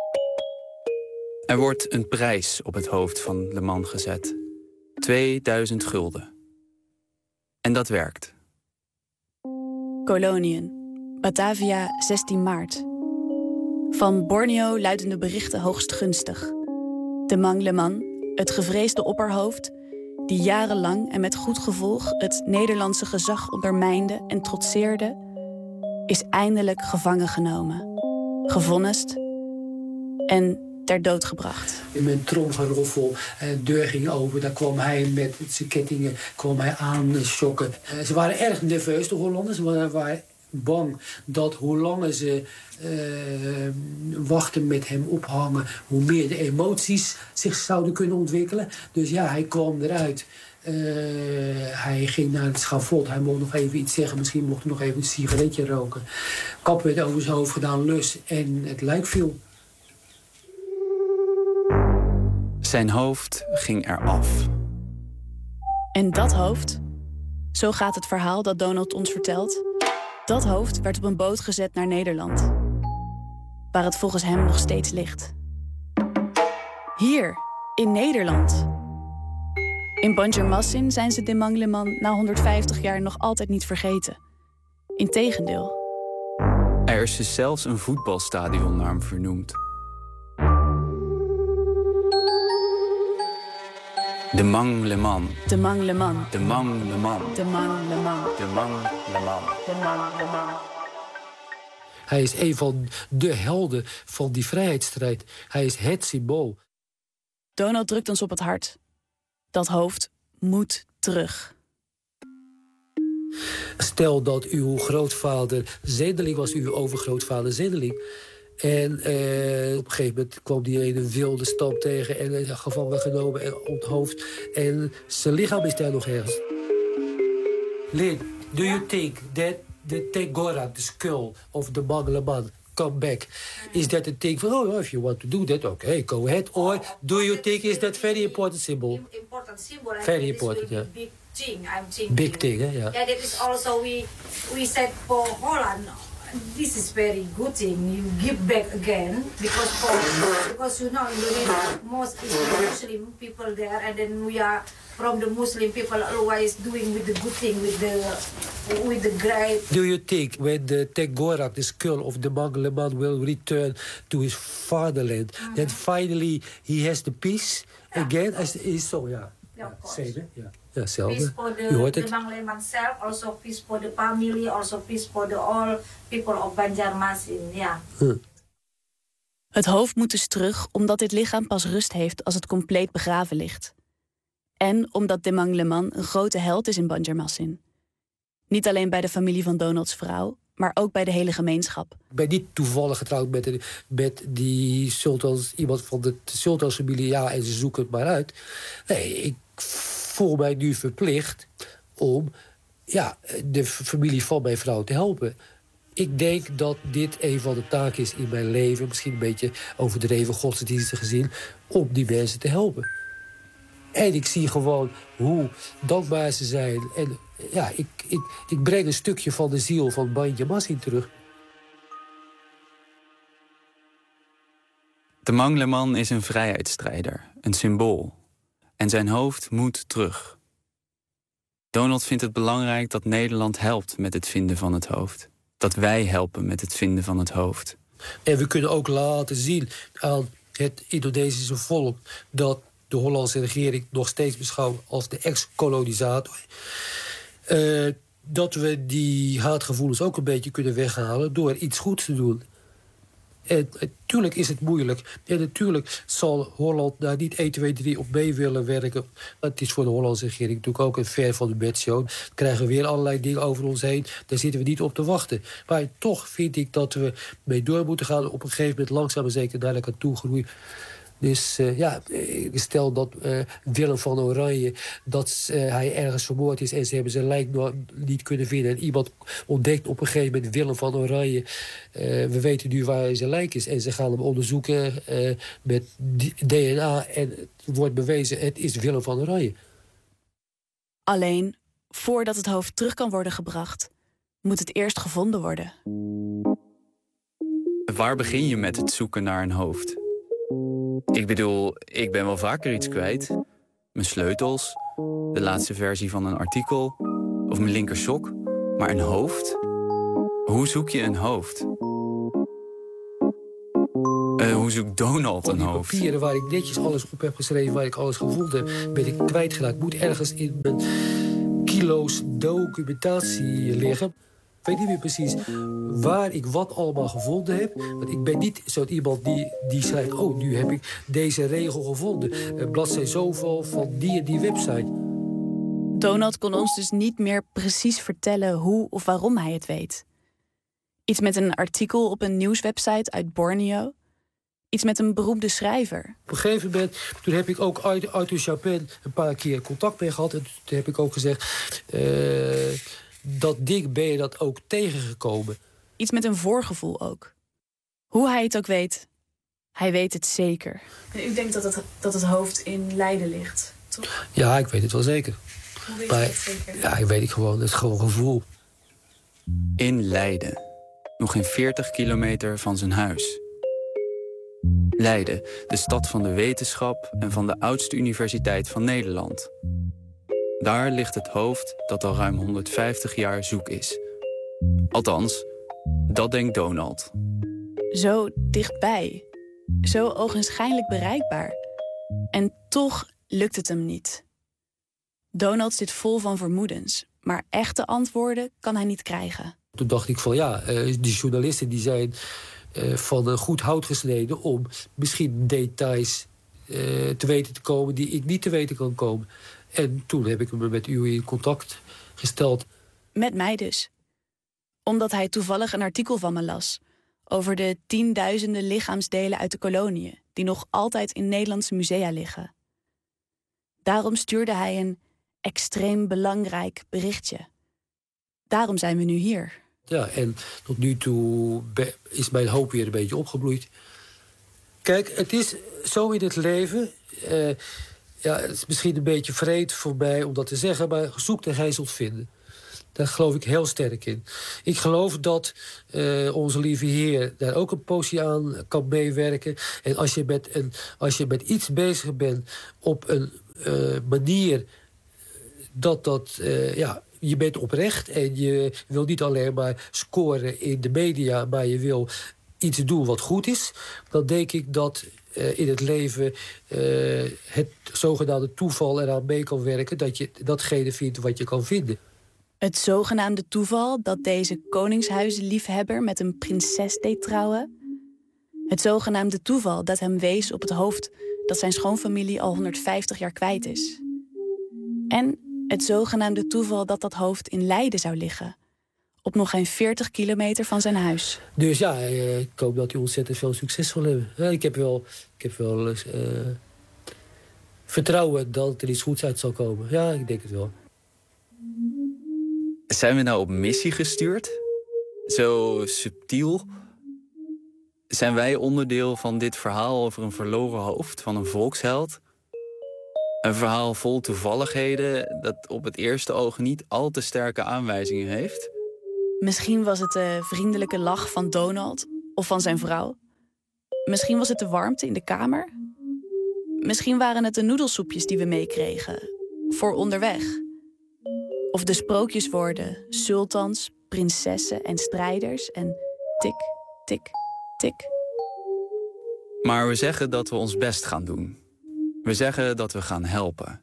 Er wordt een prijs op het hoofd van Leman gezet. tweeduizend gulden. En dat werkt. Koloniën, Batavia, zestien maart. Van Borneo luiden de berichten hoogst gunstig. Demang Leman, het gevreesde opperhoofd, die jarenlang en met goed gevolg het Nederlandse gezag ondermijnde en trotseerde, is eindelijk gevangen genomen, gevonnist en ter dood gebracht. In een tromgeroffel, de deur ging open. Daar kwam hij met zijn kettingen kwam hij aan schokken. Ze waren erg nerveus, de Hollanders. Ze waren bang dat hoe langer ze uh, wachten met hem ophangen, hoe meer de emoties zich zouden kunnen ontwikkelen. Dus ja, hij kwam eruit. Uh, hij ging naar het schavot. Hij mocht nog even iets zeggen. Misschien mocht hij nog even een sigaretje roken. Kap werd over zijn hoofd gedaan, lus en het lijk viel. Zijn hoofd ging eraf. En dat hoofd, zo gaat het verhaal dat Donald ons vertelt, dat hoofd werd op een boot gezet naar Nederland, waar het volgens hem nog steeds ligt. Hier, in Nederland. In Banjarmasin zijn ze Demang Leman na honderdvijftig jaar nog altijd niet vergeten. Integendeel. Er is dus zelfs een voetbalstadion naar hem vernoemd. Demang Leman. Demang Leman. Demang Leman. Demang Leman. Demang Leman. Demang Leman. Hij is een van de helden van die vrijheidsstrijd. Hij is het symbool. Donald drukt ons op het hart. Dat hoofd moet terug. Stel dat uw grootvader zendeling was, uw overgrootvader zendeling. En uh, op een gegeven moment kwam die een wilde stam tegen en uh, gevangen genomen en onthoofd. En zijn lichaam is daar nog ergens. Lid, do you think that the Tegora, the skull of the Banglaman, come back? Is that a thing van, oh, if you want to do that, okay, go ahead. Or do you think is that very important symbol? Important symbol. Very important, yeah. Big thing, I'm thinking. Big thing, yeah. Yeah, that is also we we said for Holland. This is very good thing. You give back again because for because you know Indonesia most is Muslim people there, and then we are from the Muslim people always doing with the good thing with the with the great. Do you think when the Tegorak, the skull of the Banglaman, will return to his fatherland, mm-hmm. that finally he has the peace yeah. again? As is so, yeah. Yeah, of course. Same, yeah. Ja, hetzelfde. Peace for the, the Banglaman self, also peace for the family, also peace for the all people of Banjarmasin, ja. Huh. Het hoofd moet dus terug, omdat dit lichaam pas rust heeft als het compleet begraven ligt. En omdat Demang Leman een grote held is in Banjarmasin. Niet alleen bij de familie van Donalds vrouw, maar ook bij de hele gemeenschap. Ik ben niet toevallig getrouwd met, de, met die sultans, iemand van de sultansfamilie, ja, en ze zoeken het maar uit. Nee, ik voel mij nu verplicht om ja, de familie van mijn vrouw te helpen. Ik denk dat dit een van de taken is in mijn leven, misschien een beetje overdreven godsdienstig gezien, om die mensen te helpen. En ik zie gewoon hoe dankbaar ze zijn. En ja, ik, ik, ik breng een stukje van de ziel van Banjarmasin terug. Demang Leman is een vrijheidsstrijder, een symbool. En zijn hoofd moet terug. Donald vindt het belangrijk dat Nederland helpt met het vinden van het hoofd. Dat wij helpen met het vinden van het hoofd. En we kunnen ook laten zien aan het Indonesische volk dat de Hollandse regering nog steeds beschouwt als de ex-kolonisator. Uh, dat we die haatgevoelens ook een beetje kunnen weghalen door iets goeds te doen. En natuurlijk is het moeilijk. En natuurlijk zal Holland daar niet één, twee, drie op mee willen werken. Het is voor de Hollandse regering natuurlijk ook een ver van de bedshow. Dan krijgen we weer allerlei dingen over ons heen. Daar zitten we niet op te wachten. Maar toch vind ik dat we mee door moeten gaan. Op een gegeven moment langzaam en zeker daar naartoe toegroeien. Dus uh, ja, stel dat uh, Willem van Oranje, dat uh, hij ergens vermoord is en ze hebben zijn lijk nog niet kunnen vinden. En iemand ontdekt op een gegeven moment Willem van Oranje. Uh, we weten nu waar zijn lijk is. En ze gaan hem onderzoeken uh, met D N A en het wordt bewezen, het is Willem van Oranje. Alleen, voordat het hoofd terug kan worden gebracht, moet het eerst gevonden worden. Waar begin je met het zoeken naar een hoofd? Ik bedoel, ik ben wel vaker iets kwijt. Mijn sleutels, de laatste versie van een artikel of mijn linkersok. Maar een hoofd? Hoe zoek je een hoofd? Uh, hoe zoekt Donald een hoofd? Die papieren waar ik netjes alles op heb geschreven, waar ik alles gevonden heb, ben ik kwijtgeraakt. Moet ergens in mijn kilo's documentatie liggen. weet niet meer precies waar ik wat allemaal gevonden heb. Want ik ben niet zo iemand die, die schrijft... oh, nu heb ik deze regel gevonden. Uh, bladzij zoveel van die en die website. Donald kon ons dus niet meer precies vertellen hoe of waarom hij het weet. Iets met een artikel op een nieuwswebsite uit Borneo. Iets met een beroemde schrijver. Op een gegeven moment, toen heb ik ook Arthur Chapin een paar keer contact mee gehad. En toen heb ik ook gezegd, uh, dat ding ben je dat ook tegengekomen. Iets met een voorgevoel ook. Hoe hij het ook weet, hij weet het zeker. En u denkt dat het, dat het hoofd in Leiden ligt, toch? Ja, ik weet het wel zeker. Hoe weet maar, je het zeker? Ja, ik weet het gewoon. Het is gewoon gevoel. In Leiden. Nog geen veertig kilometer van zijn huis. Leiden, de stad van de wetenschap en van de oudste universiteit van Nederland. Daar ligt het hoofd dat al ruim honderdvijftig jaar zoek is. Althans, dat denkt Donald. Zo dichtbij. Zo ogenschijnlijk bereikbaar. En toch lukt het hem niet. Donald zit vol van vermoedens, maar echte antwoorden kan hij niet krijgen. Toen dacht ik van ja, die journalisten die zijn uh, van een goed hout gesneden om misschien details uh, te weten te komen die ik niet te weten kan komen. En toen heb ik me met u in contact gesteld. Met mij dus. Omdat hij toevallig een artikel van me las over de tienduizenden lichaamsdelen uit de koloniën die nog altijd in Nederlandse musea liggen. Daarom stuurde hij een extreem belangrijk berichtje. Daarom zijn we nu hier. Ja, en tot nu toe is mijn hoop weer een beetje opgebloeid. Kijk, het is zo in het leven. Uh, ja, het is misschien een beetje vreed voor mij om dat te zeggen, maar zoek en gij zult vinden. Daar geloof ik heel sterk in. Ik geloof dat uh, onze lieve Heer daar ook een poosje aan kan meewerken. En als je met, een, als je met iets bezig bent op een uh, manier dat dat... Uh, ja, je bent oprecht en je wil niet alleen maar scoren in de media, maar je wil iets doen wat goed is, dan denk ik dat uh, in het leven uh, het zogenaamde toeval eraan mee kan werken, dat je datgene vindt wat je kan vinden. Het zogenaamde toeval dat deze koningshuizenliefhebber met een prinses deed trouwen. Het zogenaamde toeval dat hem wees op het hoofd dat zijn schoonfamilie al honderdvijftig jaar kwijt is. En het zogenaamde toeval dat dat hoofd in Leiden zou liggen. Op nog geen veertig kilometer van zijn huis. Dus ja, ik hoop dat hij ontzettend veel succes zal hebben. Ja, ik heb wel, ik heb wel uh, vertrouwen dat er iets goeds uit zal komen. Ja, ik denk het wel. Zijn we nou op missie gestuurd? Zo subtiel? Zijn wij onderdeel van dit verhaal over een verloren hoofd van een volksheld? Een verhaal vol toevalligheden dat op het eerste oog niet al te sterke aanwijzingen heeft? Misschien was het de vriendelijke lach van Donald of van zijn vrouw. Misschien was het de warmte in de kamer. Misschien waren het de noedelsoepjes die we meekregen. Voor onderweg. Of de sprookjeswoorden, sultans, prinsessen en strijders en tik, tik, tik. Maar we zeggen dat we ons best gaan doen. We zeggen dat we gaan helpen.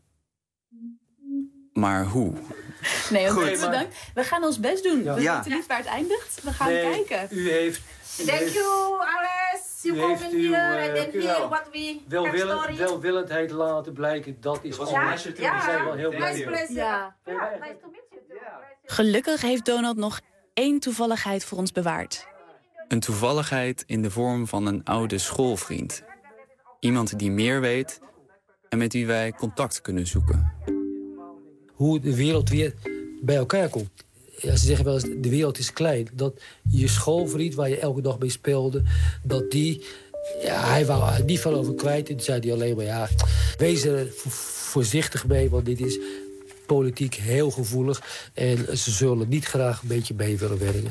Maar hoe? Nee, oké, bedankt. We gaan ons best doen. Ja. We Ja. weten niet waar het eindigt. We gaan Nee, kijken. U heeft... Thank you, Alice. You U come heeft in uw, here uh, and then jawel. hear what we have Welwillend, story. welwillendheid laten blijken, dat is al. Ja, We zijn wel heel blij nice mee. pleasure. Ja. Yeah, nice to meet you too. Gelukkig heeft Donald nog één toevalligheid voor ons bewaard. Een toevalligheid in de vorm van een oude schoolvriend. Iemand die meer weet en met wie wij contact kunnen zoeken. Hoe de wereld weer bij elkaar komt. Ja, ze zeggen wel eens, de wereld is klein. Dat je schoolvriend, waar je elke dag mee speelde, dat die... Ja, hij wou er niet veel over kwijt. En toen zei hij alleen maar, ja, wees er vo- voorzichtig mee, want dit is politiek heel gevoelig. En ze zullen niet graag een beetje mee willen werken.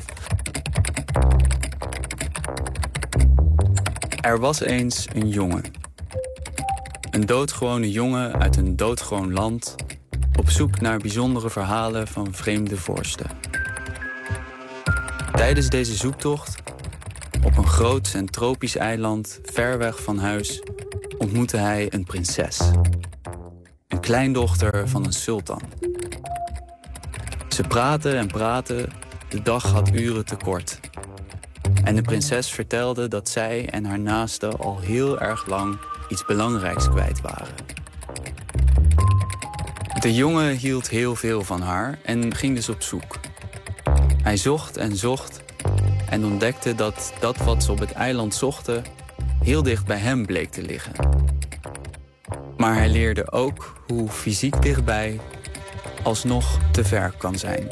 Er was eens een jongen. Een doodgewone jongen uit een doodgewoon land, op zoek naar bijzondere verhalen van vreemde vorsten. Tijdens deze zoektocht, op een groot en tropisch eiland ver weg van huis, ontmoette hij een prinses. Een kleindochter van een sultan. Ze praten en praten De dag had uren tekort. En de prinses vertelde dat zij en haar naasten al heel erg lang iets belangrijks kwijt waren. De jongen hield heel veel van haar en ging dus op zoek. Hij zocht en zocht en ontdekte dat dat wat ze op het eiland zochten heel dicht bij hem bleek te liggen. Maar hij leerde ook hoe fysiek dichtbij alsnog te ver kan zijn.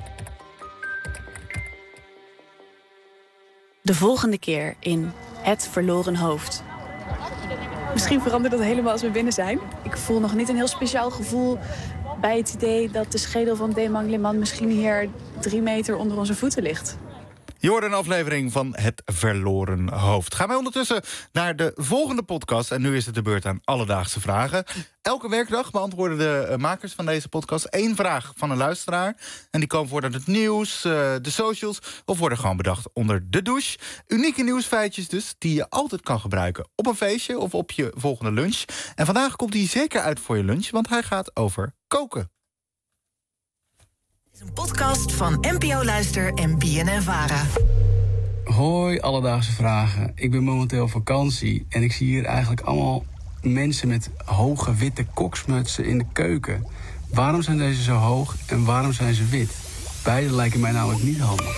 De volgende keer in Het Verloren Hoofd. Misschien verandert dat helemaal als we binnen zijn. Ik voel nog niet een heel speciaal gevoel bij het idee dat de schedel van Demang Liman misschien hier drie meter onder onze voeten ligt. Je hoort een aflevering van Het Verloren Hoofd. Gaan wij ondertussen naar de volgende podcast. En nu is het de beurt aan Alledaagse Vragen. Elke werkdag beantwoorden de makers van deze podcast één vraag van een luisteraar. En die komen voor uit het nieuws, de socials of worden gewoon bedacht onder de douche. Unieke nieuwsfeitjes dus, die je altijd kan gebruiken op een feestje of op je volgende lunch. En vandaag komt hij zeker uit voor je lunch, want hij gaat over koken. Een podcast van N P O Luister en B N N Vara. Hoi, Alledaagse Vragen. Ik ben momenteel op vakantie en ik zie hier eigenlijk allemaal mensen met hoge witte koksmutsen in de keuken. Waarom zijn deze zo hoog en waarom zijn ze wit? Beide lijken mij namelijk niet handig.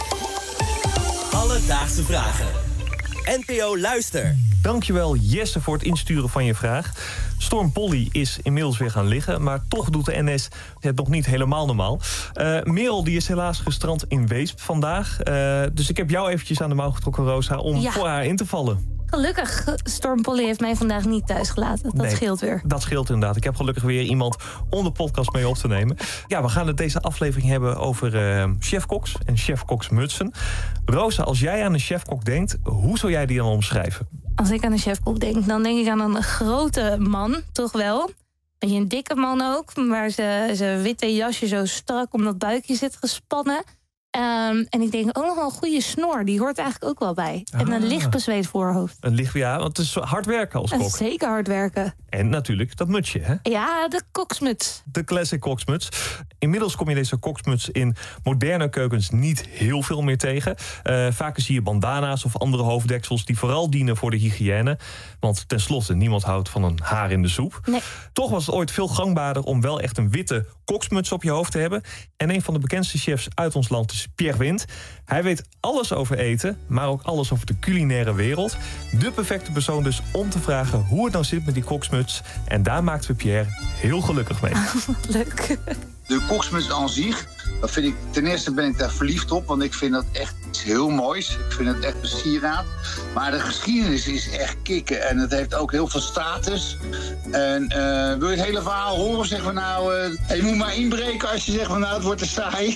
Alledaagse Vragen. N P O Luister. Dankjewel Jesse voor het insturen van je vraag. Storm Polly is inmiddels weer gaan liggen, maar toch doet de N S het nog niet helemaal normaal. Uh, Merel die is helaas gestrand in Weesp vandaag. Uh, dus ik heb jou eventjes aan de mouw getrokken, Rosa, om ja. voor haar in te vallen. Gelukkig, Storm Polly heeft mij vandaag niet thuis gelaten. Dat nee, scheelt weer. Dat scheelt inderdaad. Ik heb gelukkig weer iemand om de podcast mee op te nemen. Ja, we gaan het deze aflevering hebben over uh, chefkoks en chefkoksmutsen. Rosa, als jij aan een chefkok denkt, hoe zou jij die dan omschrijven? Als ik aan een chefkok denk, dan denk ik aan een grote man, toch wel. Beetje een dikke man ook, maar zijn witte jasje zo strak om dat buikje zit gespannen. Um, en ik denk ook nog wel een goede snor. Die hoort eigenlijk ook wel bij. Ah. En een licht bezweet voorhoofd. Een licht, ja, want het is hard werken als kok. Zeker hard werken. En natuurlijk dat mutsje, hè? Ja, de koksmuts. De classic koksmuts. Inmiddels kom je deze koksmuts in moderne keukens niet heel veel meer tegen. Uh, vaker zie je bandana's of andere hoofddeksels die vooral dienen voor de hygiëne. Want tenslotte, niemand houdt van een haar in de soep. Nee. Toch was het ooit veel gangbaarder om wel echt een witte koksmuts op je hoofd te hebben. En een van de bekendste chefs uit ons land is Pierre Wind. Hij weet alles over eten, maar ook alles over de culinaire wereld. De perfecte persoon dus om te vragen hoe het nou zit met die koksmuts. En daar maakten we Pierre heel gelukkig mee. Leuk. De koksmuts aan zich, dat vind ik, ten eerste ben ik daar verliefd op, want ik vind dat echt iets heel moois. Ik vind het echt een sieraad. Maar de geschiedenis is echt kicken en het heeft ook heel veel status. En uh, wil je het hele verhaal horen? Zeggen we nou, uh, je moet maar inbreken als je zegt van nou, het wordt te saai.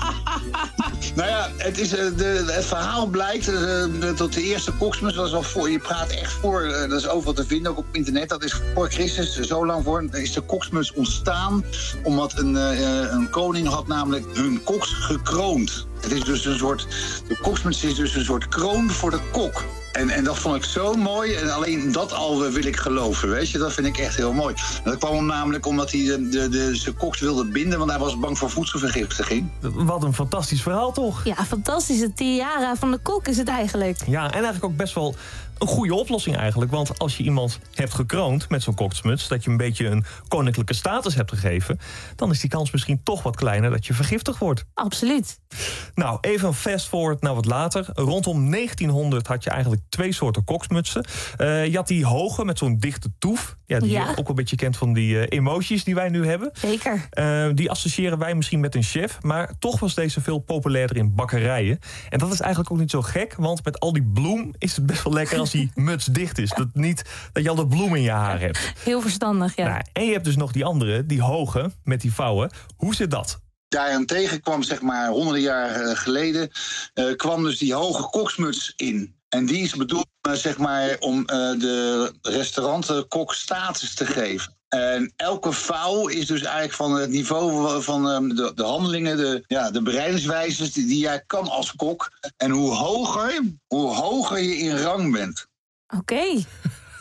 Nou ja, het, is, uh, de, het verhaal blijkt uh, de, tot de eerste koksmuts, dat is al voor, je praat echt voor, uh, dat is overal te vinden, ook op internet. Dat is voor Christus, zo lang voor, is de koksmuts ontstaan, omdat een, uh, een koning had namelijk hun koks gekroond. Het is dus een soort, de koksmuts is dus een soort kroon voor de kok. En, en dat vond ik zo mooi. En alleen dat al wil ik geloven, weet je. Dat vind ik echt heel mooi. En dat kwam hem namelijk omdat hij de, de, de, zijn koks wilde binden, want hij was bang voor voedselvergiftiging. Wat een fantastisch verhaal, toch? Ja, fantastisch. De tiara van de kok is het eigenlijk. Ja, en eigenlijk ook best wel een goede oplossing eigenlijk. Want als je iemand hebt gekroond met zo'n koksmuts, dat je een beetje een koninklijke status hebt gegeven, dan is die kans misschien toch wat kleiner dat je vergiftigd wordt. Absoluut. Nou, even een fast forward naar wat later. Rondom negentienhonderd had je eigenlijk twee soorten koksmutsen. Uh, je had die hoge met zo'n dichte toef. Ja, die ja. je ook wel een beetje kent van die uh, emoties die wij nu hebben. Zeker. Uh, die associëren wij misschien met een chef, maar toch was deze veel populairder in bakkerijen. En dat is eigenlijk ook niet zo gek, want met al die bloem is het best wel lekker als die muts dicht is. Dat niet dat je al de bloem in je haar hebt. Heel verstandig, ja. Nou, en je hebt dus nog die andere, die hoge, met die vouwen. Hoe zit dat? Daarentegen kwam, zeg maar, honderden jaar geleden, uh, kwam dus die hoge koksmuts in. En die is bedoeld, uh, zeg maar, om uh, de restaurantkok status te geven. En elke vouw is dus eigenlijk van het niveau van um, de, de handelingen, de, ja, de bereidingswijzes die, die jij kan als kok. En hoe hoger, hoe hoger je in rang bent. Oké. Okay.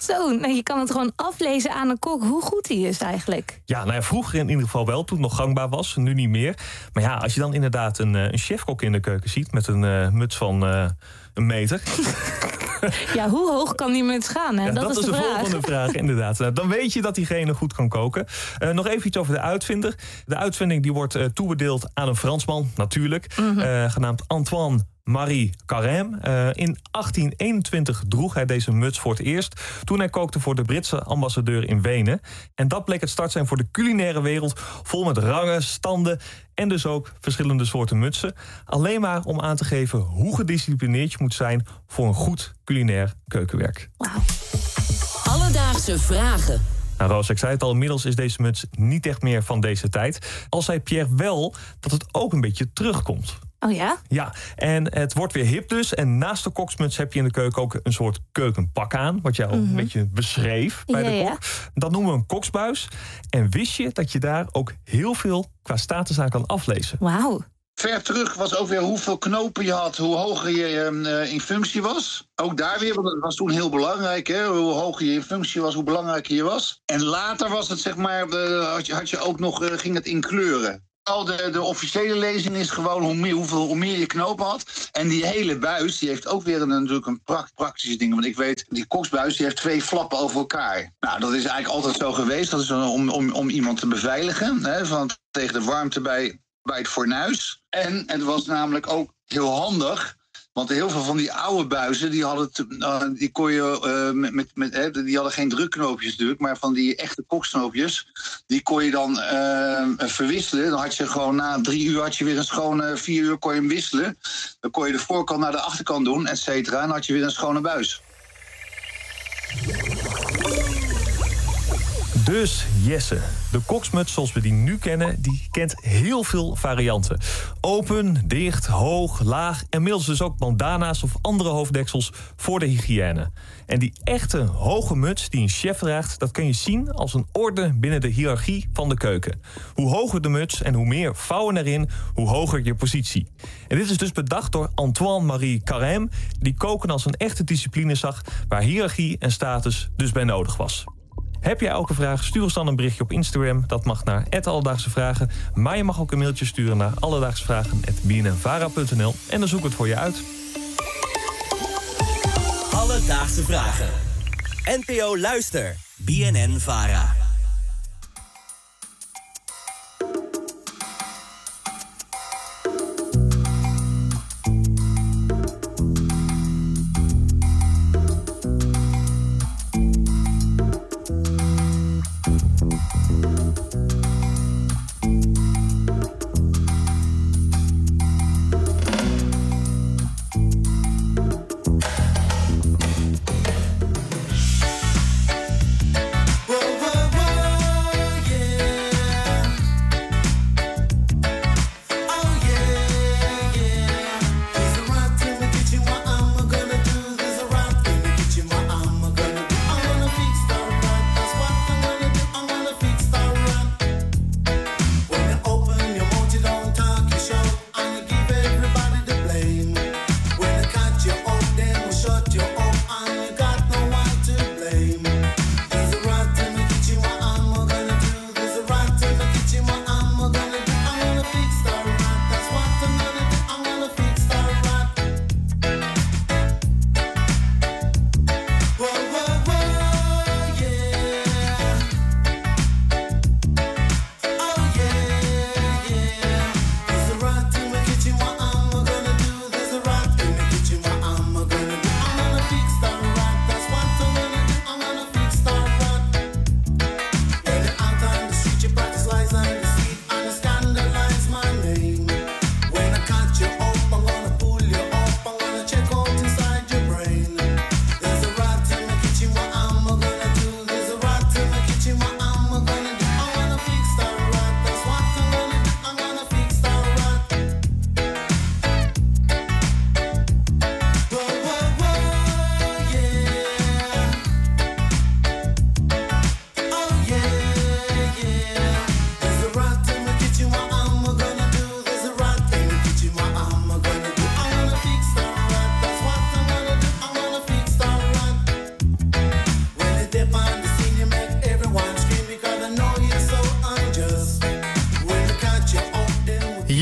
Zo, nou, je kan het gewoon aflezen aan een kok hoe goed hij is eigenlijk. Ja, nou ja, vroeger in ieder geval wel, toen het nog gangbaar was, nu niet meer. Maar ja, als je dan inderdaad een, een chefkok in de keuken ziet met een uh, muts van uh, een meter. Ja, hoe hoog kan die muts gaan? Hè? Ja, dat, dat is is de, de vraag. volgende vraag, inderdaad. Nou, dan weet je dat diegene goed kan koken. Uh, nog even iets over de uitvinder. De uitvinding die wordt uh, toebedeeld aan een Fransman, natuurlijk. Mm-hmm. Uh, genaamd Antoine Marie Carême. Uh, in achttien eenentwintig droeg hij deze muts voor het eerst toen hij kookte voor de Britse ambassadeur in Wenen. En dat bleek het start zijn voor de culinaire wereld, vol met rangen, standen en dus ook verschillende soorten mutsen. Alleen maar om aan te geven hoe gedisciplineerd je moet zijn voor een goed culinair keukenwerk. Wauw. Alledaagse vragen. Nou, Roos, ik zei het al, inmiddels is deze muts niet echt meer van deze tijd. Al zei Pierre wel dat het ook een beetje terugkomt. Oh ja? Ja, en het wordt weer hip dus. En naast de koksmuts heb je in de keuken ook een soort keukenpak aan. Wat jij al mm-hmm. een beetje beschreef bij ja, de kok. Ja. Dat noemen we een koksbuis. En wist je dat je daar ook heel veel qua status aan kan aflezen? Wauw. Ver terug was ook weer hoeveel knopen je had, hoe hoger je uh, in functie was. Ook daar weer, want dat was toen heel belangrijk, hè? Hoe hoger je in functie was, hoe belangrijker je was. En later was het, zeg maar, uh, had, je, had je ook nog, uh, ging het in kleuren. Al de, de officiële lezing is gewoon hoe meer, hoeveel, hoe meer je knopen had. En die hele buis, die heeft ook weer een, natuurlijk een pracht, praktische ding. Want ik weet, die koksbuis die heeft twee flappen over elkaar. Nou, dat is eigenlijk altijd zo geweest. Dat is om, om, om iemand te beveiligen, hè? Van, tegen de warmte bij... bij het fornuis. En het was namelijk ook heel handig, want heel veel van die oude buizen, die hadden, te, uh, die kon je uh, met, met, met hè, die hadden geen drukknoopjes natuurlijk, maar van die echte koksknoopjes, die kon je dan uh, verwisselen. Dan had je gewoon na drie uur had je weer een schone, vier uur kon je hem wisselen. Dan kon je de voorkant naar de achterkant doen, et cetera. En dan had je weer een schone buis. Dus Jesse, de koksmuts zoals we die nu kennen, die kent heel veel varianten. Open, dicht, hoog, laag en middels dus ook bandana's of andere hoofddeksels voor de hygiëne. En die echte hoge muts die een chef draagt, dat kun je zien als een orde binnen de hiërarchie van de keuken. Hoe hoger de muts en hoe meer vouwen erin, hoe hoger je positie. En dit is dus bedacht door Antoine Marie Carême, die koken als een echte discipline zag, waar hiërarchie en status dus bij nodig was. Heb jij ook een vraag? Stuur ons dan een berichtje op Instagram. Dat mag naar at Alledaagse Vragen. Maar je mag ook een mailtje sturen naar alledaagsvragen at b n n vara punt n l. En dan zoek ik het voor je uit. Alledaagse Vragen. N P O Luister. B N N Vara. Whoa, whoa, whoa.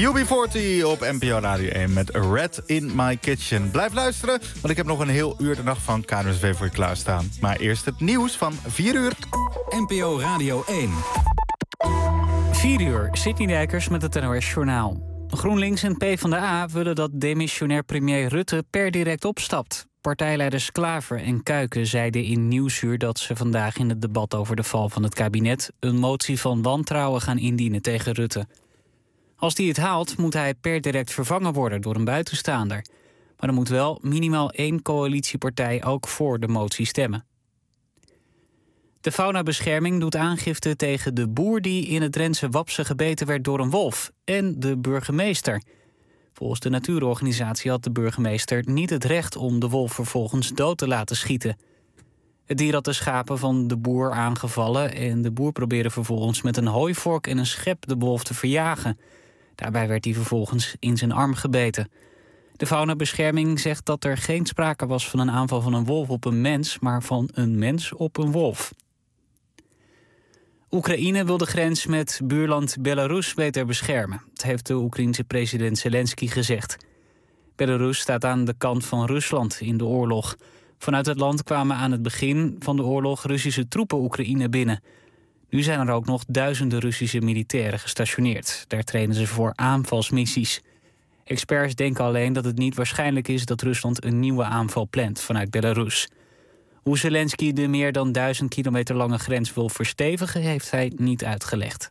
U B veertig op N P O Radio één met Red in My Kitchen. Blijf luisteren, want ik heb nog een heel uur de nacht van K R O N C R V voor je klaarstaan. Maar eerst het nieuws van vier uur. N P O Radio één. vier uur, Sidney Dijkers met het N O S Journaal. GroenLinks en PvdA willen dat demissionair premier Rutte per direct opstapt. Partijleiders Klaver en Kuiken zeiden in Nieuwsuur dat ze vandaag in het debat over de val van het kabinet een motie van wantrouwen gaan indienen tegen Rutte. Als die het haalt, moet hij per direct vervangen worden door een buitenstaander. Maar er moet wel minimaal één coalitiepartij ook voor de motie stemmen. De faunabescherming doet aangifte tegen de boer die in het Drentse Wapse gebeten werd door een wolf en de burgemeester. Volgens de natuurorganisatie had de burgemeester niet het recht om de wolf vervolgens dood te laten schieten. Het dier had de schapen van de boer aangevallen en de boer probeerde vervolgens met een hooivork en een schep de wolf te verjagen. Daarbij werd hij vervolgens in zijn arm gebeten. De faunabescherming zegt dat er geen sprake was van een aanval van een wolf op een mens, maar van een mens op een wolf. Oekraïne wil de grens met buurland Belarus beter beschermen. Dat heeft de Oekraïense president Zelensky gezegd. Belarus staat aan de kant van Rusland in de oorlog. Vanuit het land kwamen aan het begin van de oorlog Russische troepen Oekraïne binnen. Nu zijn er ook nog duizenden Russische militairen gestationeerd. Daar trainen ze voor aanvalsmissies. Experts denken alleen dat het niet waarschijnlijk is dat Rusland een nieuwe aanval plant vanuit Belarus. Hoe Zelensky de meer dan duizend kilometer lange grens wil verstevigen, heeft hij niet uitgelegd.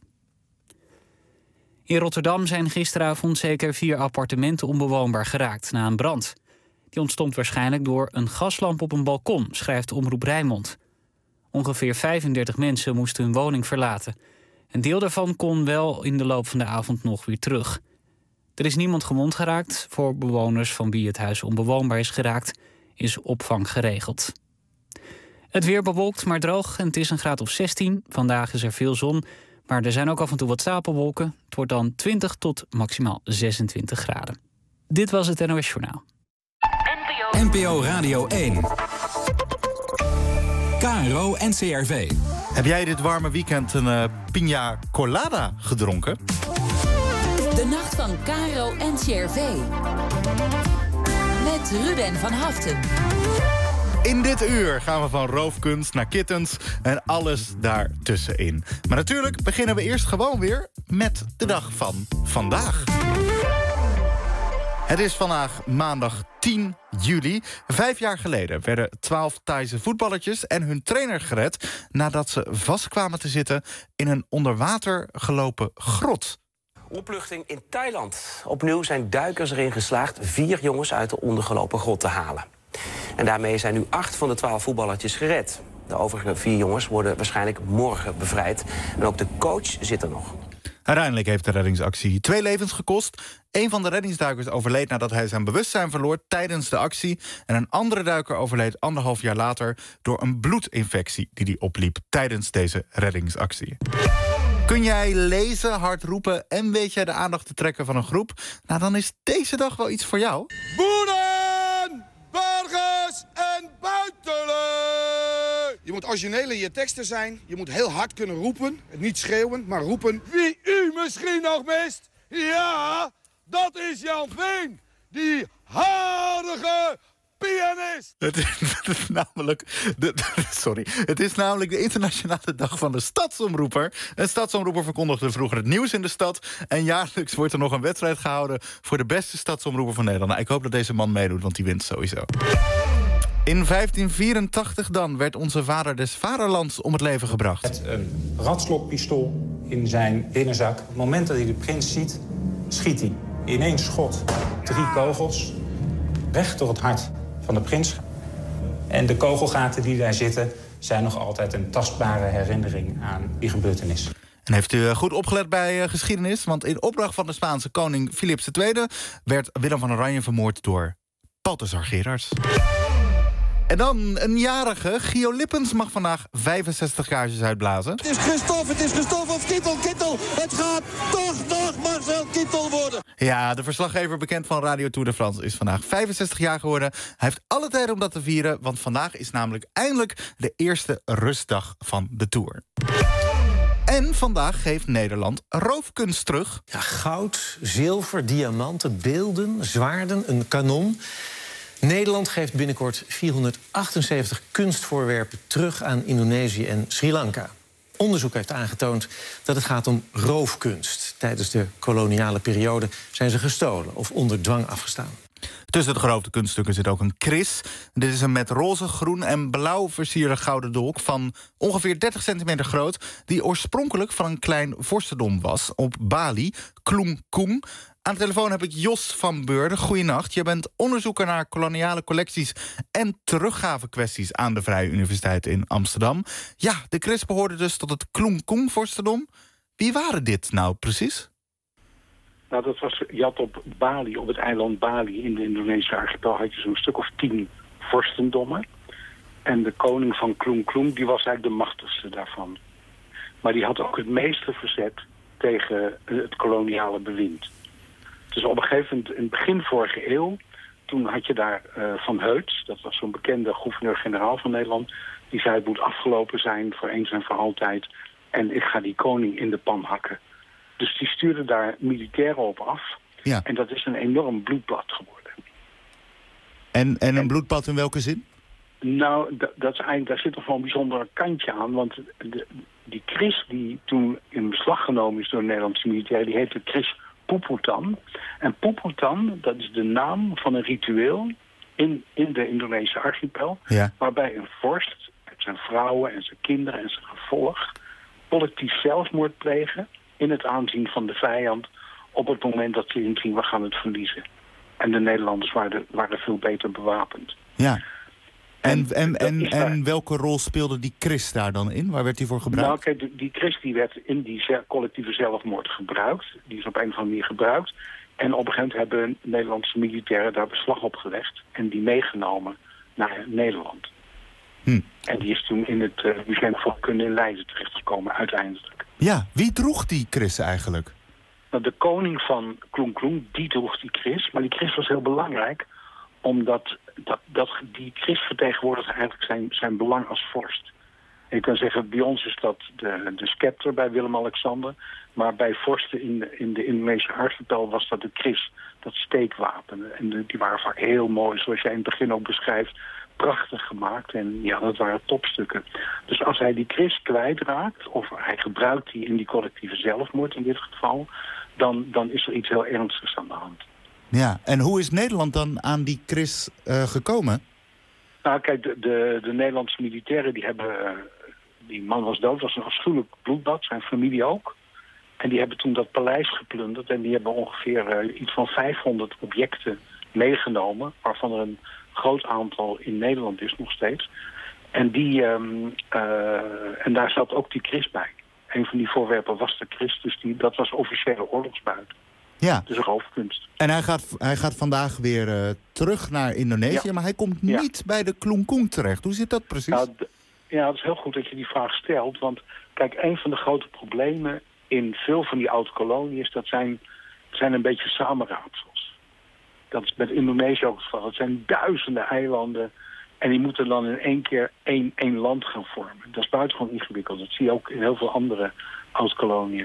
In Rotterdam zijn gisteravond zeker vier appartementen onbewoonbaar geraakt na een brand. Die ontstond waarschijnlijk door een gaslamp op een balkon, schrijft Omroep Rijnmond. Ongeveer vijfendertig mensen moesten hun woning verlaten. Een deel daarvan kon wel in de loop van de avond nog weer terug. Er is niemand gewond geraakt. Voor bewoners van wie het huis onbewoonbaar is geraakt, is opvang geregeld. Het weer bewolkt, maar droog en het is een graad of zestien. Vandaag is er veel zon, maar er zijn ook af en toe wat stapelwolken. Het wordt dan twintig tot maximaal zesentwintig graden. Dit was het N O S Journaal. N P O Radio één. K R O N C R V. Heb jij dit warme weekend een uh, piña colada gedronken? De nacht van K R O N C R V. Met Ruben van Haften. In dit uur gaan we van roofkunst naar kittens en alles daartussenin. Maar natuurlijk beginnen we eerst gewoon weer met de dag van vandaag. Het is vandaag maandag tien juli. Vijf jaar geleden werden twaalf Thaise voetballertjes en hun trainer gered nadat ze vastkwamen te zitten in een onder water gelopen grot. Opluchting in Thailand. Opnieuw zijn duikers erin geslaagd vier jongens uit de ondergelopen grot te halen. En daarmee zijn nu acht van de twaalf voetballertjes gered. De overige vier jongens worden waarschijnlijk morgen bevrijd. En ook de coach zit er nog. Uiteindelijk heeft de reddingsactie twee levens gekost. Een van de reddingsduikers overleed nadat hij zijn bewustzijn verloor tijdens de actie. En een andere duiker overleed anderhalf jaar later door een bloedinfectie die hij opliep tijdens deze reddingsactie. Kun jij lezen, hard roepen en weet jij de aandacht te trekken van een groep? Nou, dan is deze dag wel iets voor jou. Boeren, burgers en buitenlui. Je moet origineel in je teksten zijn. Je moet heel hard kunnen roepen. Niet schreeuwen, maar roepen. Wie u misschien nog mist? Ja, dat is Jan Veen. Die hardige pianist. Het is, het is namelijk de, sorry. Het is namelijk de internationale dag van de stadsomroeper. Een stadsomroeper verkondigde vroeger het nieuws in de stad. En jaarlijks wordt er nog een wedstrijd gehouden voor de beste stadsomroeper van Nederland. Nou, ik hoop dat deze man meedoet, want die wint sowieso. In vijftien vierentachtig dan werd onze vader des vaderlands om het leven gebracht. Met een ratslokpistool in zijn binnenzak. Op het moment dat hij de prins ziet, schiet hij. In één schot drie kogels recht door het hart van de prins. En de kogelgaten die daar zitten zijn nog altijd een tastbare herinnering aan die gebeurtenis. En heeft u goed opgelet bij uh, geschiedenis? Want in opdracht van de Spaanse koning Philips de Tweede werd Willem van Oranje vermoord door Balthasar Gerards. En dan een jarige. Gio Lippens mag vandaag vijfenzestig kaarsjes uitblazen. Het is Christophe, het is Christophe of Kittel, Kittel. Het gaat toch nog Marcel Kittel worden. Ja, de verslaggever bekend van Radio Tour de France is vandaag vijfenzestig jaar geworden. Hij heeft alle tijd om dat te vieren, want vandaag is namelijk eindelijk de eerste rustdag van de Tour. En vandaag geeft Nederland roofkunst terug. Ja, goud, zilver, diamanten, beelden, zwaarden, een kanon. Nederland geeft binnenkort vierhonderdachtenzeventig kunstvoorwerpen terug aan Indonesië en Sri Lanka. Onderzoek heeft aangetoond dat het gaat om roofkunst. Tijdens de koloniale periode zijn ze gestolen of onder dwang afgestaan. Tussen de geroofde kunststukken zit ook een kris. Dit is een met roze, groen en blauw versierde gouden dolk van ongeveer dertig centimeter groot, die oorspronkelijk van een klein vorstendom was op Bali, Klungkung. Aan de telefoon heb ik Jos van Beurden. Goeienacht. Je bent onderzoeker naar koloniale collecties en teruggavekwesties aan de Vrije Universiteit in Amsterdam. Ja, de kris behoorde dus tot het Klungkung-vorstendom. Wie waren dit nou precies? Nou, dat was, je had op Bali, op het eiland Bali in de Indonesische archipel, had je zo'n stuk of tien vorstendommen. En de koning van Klungkung, die was eigenlijk de machtigste daarvan. Maar die had ook het meeste verzet tegen het koloniale bewind. Dus op een gegeven moment, in het begin vorige eeuw, toen had je daar uh, Van Heuts, dat was zo'n bekende gouverneur-generaal van Nederland, die zei het moet afgelopen zijn voor eens en voor altijd en ik ga die koning in de pan hakken. Dus die stuurde daar militairen op af. Ja. En dat is een enorm bloedbad geworden. En, en een bloedbad in welke zin? Nou, dat, dat is eigenlijk, daar zit nog wel een bijzonder kantje aan. Want de, die kris die toen in beslag genomen is door de Nederlandse militairen, die heette kris Puputan. En Puputan, dat is de naam van een ritueel in, in de Indonesische archipel. Ja. Waarbij een vorst met zijn vrouwen en zijn kinderen en zijn gevolg collectief zelfmoord plegen in het aanzien van de vijand op het moment dat ze inging, we gaan het verliezen. En de Nederlanders waren, waren veel beter bewapend. Ja. En, en, en, en, en welke rol speelde die kris daar dan in? Waar werd die voor gebruikt? Nou, kijk, die kris die werd in die collectieve zelfmoord gebruikt. Die is op een of andere manier gebruikt. En op een gegeven moment hebben Nederlandse militairen daar beslag op gelegd en die meegenomen naar Nederland. Hm. En die is toen in het uh, Museum Volkskunde in Leiden terechtgekomen, uiteindelijk. Ja, wie droeg die kris eigenlijk? Nou, de koning van Klungkung, die droeg die kris. Maar die kris was heel belangrijk, omdat dat, dat, die kris vertegenwoordigt eigenlijk zijn, zijn belang als vorst. En je kan zeggen, bij ons is dat de, de scepter bij Willem-Alexander. Maar bij vorsten in de, in de Indonesische archipel was dat de kris, dat steekwapen. En de, die waren vaak heel mooi, zoals jij in het begin ook beschrijft, prachtig gemaakt. En ja, dat waren topstukken. Dus als hij die kris kwijtraakt, of hij gebruikt die in die collectieve zelfmoord in dit geval, dan, dan is er iets heel ernstigs aan de hand. Ja, en hoe is Nederland dan aan die kris uh, gekomen? Nou, kijk, de, de, de Nederlandse militairen, die hebben, uh, die man was dood, was een afschuwelijk bloedbad, zijn familie ook. En die hebben toen dat paleis geplunderd en die hebben ongeveer uh, iets van vijfhonderd objecten meegenomen, waarvan er een groot aantal in Nederland is nog steeds. En, die, um, uh, en daar zat ook die kris bij. Een van die voorwerpen was de kris, dus die, dat was officiële oorlogsbuit. Ja. Dus roofkunst. En hij gaat, hij gaat vandaag weer uh, terug naar Indonesië, ja. Maar hij komt ja. niet bij de Klungkung terecht. Hoe zit dat precies? Nou, d- ja, het is heel goed dat je die vraag stelt. Want kijk, een van de grote problemen in veel van die oude kolonies, dat zijn, zijn een beetje samenraapsels. Dat is met Indonesië ook het geval. Het zijn duizenden eilanden en die moeten dan in één keer één, één land gaan vormen. Dat is buitengewoon ingewikkeld. Dat zie je ook in heel veel andere oud-koloniën.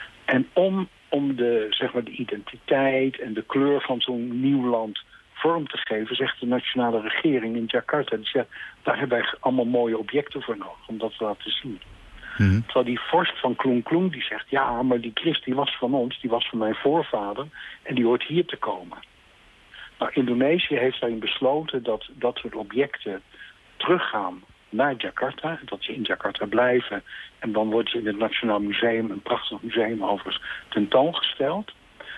En om, om de, zeg maar, de identiteit en de kleur van zo'n nieuw land vorm te geven, zegt de nationale regering in Jakarta, die zegt, daar hebben wij allemaal mooie objecten voor nodig om dat te laten zien. Mm-hmm. Terwijl die vorst van Klungkung die zegt, ja, maar die kris die was van ons, die was van mijn voorvader en die hoort hier te komen. Nou, Indonesië heeft daarin besloten dat dat soort objecten teruggaan naar Jakarta. Dat ze in Jakarta blijven. En dan wordt ze in het Nationaal Museum, een prachtig museum overigens, tentoongesteld.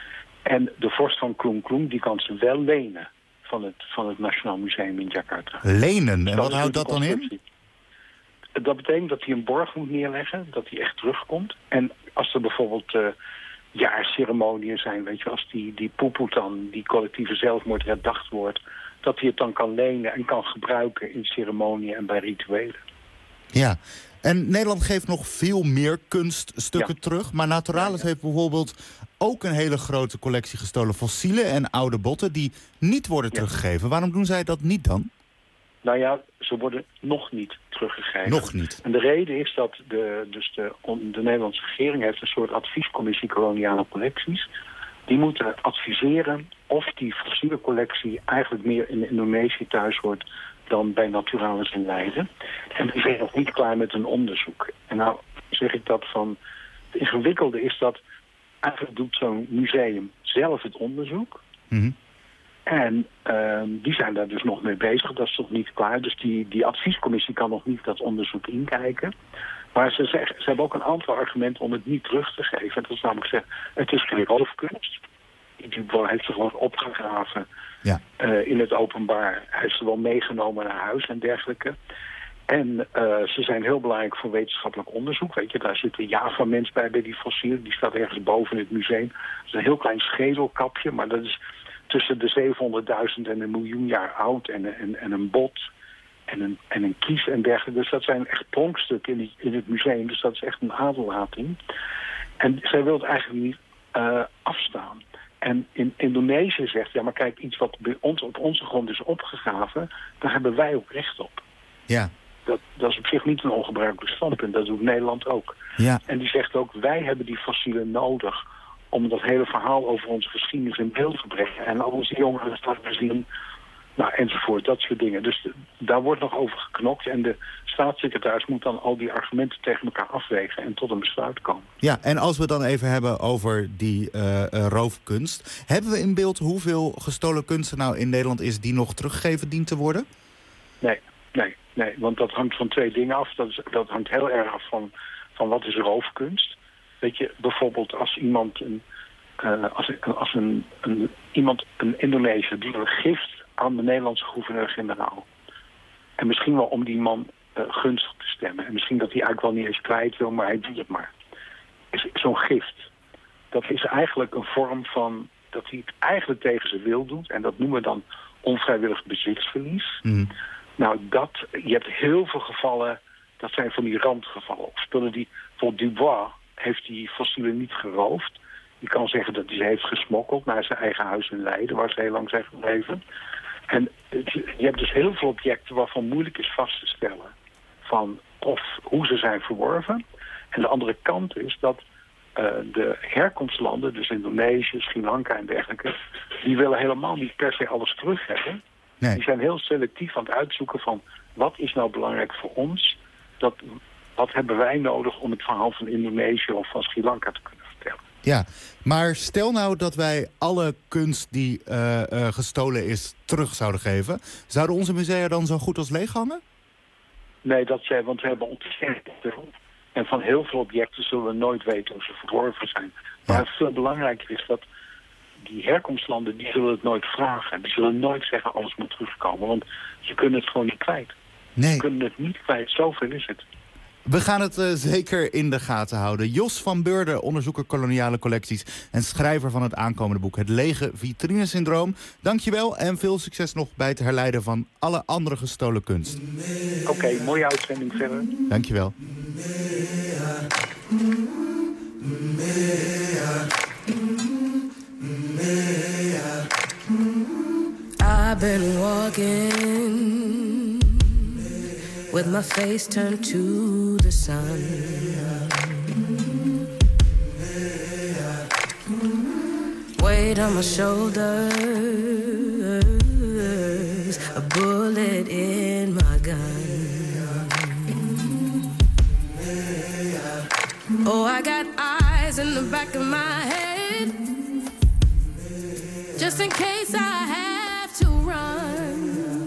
En de vorst van Klungkung die kan ze wel lenen van het, van het Nationaal Museum in Jakarta. Lenen? En wat houdt dat dan in? Dat betekent dat hij een borg moet neerleggen, dat hij echt terugkomt. En als er bijvoorbeeld uh, jaarceremoniën zijn, weet je, als die, die Puputan, die collectieve zelfmoord herdacht wordt, dat hij het dan kan lenen en kan gebruiken in ceremonieën en bij rituelen. Ja, en Nederland geeft nog veel meer kunststukken ja. terug. Maar Naturalis ja, ja. heeft bijvoorbeeld ook een hele grote collectie gestolen fossielen en oude botten die niet worden ja. teruggegeven. Waarom doen zij dat niet dan? Nou ja, ze worden nog niet teruggegeven. Nog niet. En de reden is dat de, dus de, de Nederlandse regering heeft een soort adviescommissie koloniale collecties. Die moeten adviseren of die fossiele collectie eigenlijk meer in Indonesië thuis hoort dan bij Naturalis in Leiden. En die zijn nog niet klaar met een onderzoek. En nou zeg ik dat van... Het ingewikkelde is dat eigenlijk doet zo'n museum zelf het onderzoek. Mm-hmm. En uh, die zijn daar dus nog mee bezig. Dat is nog niet klaar. Dus die, die adviescommissie kan nog niet dat onderzoek inkijken. Maar ze, zeggen, ze hebben ook een aantal argumenten om het niet terug te geven. Dat is namelijk zeggen, het is geen roofkunst. Dubois heeft ze gewoon opgegraven ja. uh, in het openbaar. Hij heeft ze wel meegenomen naar huis en dergelijke. En uh, ze zijn heel belangrijk voor wetenschappelijk onderzoek. Weet je, daar zit een Java-mens bij, bij die fossielen. Die staat ergens boven in het museum. Het is een heel klein schedelkapje, maar dat is tussen de zevenhonderdduizend en een miljoen jaar oud. En, en, en een bot en een, en een kies en dergelijke. Dus dat zijn echt pronkstukken in, die, in het museum. Dus dat is echt een aderlating. En zij wil het eigenlijk niet uh, afstaan. En in Indonesië zegt, ja maar kijk, iets wat bij ons, op onze grond is opgegraven, daar hebben wij ook recht op. Ja. Dat, dat is op zich niet een ongebruikelijk standpunt, dat doet Nederland ook. Ja. En die zegt ook, wij hebben die fossielen nodig om dat hele verhaal over onze geschiedenis in beeld te brengen. En al onze jongeren laten zien, nou enzovoort, dat soort dingen. Dus de, daar wordt nog over geknokt en de staatssecretaris moet dan al die argumenten tegen elkaar afwegen en tot een besluit komen. Ja, en als we dan even hebben over die uh, uh, roofkunst. Hebben we in beeld hoeveel gestolen kunst er nou in Nederland is die nog teruggegeven dient te worden? Nee, nee, nee, want dat hangt van twee dingen af. Dat, is, dat hangt heel erg af van, van wat is roofkunst. Weet je, bijvoorbeeld als iemand een, uh, als, als een, een, iemand, een Indonesiër die een gift aan de Nederlandse gouverneur-generaal. En misschien wel om die man uh, gunstig te stemmen. En misschien dat hij eigenlijk wel niet eens kwijt wil, maar hij doet het maar. Is zo'n gift. Dat is eigenlijk een vorm van dat hij het eigenlijk tegen zijn wil doet. En dat noemen we dan onvrijwillig bezitsverlies. Mm. Nou, dat, je hebt heel veel gevallen, dat zijn van die randgevallen. Of spullen die, bijvoorbeeld Dubois heeft die fossielen niet geroofd. Je kan zeggen dat hij ze heeft gesmokkeld naar zijn eigen huis in Leiden, waar ze heel lang zijn gebleven. En je hebt dus heel veel objecten waarvan moeilijk is vast te stellen van of hoe ze zijn verworven. En de andere kant is dat uh, de herkomstlanden, dus Indonesië, Sri Lanka en dergelijke, die willen helemaal niet per se alles terug hebben. Nee. Die zijn heel selectief aan het uitzoeken van wat is nou belangrijk voor ons. Dat, wat hebben wij nodig om het verhaal van Indonesië of van Sri Lanka te kunnen vertellen. Ja, maar stel nou dat wij alle kunst die uh, uh, gestolen is terug zouden geven. Zouden onze musea dan zo goed als leeg hangen? Nee, dat zij, want we hebben ontzettend veel. En van heel veel objecten zullen we nooit weten hoe ze verworven zijn. Maar ja. veel belangrijker is dat die herkomstlanden, die zullen het nooit vragen. Die zullen nooit zeggen alles moet terugkomen. Want ze kunnen het gewoon niet kwijt. Nee. Ze kunnen het niet kwijt, zoveel is het. We gaan het uh, zeker in de gaten houden. Jos van Beurden, onderzoeker koloniale collecties en schrijver van het aankomende boek Het Lege Vitrinesyndroom. Dankjewel en veel succes nog bij het herleiden van alle andere gestolen kunst. Oké, okay, mooie uitzending verder. Dankjewel. I've been walking with my face turned to the sun. Weight on my shoulders, a bullet in my gun. Oh, I got eyes in the back of my head, just in case I have to run.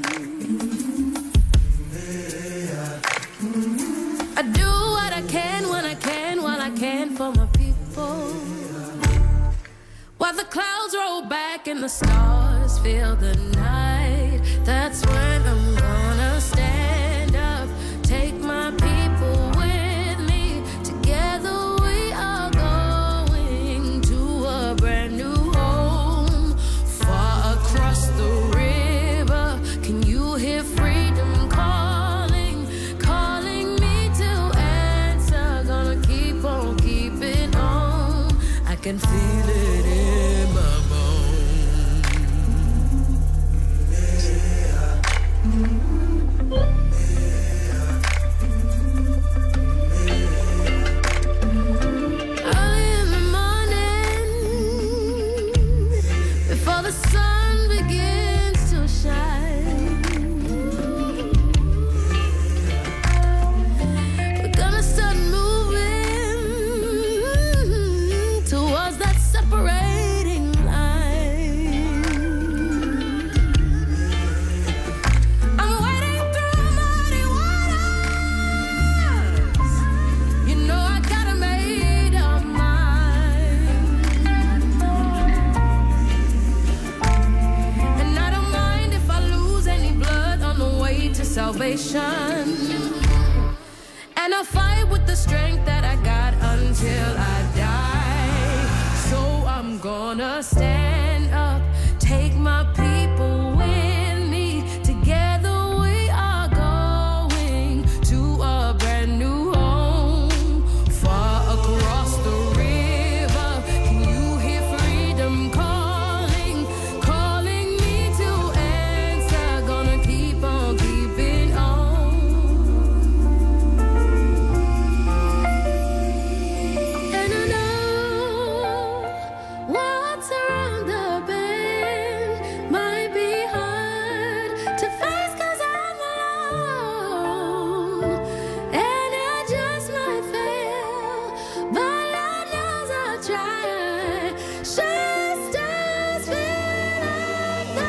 I do what I can when I can, while I can for my people. While the clouds roll back and the stars fill the night, that's when I'm gonna stand up, take my people with me. Together we are going to a brand new home, far across the river. Can you hear freedom calling, calling me to answer? Gonna keep on keeping on, I can feel it in my bones. operating line. I'm wading through muddy waters. You know I gotta make up mind. And I don't mind if I lose any blood on the way to salvation. And I fight with the strength that I got until I die. So I'm gonna stand up, take my people with me. Together we are going to a brand new home. Far across the river, can you hear freedom calling? Calling me to answer, gonna keep on keeping on. And I know what's around the bend might be hard to face 'cause I'm alone. And I just might fail, but Lord knows I'll try. Just as fill up the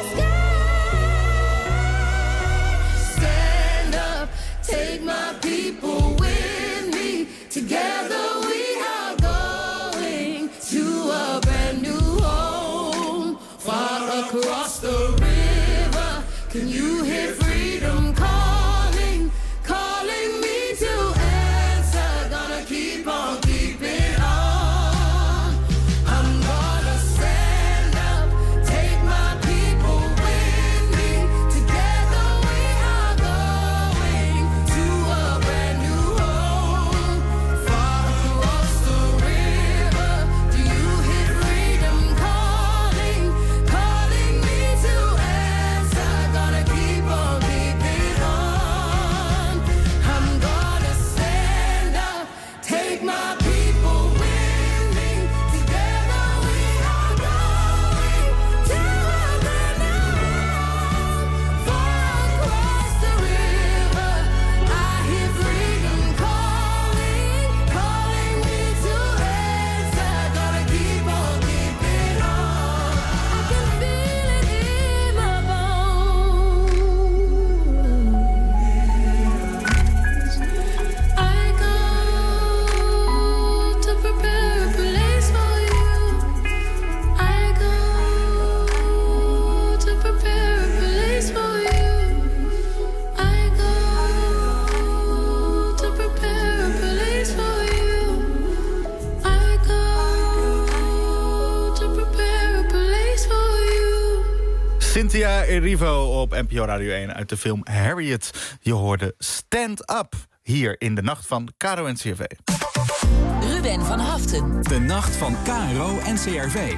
sky. Stand up, take my people with me. Together we are going to a brand new home. Far across the river, can you hear freedom calling? Calling me to answer, gonna keep on keeping on. I'm gonna stand up, take my people with me. Together we are going to a brand new home. Far across the river, do you hear freedom calling? Calling me to answer, gonna keep on keeping on. I'm gonna stand up, take my people with me. Together we are going to a brand new home. Far across the river, I hear freedom calling, calling me to answer, gonna keep on keeping on. I can feel it in my bones. I go to prepare a place for you. I go to prepare a place for you. I go to prepare a place for you. I go to prepare a place for you. Cynthia Erivo op N P O Radio één uit de film Harriet. Je hoorde Stand Up hier in de nacht van Caro en C R V. Ruben van Haften. De nacht van K R O en C R V.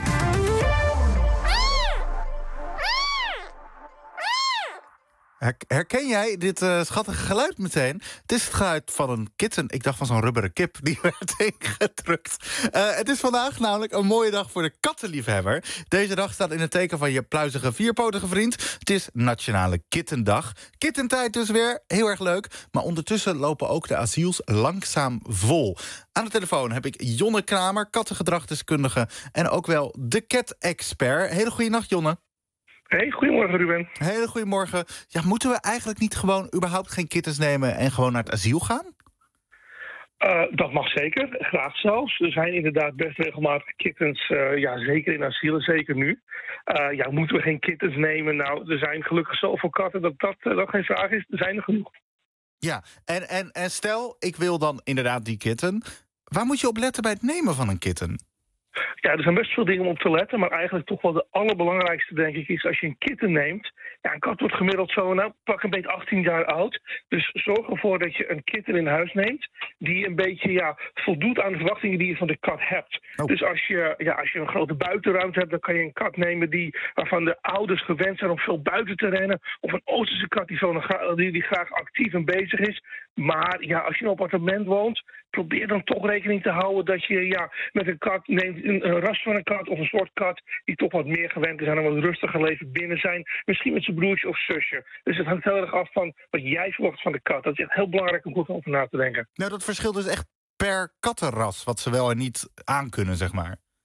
Her- Herken jij dit eh, schattige geluid meteen? Het is het geluid van een kitten. Ik dacht van zo'n rubberen kip, die werd ingedrukt. Eh, het is vandaag namelijk een mooie dag voor de kattenliefhebber. Deze dag staat in het teken van je pluizige vierpotige vriend. Het is Nationale Kittendag. Kittentijd dus weer, heel erg leuk. Maar ondertussen lopen ook de asiels langzaam vol. Aan de telefoon heb ik Jonne Kramer, kattengedragdeskundige... en ook wel de cat-expert. Hele goede nacht, Jonne. Hey, goedemorgen Ruben. Hele goedemorgen. Ja, moeten we eigenlijk niet gewoon überhaupt geen kittens nemen en gewoon naar het asiel gaan? Uh, dat mag zeker, graag zelfs. Er zijn inderdaad best regelmatig kittens, uh, ja, zeker in asielen, zeker nu. Uh, ja, moeten we geen kittens nemen? Nou, er zijn gelukkig zoveel katten dat dat, uh, dat geen vraag is. Er zijn er genoeg. Ja, en, en, en stel, ik wil dan inderdaad die kitten. Waar moet je op letten bij het nemen van een kitten? Ja, er zijn best veel dingen om op te letten, maar eigenlijk toch wel de allerbelangrijkste, denk ik, is als je een kitten neemt. Ja, een kat wordt gemiddeld zo, nou, pak een beetje achttien jaar oud. Dus zorg ervoor dat je een kitten in huis neemt die een beetje, ja, voldoet aan de verwachtingen die je van de kat hebt. Oh. Dus als je, ja, als je een grote buitenruimte hebt, dan kan je een kat nemen die, waarvan de ouders gewend zijn om veel buiten te rennen. Of een Oosterse kat die, zo, die, die graag actief en bezig is. Maar ja, als je in een appartement woont, probeer dan toch rekening te houden dat je, ja, met een kat neemt, een, een ras van een kat of een soort kat die toch wat meer gewend is aan een wat rustiger leven binnen zijn. Misschien met zijn broertje of zusje. Dus het hangt heel erg af van wat jij verwacht van de kat. Dat is echt heel belangrijk om goed over na te denken. Nou, dat verschilt dus echt per kattenras, wat ze wel en niet aankunnen, zeg maar.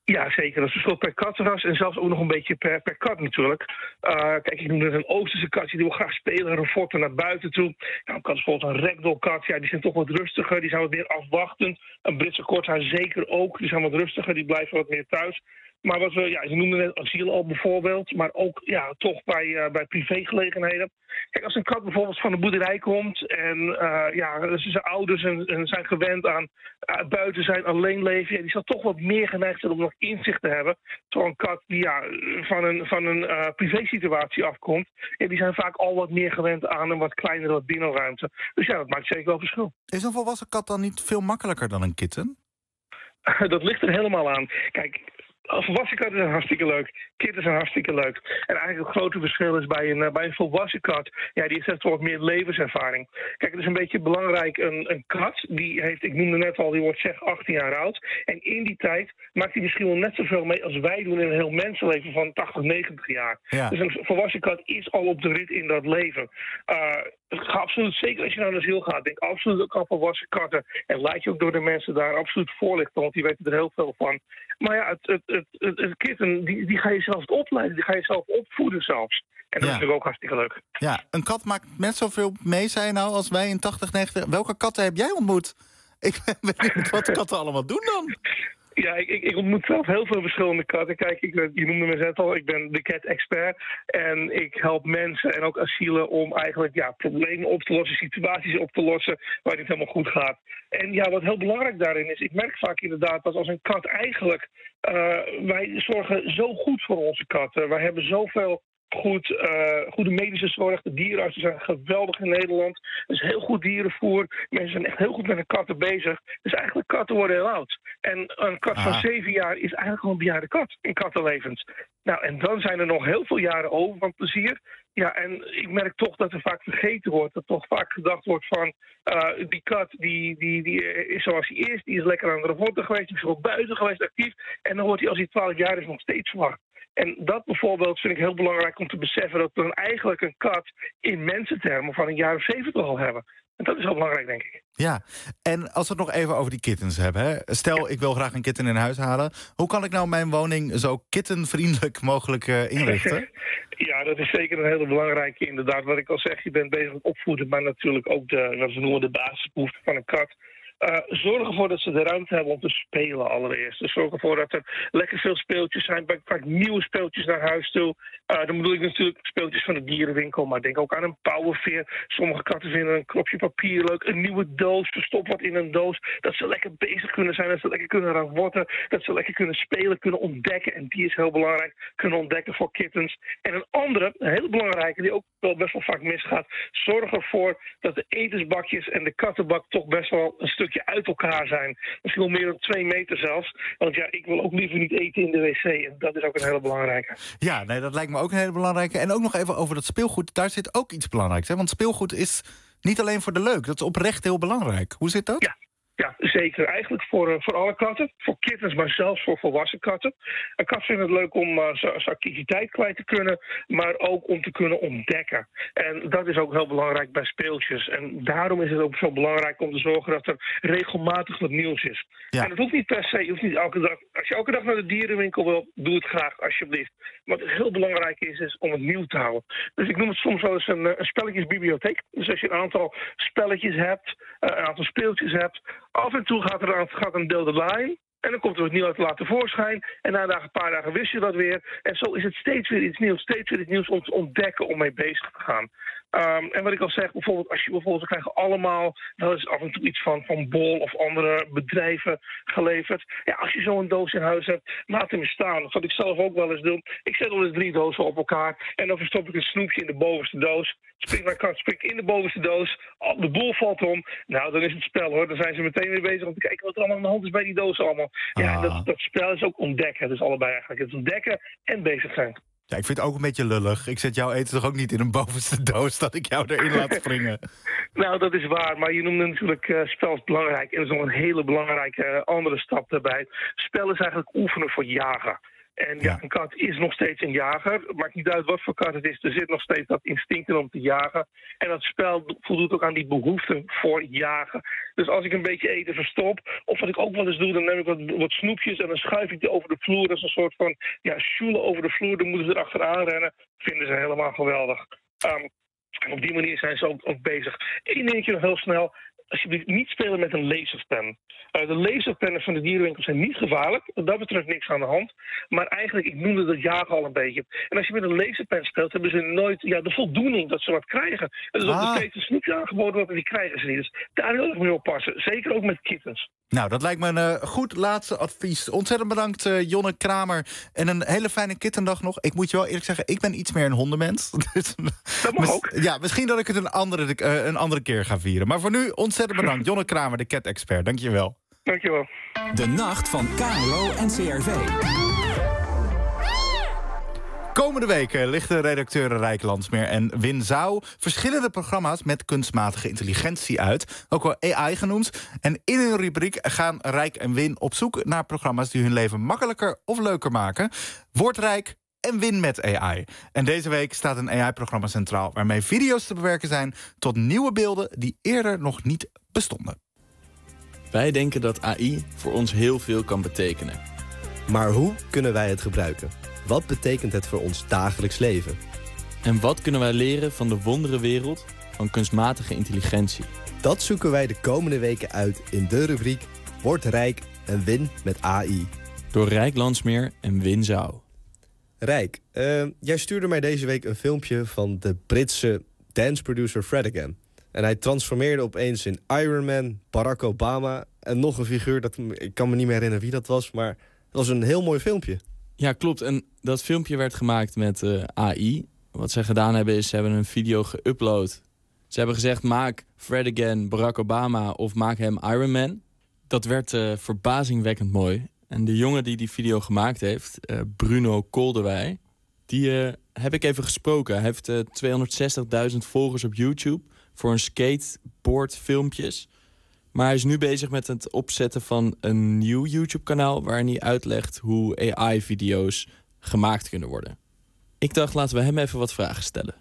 Ja, zeker. Dat is verschil per katras en zelfs ook nog een beetje per, per kat natuurlijk. Uh, kijk, ik noem het een Oosterse katje, die wil graag spelen, reforten naar buiten toe. Nou, een kat is bijvoorbeeld een ragdoll kat, ja, die zijn toch wat rustiger, die zijn wat meer afwachtend. Een Britse korthaar zeker ook, die zijn wat rustiger, die blijven wat meer thuis. Maar wat we, ja, je noemde net asiel al bijvoorbeeld, maar ook ja, toch bij, uh, bij privégelegenheden. Kijk, als een kat bijvoorbeeld van de boerderij komt en uh, ja, zijn ouders en, en zijn gewend aan uh, buiten zijn, alleen leven, ja, die zal toch wat meer geneigd zijn om nog inzicht te hebben. Terwijl een kat die ja, van een, van een uh, privésituatie afkomt, ja, die zijn vaak al wat meer gewend aan een wat kleinere wat binnenruimte. Dus ja, dat maakt zeker wel verschil. Is een volwassen kat dan niet veel makkelijker dan een kitten? Dat ligt er helemaal aan. Kijk, volwassen katten zijn hartstikke leuk. Kittens zijn hartstikke leuk. En eigenlijk het grote verschil is bij een, bij een volwassen kat, ja, die heeft wat meer levenservaring. Kijk, het is een beetje belangrijk, een, een kat, die heeft, ik noemde net al, die wordt zeg achttien jaar oud. En in die tijd maakt hij misschien wel net zoveel mee als wij doen in een heel mensenleven van tachtig, negentig jaar. Ja. Dus een volwassen kat is al op de rit in dat leven. Uh, Ga absoluut, zeker als je naar een asiel gaat, denk absoluut ook aan volwassen katten. En laat je ook door de mensen daar absoluut voorlichten, want die weten er heel veel van. Maar ja, het, het, het, het, het kitten, die, die ga je zelf opleiden, die ga je zelf opvoeden zelfs. En dat ja. is natuurlijk ook hartstikke leuk. Ja, een kat maakt net zoveel mee, zei je nou, als wij in tachtig, negentig... Welke katten heb jij ontmoet? Ik ben benieuwd wat katten allemaal doen dan. Ja, ik, ik, ik ontmoet zelf heel veel verschillende katten. Kijk, ik, je noemde me net al, ik ben de cat-expert. En ik help mensen en ook asielen om eigenlijk ja, problemen op te lossen, situaties op te lossen waar het niet helemaal goed gaat. En ja, wat heel belangrijk daarin is, ik merk vaak inderdaad dat als een kat eigenlijk, uh, wij zorgen zo goed voor onze katten. Wij hebben zoveel goed, uh, goede medische zorg. De dierenartsen zijn geweldig in Nederland. Er is heel goed dierenvoer. Mensen zijn echt heel goed met hun katten bezig. Dus eigenlijk katten worden heel oud. En een kat van zeven jaar is eigenlijk gewoon een bejaarde kat in kattenlevens. Nou, en dan zijn er nog heel veel jaren over van plezier. Ja, en ik merk toch dat er vaak vergeten wordt. Dat toch vaak gedacht wordt van, uh, die kat die, die, die is zoals hij is. Die is lekker aan de revotten geweest. Die is wel buiten geweest, actief. En dan wordt hij als hij twaalf jaar is nog steeds zwart. En dat bijvoorbeeld vind ik heel belangrijk om te beseffen dat we dan eigenlijk een kat in mensentermen van een jaar of zeventig al hebben. En dat is heel belangrijk, denk ik. Ja, en als we het nog even over die kittens hebben. Hè? Stel, ik wil graag een kitten in huis halen. Hoe kan ik nou mijn woning zo kittenvriendelijk mogelijk uh, inrichten? Ja, dat is zeker een hele belangrijke inderdaad. Wat ik al zeg, je bent bezig met opvoeden, maar natuurlijk ook de, wat we noemen de basisbehoeften van een kat. Uh, zorg ervoor dat ze de ruimte hebben om te spelen allereerst. Dus zorg ervoor dat er lekker veel speeltjes zijn. Vaak nieuwe speeltjes naar huis toe. Uh, dan bedoel ik natuurlijk speeltjes van de dierenwinkel. Maar denk ook aan een powerveer. Sommige katten vinden een knopje papier leuk. Een nieuwe doos. Verstop wat in een doos. Dat ze lekker bezig kunnen zijn. Dat ze lekker kunnen ravotten. Dat ze lekker kunnen spelen. Kunnen ontdekken. En die is heel belangrijk. Kunnen ontdekken voor kittens. En een andere, een hele belangrijke, die ook wel best wel vaak misgaat. Zorg ervoor dat de etensbakjes en de kattenbak toch best wel een stukje uit elkaar zijn. Misschien wel meer dan twee meter zelfs. Want ja, ik wil ook liever niet eten in de wc. En dat is ook een hele belangrijke. Ja, nee, dat lijkt me ook een hele belangrijke. En ook nog even over dat speelgoed. Daar zit ook iets belangrijks. Hè? Want speelgoed is niet alleen voor de leuk. Dat is oprecht heel belangrijk. Hoe zit dat? Ja. Ja, zeker. Eigenlijk voor, uh, voor alle katten. Voor kittens, maar zelfs voor volwassen katten. Een kat vindt het leuk om uh, zijn activiteit kwijt te kunnen, maar ook om te kunnen ontdekken. En dat is ook heel belangrijk bij speeltjes. En daarom is het ook zo belangrijk om te zorgen dat er regelmatig wat nieuws is. Ja. En dat hoeft niet per se, je hoeft niet elke dag. Als je elke dag naar de dierenwinkel wil, doe het graag, alsjeblieft. Maar wat heel belangrijk is, is om het nieuw te houden. Dus ik noem het soms wel eens een, een spelletjesbibliotheek. Dus als je een aantal spelletjes hebt, uh, een aantal speeltjes hebt, af en toe gaat er een, gaat een deel de lijn. En dan komt er wat nieuw uit laten tevoorschijn. En na een paar dagen wist je dat weer. En zo is het steeds weer iets nieuws. Steeds weer iets nieuws om te ontdekken, om mee bezig te gaan. Um, en wat ik al zeg, bijvoorbeeld als je bijvoorbeeld, we krijgen allemaal wel eens af en toe iets van, van Bol of andere bedrijven geleverd. Ja, als je zo'n doos in huis hebt, laat hem eens staan. Dat wat ik zelf ook wel eens doe. Ik zet al eens drie dozen op elkaar en dan verstop ik een snoepje in de bovenste doos. Spring mijn kat, spring in de bovenste doos. De boel valt om. Nou, dan is het spel hoor. Dan zijn ze meteen weer bezig om te kijken wat er allemaal aan de hand is bij die dozen allemaal. Ja, ah. dat, dat spel is ook ontdekken. Dus allebei eigenlijk. Het ontdekken en bezig zijn. Ja, ik vind het ook een beetje lullig. Ik zet jouw eten toch ook niet in een bovenste doos dat ik jou erin laat springen? Nou, dat is waar. Maar je noemde natuurlijk uh, spel is belangrijk. En er is nog een hele belangrijke uh, andere stap daarbij. Spel is eigenlijk oefenen voor jagen. En ja, een kat is nog steeds een jager. Het maakt niet uit wat voor kat het is. Er zit nog steeds dat instinct in om te jagen. En dat spel voldoet ook aan die behoefte voor jagen. Dus als ik een beetje eten verstop, of wat ik ook wel eens doe, dan neem ik wat, wat snoepjes en dan schuif ik die over de vloer. Dat is een soort van ja, sjoelen over de vloer. Dan moeten ze erachteraan rennen. Vinden ze helemaal geweldig. Um, en op die manier zijn ze ook, ook bezig. Eén dingetje nog heel snel. Alsjeblieft niet spelen met een laserpen. Uh, de laserpennen van de dierenwinkel zijn niet gevaarlijk. Wat dat betreft niks aan de hand. Maar eigenlijk, ik noemde dat jagen al een beetje. En als je met een laserpen speelt, hebben ze nooit ja, de voldoening dat ze wat krijgen. En dus ah. ook nog steeds een snoepje aangeboden wordt, en die krijgen ze niet. Dus daar heel erg mee oppassen. Zeker ook met kittens. Nou, dat lijkt me een uh, goed laatste advies. Ontzettend bedankt, uh, Jonne Kramer. En een hele fijne kittendag nog. Ik moet je wel eerlijk zeggen, ik ben iets meer een hondenmens. Dat mag ook. Ja, misschien dat ik het een andere, uh, een andere keer ga vieren. Maar voor nu, ontzettend bedankt. Jonne Kramer, de cat-expert. Dank je wel. Dank je wel. De nacht van K R O en C R V. Komende weken lichten redacteuren Rijk Landsmeer en Win Zouw verschillende programma's met kunstmatige intelligentie uit, ook wel A I genoemd. En in hun rubriek gaan Rijk en Win op zoek naar programma's die hun leven makkelijker of leuker maken. Word rijk en win met A I. En deze week staat een A I-programma centraal waarmee video's te bewerken zijn tot nieuwe beelden die eerder nog niet bestonden. Wij denken dat A I voor ons heel veel kan betekenen. Maar hoe kunnen wij het gebruiken? Wat betekent het voor ons dagelijks leven? En wat kunnen wij leren van de wonderenwereld van kunstmatige intelligentie? Dat zoeken wij de komende weken uit in de rubriek Word rijk en win met A I. Door Rijk Landsmeer en Win Zouw. Rijk, uh, jij stuurde mij deze week een filmpje van de Britse danceproducer Fred Again. En hij transformeerde opeens in Iron Man, Barack Obama en nog een figuur. Dat, ik kan me niet meer herinneren wie dat was, maar het was een heel mooi filmpje. Ja, klopt. En dat filmpje werd gemaakt met uh, A I. Wat ze gedaan hebben is, ze hebben een video geüpload. Ze hebben gezegd, maak Fred Again, Barack Obama of maak hem Iron Man. Dat werd uh, verbazingwekkend mooi. En de jongen die die video gemaakt heeft, uh, Bruno Koldewij, die uh, heb ik even gesproken. Hij heeft uh, tweehonderdzestigduizend volgers op YouTube voor een skateboardfilmpjes. Maar hij is nu bezig met het opzetten van een nieuw YouTube-kanaal waarin hij uitlegt hoe A I-video's gemaakt kunnen worden. Ik dacht, laten we hem even wat vragen stellen.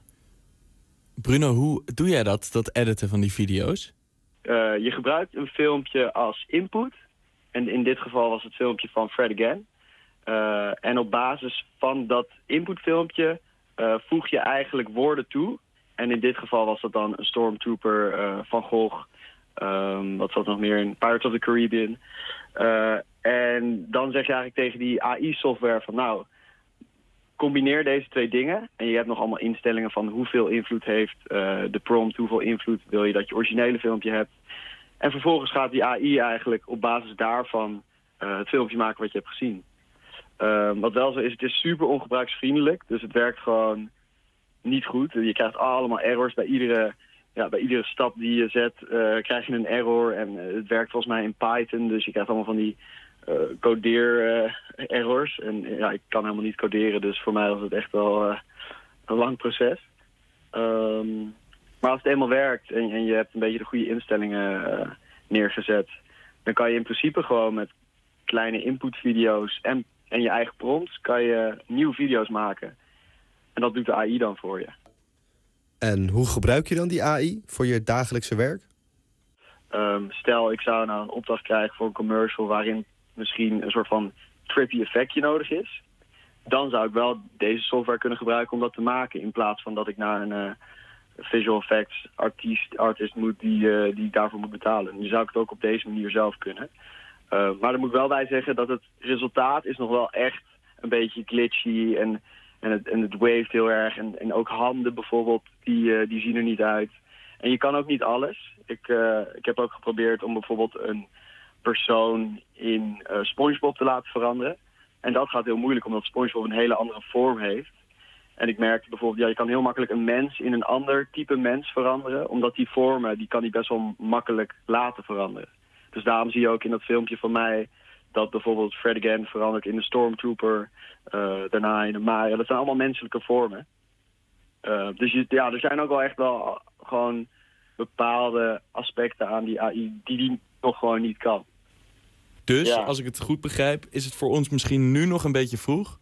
Bruno, hoe doe jij dat, dat editen van die video's? Uh, je gebruikt een filmpje als input. En in dit geval was het filmpje van Fred Again. Uh, en op basis van dat inputfilmpje uh, voeg je eigenlijk woorden toe. En in dit geval was dat dan een Stormtrooper, uh, Van Gogh. Um, wat zat nog meer in? Pirates of the Caribbean. Uh, en dan zeg je eigenlijk tegen die A I-software van nou, combineer deze twee dingen. En je hebt nog allemaal instellingen van hoeveel invloed heeft uh, de prompt, hoeveel invloed wil je dat je originele filmpje hebt. En vervolgens gaat die A I eigenlijk op basis daarvan uh, het filmpje maken wat je hebt gezien. Uh, wat wel zo is, het is super ongebruiksvriendelijk. Dus het werkt gewoon niet goed. Je krijgt allemaal errors bij iedere... Ja, bij iedere stap die je zet uh, krijg je een error. En uh, het werkt volgens mij in Python. Dus je krijgt allemaal van die uh, codeer-errors. Uh, en uh, ja, ik kan helemaal niet coderen. Dus voor mij was het echt wel uh, een lang proces. Um, maar als het eenmaal werkt en, en je hebt een beetje de goede instellingen uh, neergezet, dan kan je in principe gewoon met kleine inputvideo's en, en je eigen prompts kan je nieuwe video's maken. En dat doet de A I dan voor je. En hoe gebruik je dan die A I voor je dagelijkse werk? Um, stel, ik zou nou een opdracht krijgen voor een commercial waarin misschien een soort van trippy effectje nodig is. Dan zou ik wel deze software kunnen gebruiken om dat te maken. In plaats van dat ik naar een uh, visual effects artiest, artist moet die, uh, die ik daarvoor moet betalen. Nu zou ik het ook op deze manier zelf kunnen. Uh, maar dan moet ik wel bij zeggen dat het resultaat is nog wel echt een beetje glitchy en... En het, en het waved heel erg. En, en ook handen bijvoorbeeld, die, uh, die zien er niet uit. En je kan ook niet alles. Ik, uh, ik heb ook geprobeerd om bijvoorbeeld een persoon in uh, SpongeBob te laten veranderen. En dat gaat heel moeilijk, omdat SpongeBob een hele andere vorm heeft. En ik merkte bijvoorbeeld, ja, je kan heel makkelijk een mens in een ander type mens veranderen. Omdat die vormen, die kan hij best wel makkelijk laten veranderen. Dus daarom zie je ook in dat filmpje van mij dat bijvoorbeeld Fred Again verandert in de Stormtrooper, uh, daarna in de Mario. Dat zijn allemaal menselijke vormen. Uh, dus je, ja, er zijn ook wel echt wel gewoon bepaalde aspecten aan die A I die die nog gewoon niet kan. Dus, ja. als ik het goed begrijp, is het voor ons misschien nu nog een beetje vroeg.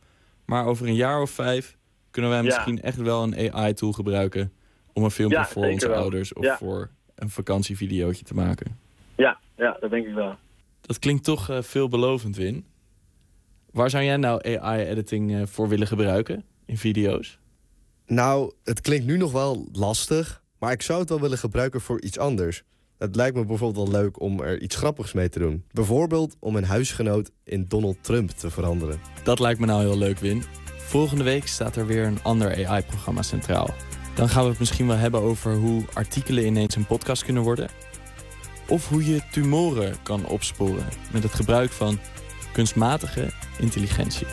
Maar over een jaar of vijf kunnen wij Ja. misschien echt wel een A I-tool gebruiken om een filmpje Ja, voor zeker onze wel. ouders of Ja. voor een vakantievideootje te maken. Ja, ja, dat denk ik wel. Dat klinkt toch uh, veelbelovend, Win. Waar zou jij nou A I-editing uh, voor willen gebruiken in video's? Nou, het klinkt nu nog wel lastig, maar ik zou het wel willen gebruiken voor iets anders. Het lijkt me bijvoorbeeld wel leuk om er iets grappigs mee te doen. Bijvoorbeeld om een huisgenoot in Donald Trump te veranderen. Dat lijkt me nou heel leuk, Win. Volgende week staat er weer een ander A I-programma centraal. Dan gaan we het misschien wel hebben over hoe artikelen ineens een podcast kunnen worden. Of hoe je tumoren kan opsporen met het gebruik van kunstmatige intelligentie.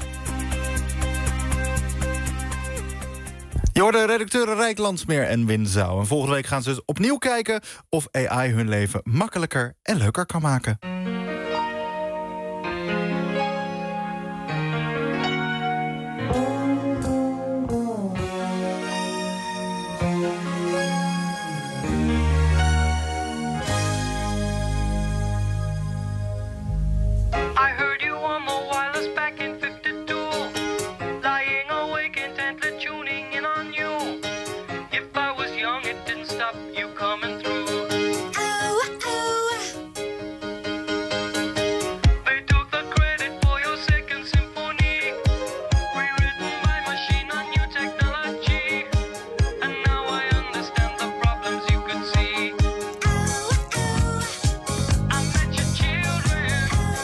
Je hoorde redacteuren Rijk Landsmeer en Win Zouw. En volgende week gaan ze dus opnieuw kijken of A I hun leven makkelijker en leuker kan maken. I heard you on the wireless back in fifty-two, lying awake intently tuning in on you. If I was young, it didn't stop you coming through. Oh, oh. They took the credit for your second symphony, rewritten by machine on new technology. And now I understand the problems you could see. Oh, oh. I met your children.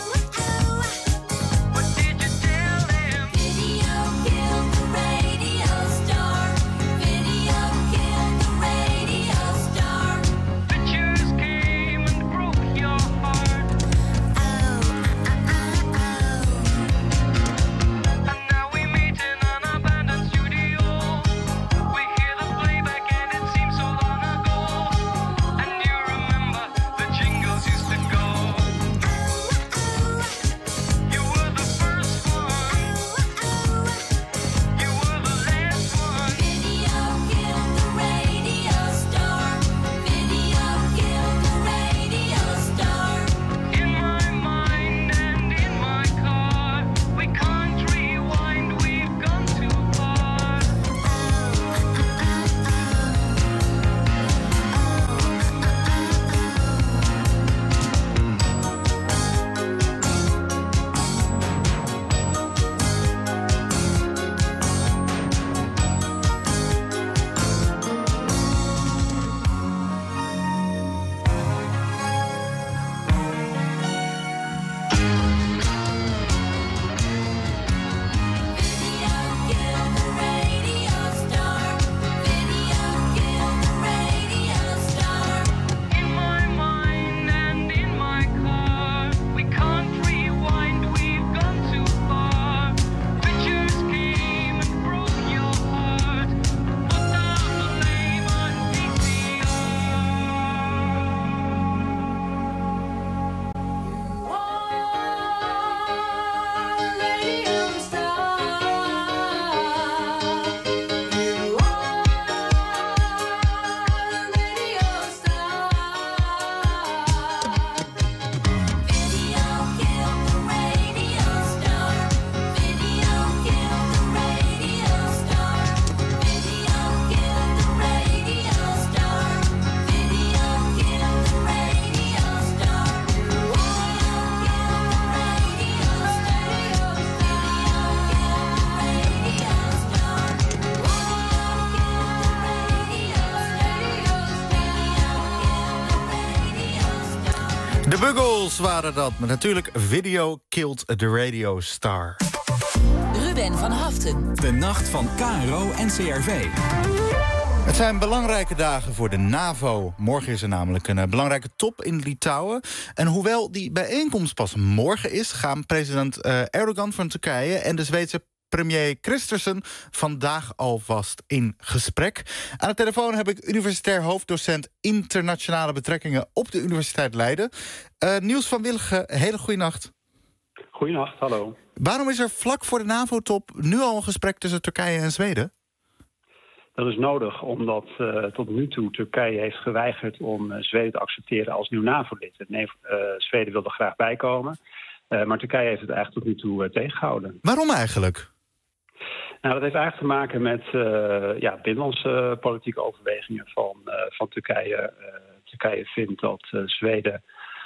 What did you tell them? Video killed the radio star. Video killed the radio star. Pictures came and broke your heart. Oh, uh, uh, uh, oh. And now we meet in an abandoned studio. We hear the playback and it seems so long ago. And you remember the jingles used to go. You were the first one. You were the last one. Video killed the radio star. Video killed the radio star. In my mind and in my car, we can't rewind. We've gone too far. In my mind and in my car, we can't rewind. We've gone too far. Pictures came and broke your heart. Put down the blame on V C R. Radio star. You are radio star. Video killed the radio star. Video killed the radio star. Video killed the radio star. Video killed the radio star. You are De Buggles waren dat, maar natuurlijk Video Killed the Radio Star. Ruben van Haften. De nacht van K R O en C R V. Het zijn belangrijke dagen voor de NAVO. Morgen is er namelijk een uh, belangrijke top in Litouwen. En hoewel die bijeenkomst pas morgen is, gaan president uh, Erdogan van Turkije en de Zweedse premier Kristersson vandaag alvast in gesprek. Aan de telefoon heb ik universitair hoofddocent internationale betrekkingen op de Universiteit Leiden. Uh, Niels van Willigen, hele goede nacht. Goedenacht, hallo. Waarom is er vlak voor de NAVO-top nu al een gesprek tussen Turkije en Zweden? Dat is nodig omdat uh, tot nu toe Turkije heeft geweigerd om uh, Zweden te accepteren als nieuw NAVO-lid. Nee, uh, Zweden wilde graag bijkomen, uh, maar Turkije heeft het eigenlijk tot nu toe uh, tegengehouden. Waarom eigenlijk? Nou, dat heeft eigenlijk te maken met uh, ja, binnenlandse politieke overwegingen van, uh, van Turkije. Uh, Turkije vindt dat uh, Zweden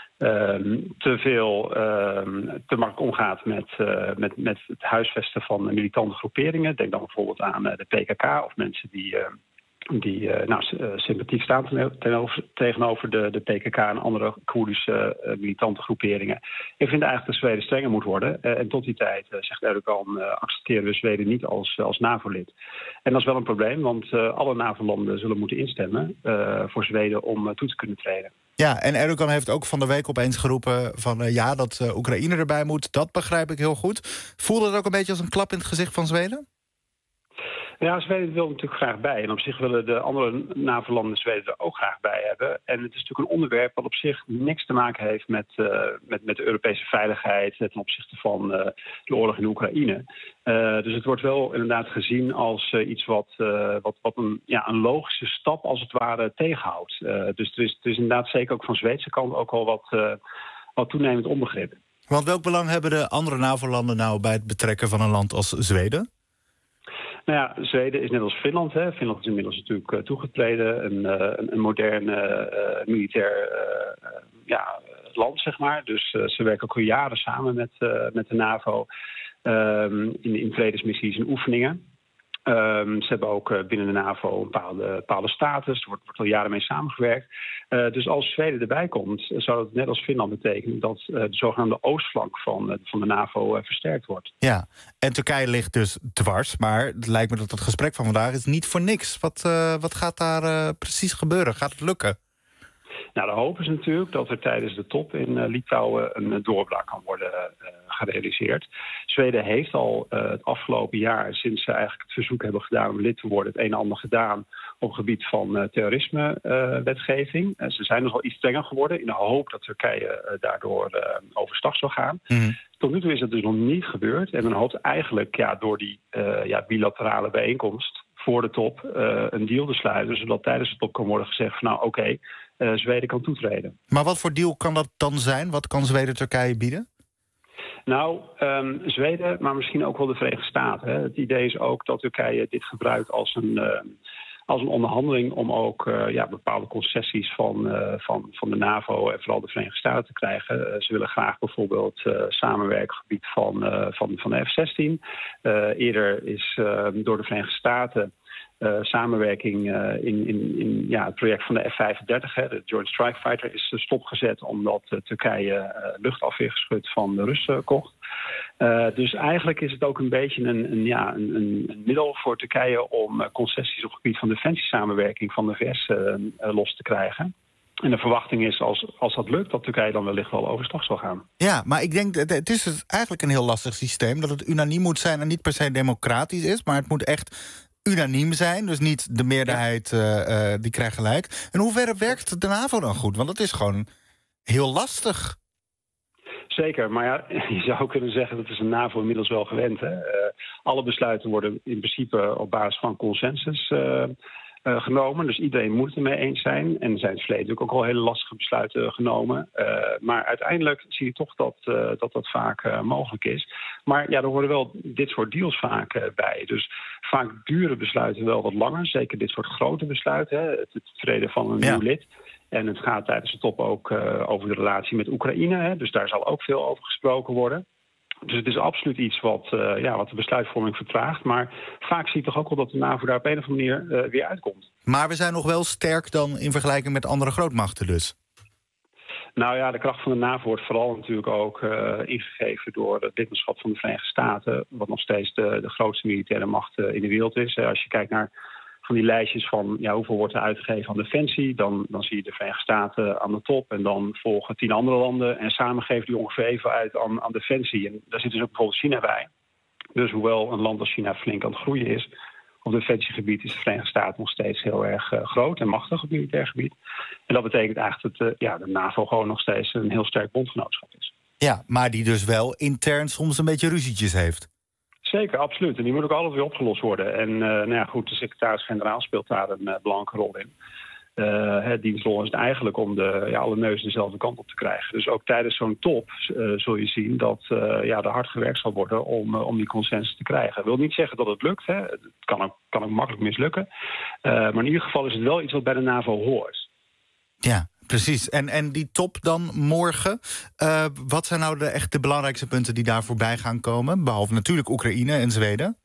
um, te veel um, te makkelijk omgaat met, uh, met, met het huisvesten van militante groeperingen. Denk dan bijvoorbeeld aan uh, de P K K of mensen die... Uh, die uh, nou, uh, sympathiek staan tegenover, tegenover de, de P K K en andere Koerdische uh, militante groeperingen. Ik vind eigenlijk dat Zweden strenger moet worden. Uh, en tot die tijd, uh, zegt Erdogan, uh, accepteren we Zweden niet als, als NAVO-lid. En dat is wel een probleem, want uh, alle NAVO-landen zullen moeten instemmen uh, voor Zweden om uh, toe te kunnen treden. Ja, en Erdogan heeft ook van de week opeens geroepen van uh, ja, dat uh, Oekraïne erbij moet. Dat begrijp ik heel goed. Voelde dat ook een beetje als een klap in het gezicht van Zweden? Ja, Zweden wil er natuurlijk graag bij. En op zich willen de andere NAVO-landen Zweden er ook graag bij hebben. En het is natuurlijk een onderwerp wat op zich niks te maken heeft met, uh, met, met de Europese veiligheid ten opzichte van uh, de oorlog in Oekraïne. Uh, dus het wordt wel inderdaad gezien als uh, iets wat, uh, wat, wat een, ja, een logische stap als het ware tegenhoudt. Uh, dus er is, er is inderdaad zeker ook van Zweedse kant ook al wat, uh, wat toenemend onbegrip. Want welk belang hebben de andere NAVO-landen nou bij het betrekken van een land als Zweden? Nou ja, Zweden is net als Finland. Hè. Finland is inmiddels natuurlijk uh, toegetreden. Een, uh, een, een modern uh, militair uh, uh, ja, land, zeg maar. Dus uh, ze werken ook al jaren samen met, uh, met de NAVO um, in, in vredesmissies en oefeningen. Um, ze hebben ook uh, binnen de NAVO een bepaalde, bepaalde status. Er wordt, wordt al jaren mee samengewerkt. Uh, dus als Zweden erbij komt, zou dat net als Finland betekenen dat uh, de zogenaamde oostflank van, uh, van de NAVO uh, versterkt wordt. Ja, en Turkije ligt dus dwars. Maar het lijkt me dat het gesprek van vandaag is niet voor niks. Wat, uh, wat gaat daar uh, precies gebeuren? Gaat het lukken? Nou, de hoop is natuurlijk dat er tijdens de top in uh, Litouwen een uh, doorbraak kan worden uh, gerealiseerd. Zweden heeft al uh, het afgelopen jaar, sinds ze eigenlijk het verzoek hebben gedaan om lid te worden, het een en ander gedaan op het gebied van uh, terrorisme-wetgeving. Uh, ze zijn dus al iets strenger geworden in de hoop dat Turkije uh, daardoor uh, overstag zou gaan. Mm-hmm. Tot nu toe is dat dus nog niet gebeurd. En men hoopt eigenlijk ja, door die uh, ja, bilaterale bijeenkomst voor de top uh, een deal te sluiten, zodat tijdens de top kan worden gezegd van nou oké, okay, uh, Zweden kan toetreden. Maar wat voor deal kan dat dan zijn? Wat kan Zweden Turkije bieden? Nou, um, Zweden, maar misschien ook wel de Verenigde Staten. Hè. Het idee is ook dat Turkije dit gebruikt als een, uh, als een onderhandeling om ook uh, ja, bepaalde concessies van, uh, van, van de NAVO en vooral de Verenigde Staten te krijgen. Uh, ze willen graag bijvoorbeeld uh, samenwerken op het gebied van, uh, van, van de F zestien. Uh, eerder is uh, door de Verenigde Staten Uh, samenwerking uh, in, in, in ja, het project van de F vijfendertig, hè, de Joint Strike Fighter, is uh, stopgezet omdat uh, Turkije uh, luchtafweergeschut van de Russen kocht. Uh, dus eigenlijk is het ook een beetje een, een, ja, een, een middel voor Turkije om uh, concessies op het gebied van defensiesamenwerking van de V S uh, uh, los te krijgen. En de verwachting is, als, als dat lukt, dat Turkije dan wellicht wel overstag zal gaan. Ja, maar ik denk, het is dus eigenlijk een heel lastig systeem, dat het unaniem moet zijn en niet per se democratisch is, maar het moet echt unaniem zijn, dus niet de meerderheid uh, uh, die krijgt gelijk. En hoe ver werkt de NAVO dan goed? Want dat is gewoon heel lastig. Zeker, maar ja, je zou kunnen zeggen dat is de NAVO inmiddels wel gewend. Hè? Uh, alle besluiten worden in principe op basis van consensus uh, uh, genomen. Dus iedereen moet het ermee eens zijn. En er zijn in het verleden ook al hele lastige besluiten genomen. Uh, maar uiteindelijk zie je toch dat uh, dat, dat vaak uh, mogelijk is. Maar ja, er horen wel dit soort deals vaak uh, bij. Dus vaak duren besluiten wel wat langer. Zeker dit soort grote besluiten. Hè? Het, het treden van een ja. nieuw lid. En het gaat tijdens de top ook uh, over de relatie met Oekraïne. Hè? Dus daar zal ook veel over gesproken worden. Dus het is absoluut iets wat, uh, ja, wat de besluitvorming vertraagt. Maar vaak zie je toch ook wel dat de NAVO daar op een of andere manier uh, weer uitkomt. Maar we zijn nog wel sterk dan in vergelijking met andere grootmachten dus? Nou ja, de kracht van de NAVO wordt vooral natuurlijk ook uh, ingegeven door het lidmaatschap van de Verenigde Staten. Wat nog steeds de, de grootste militaire macht uh, in de wereld is. Uh, als je kijkt naar van die lijstjes van ja, hoeveel wordt er uitgegeven aan defensie, dan, dan zie je de Verenigde Staten aan de top en dan volgen tien andere landen en samen geven die ongeveer even uit aan, aan defensie. En daar zit dus ook bijvoorbeeld China bij. Dus hoewel een land als China flink aan het groeien is, op defensiegebied is de Verenigde Staten nog steeds heel erg uh, groot en machtig op militair gebied. En dat betekent eigenlijk dat uh, ja, de NAVO gewoon nog steeds een heel sterk bondgenootschap is. Ja, maar die dus wel intern soms een beetje ruzietjes heeft. Zeker, absoluut. En die moet ook altijd weer opgelost worden. En uh, nou ja, goed, de secretaris-generaal speelt daar een uh, belangrijke rol in. Uh, het dienstrol is het eigenlijk om de, ja, alle neuzen dezelfde kant op te krijgen. Dus ook tijdens zo'n top uh, zul je zien dat uh, ja, er hard gewerkt zal worden om, uh, om die consensus te krijgen. Dat wil niet zeggen dat het lukt. Hè. Het kan ook, kan ook makkelijk mislukken. Uh, maar in ieder geval is het wel iets wat bij de NAVO hoort. Ja, precies. En, en die top dan morgen. Uh, wat zijn nou de, echt de belangrijkste punten die daar voorbij gaan komen? Behalve natuurlijk Oekraïne en Zweden.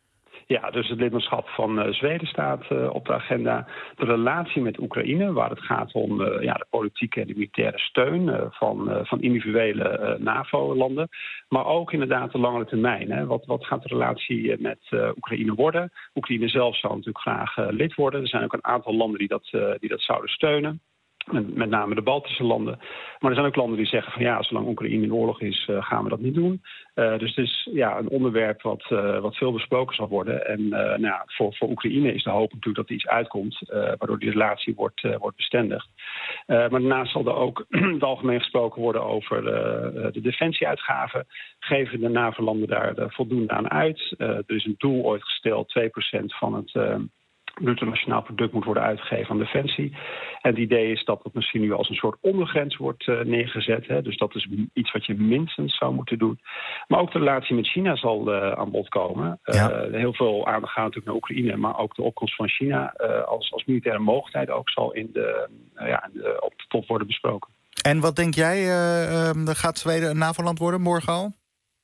Ja, dus het lidmaatschap van uh, Zweden staat uh, op de agenda. De relatie met Oekraïne, waar het gaat om uh, ja, de politieke en de militaire steun uh, van, uh, van individuele uh, NAVO-landen. Maar ook inderdaad de langere termijn. Hè. Wat, wat gaat de relatie met uh, Oekraïne worden? Oekraïne zelf zou natuurlijk graag uh, lid worden. Er zijn ook een aantal landen die dat, uh, die dat zouden steunen. Met, met name de Baltische landen. Maar er zijn ook landen die zeggen van ja, zolang Oekraïne in oorlog is, uh, gaan we dat niet doen. Uh, dus het is ja, een onderwerp wat, uh, wat veel besproken zal worden. En uh, nou ja, voor, voor Oekraïne is de hoop natuurlijk dat er iets uitkomt, uh, waardoor die relatie wordt, uh, wordt bestendigd. Uh, maar daarnaast zal er ook het algemeen gesproken worden over uh, de defensieuitgaven. Geven de NAVO-landen daar uh, voldoende aan uit? Uh, er is een doel ooit gesteld, twee procent van het Uh, bruto nationaal product moet worden uitgegeven aan defensie. En het idee is dat het misschien nu als een soort ondergrens wordt uh, neergezet. Hè. Dus dat is iets wat je minstens zou moeten doen. Maar ook de relatie met China zal uh, aan bod komen. Ja. Uh, heel veel aandacht gaat natuurlijk naar Oekraïne, maar ook de opkomst van China uh, als, als militaire mogelijkheid ook zal in de, uh, ja, in de, op de top worden besproken. En wat denk jij, uh, uh, gaat Zweden een NAVO-land worden morgen al?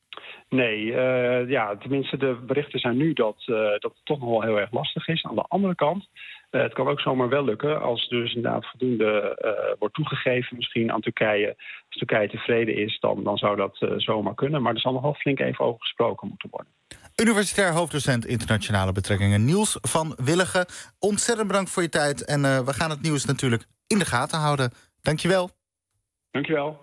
Nee, uh, ja, tenminste de berichten zijn nu dat, uh, dat het toch nog wel heel erg lastig is. Aan de andere kant, uh, het kan ook zomaar wel lukken als dus inderdaad voldoende uh, wordt toegegeven misschien aan Turkije. Als Turkije tevreden is, dan, dan zou dat uh, zomaar kunnen. Maar er zal nog wel flink even over gesproken moeten worden. Universitair hoofddocent internationale betrekkingen Niels van Willigen. Ontzettend bedankt voor je tijd. En uh, we gaan het nieuws natuurlijk in de gaten houden. Dankjewel. Dankjewel.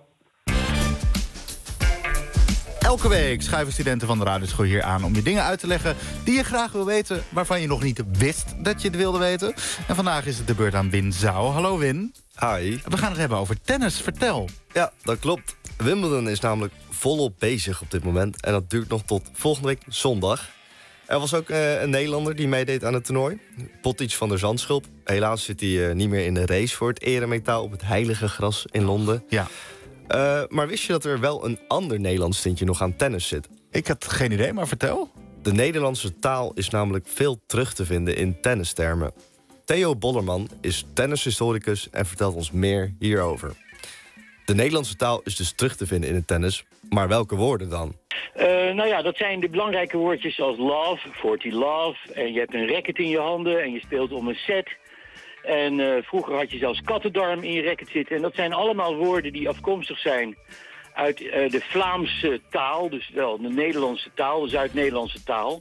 Elke week schuiven studenten van de Radioschool hier aan om je dingen uit te leggen die je graag wil weten, waarvan je nog niet wist dat je het wilde weten. En vandaag is het de beurt aan Win Zhao. Hallo Win. Hi. We gaan het hebben over tennis. Vertel. Ja, dat klopt. Wimbledon is namelijk volop bezig op dit moment. En dat duurt nog tot volgende week zondag. Er was ook uh, een Nederlander die meedeed aan het toernooi. Pottic van der Zandschulp. Helaas zit hij uh, niet meer in de race voor het eremetaal op het heilige gras in Londen. Ja. Uh, maar wist je dat er wel een ander Nederlands tintje nog aan tennis zit? Ik had geen idee, maar vertel. De Nederlandse taal is namelijk veel terug te vinden in tennistermen. Theo Bollerman is tennishistoricus en vertelt ons meer hierover. De Nederlandse taal is dus terug te vinden in het tennis, maar welke woorden dan? Uh, nou ja, dat zijn de belangrijke woordjes als love, forty love. En je hebt een racket in je handen en je speelt om een set. En uh, vroeger had je zelfs kattendarm in je racket zitten. En dat zijn allemaal woorden die afkomstig zijn uit uh, de Vlaamse taal. Dus wel de Nederlandse taal, de Zuid-Nederlandse taal.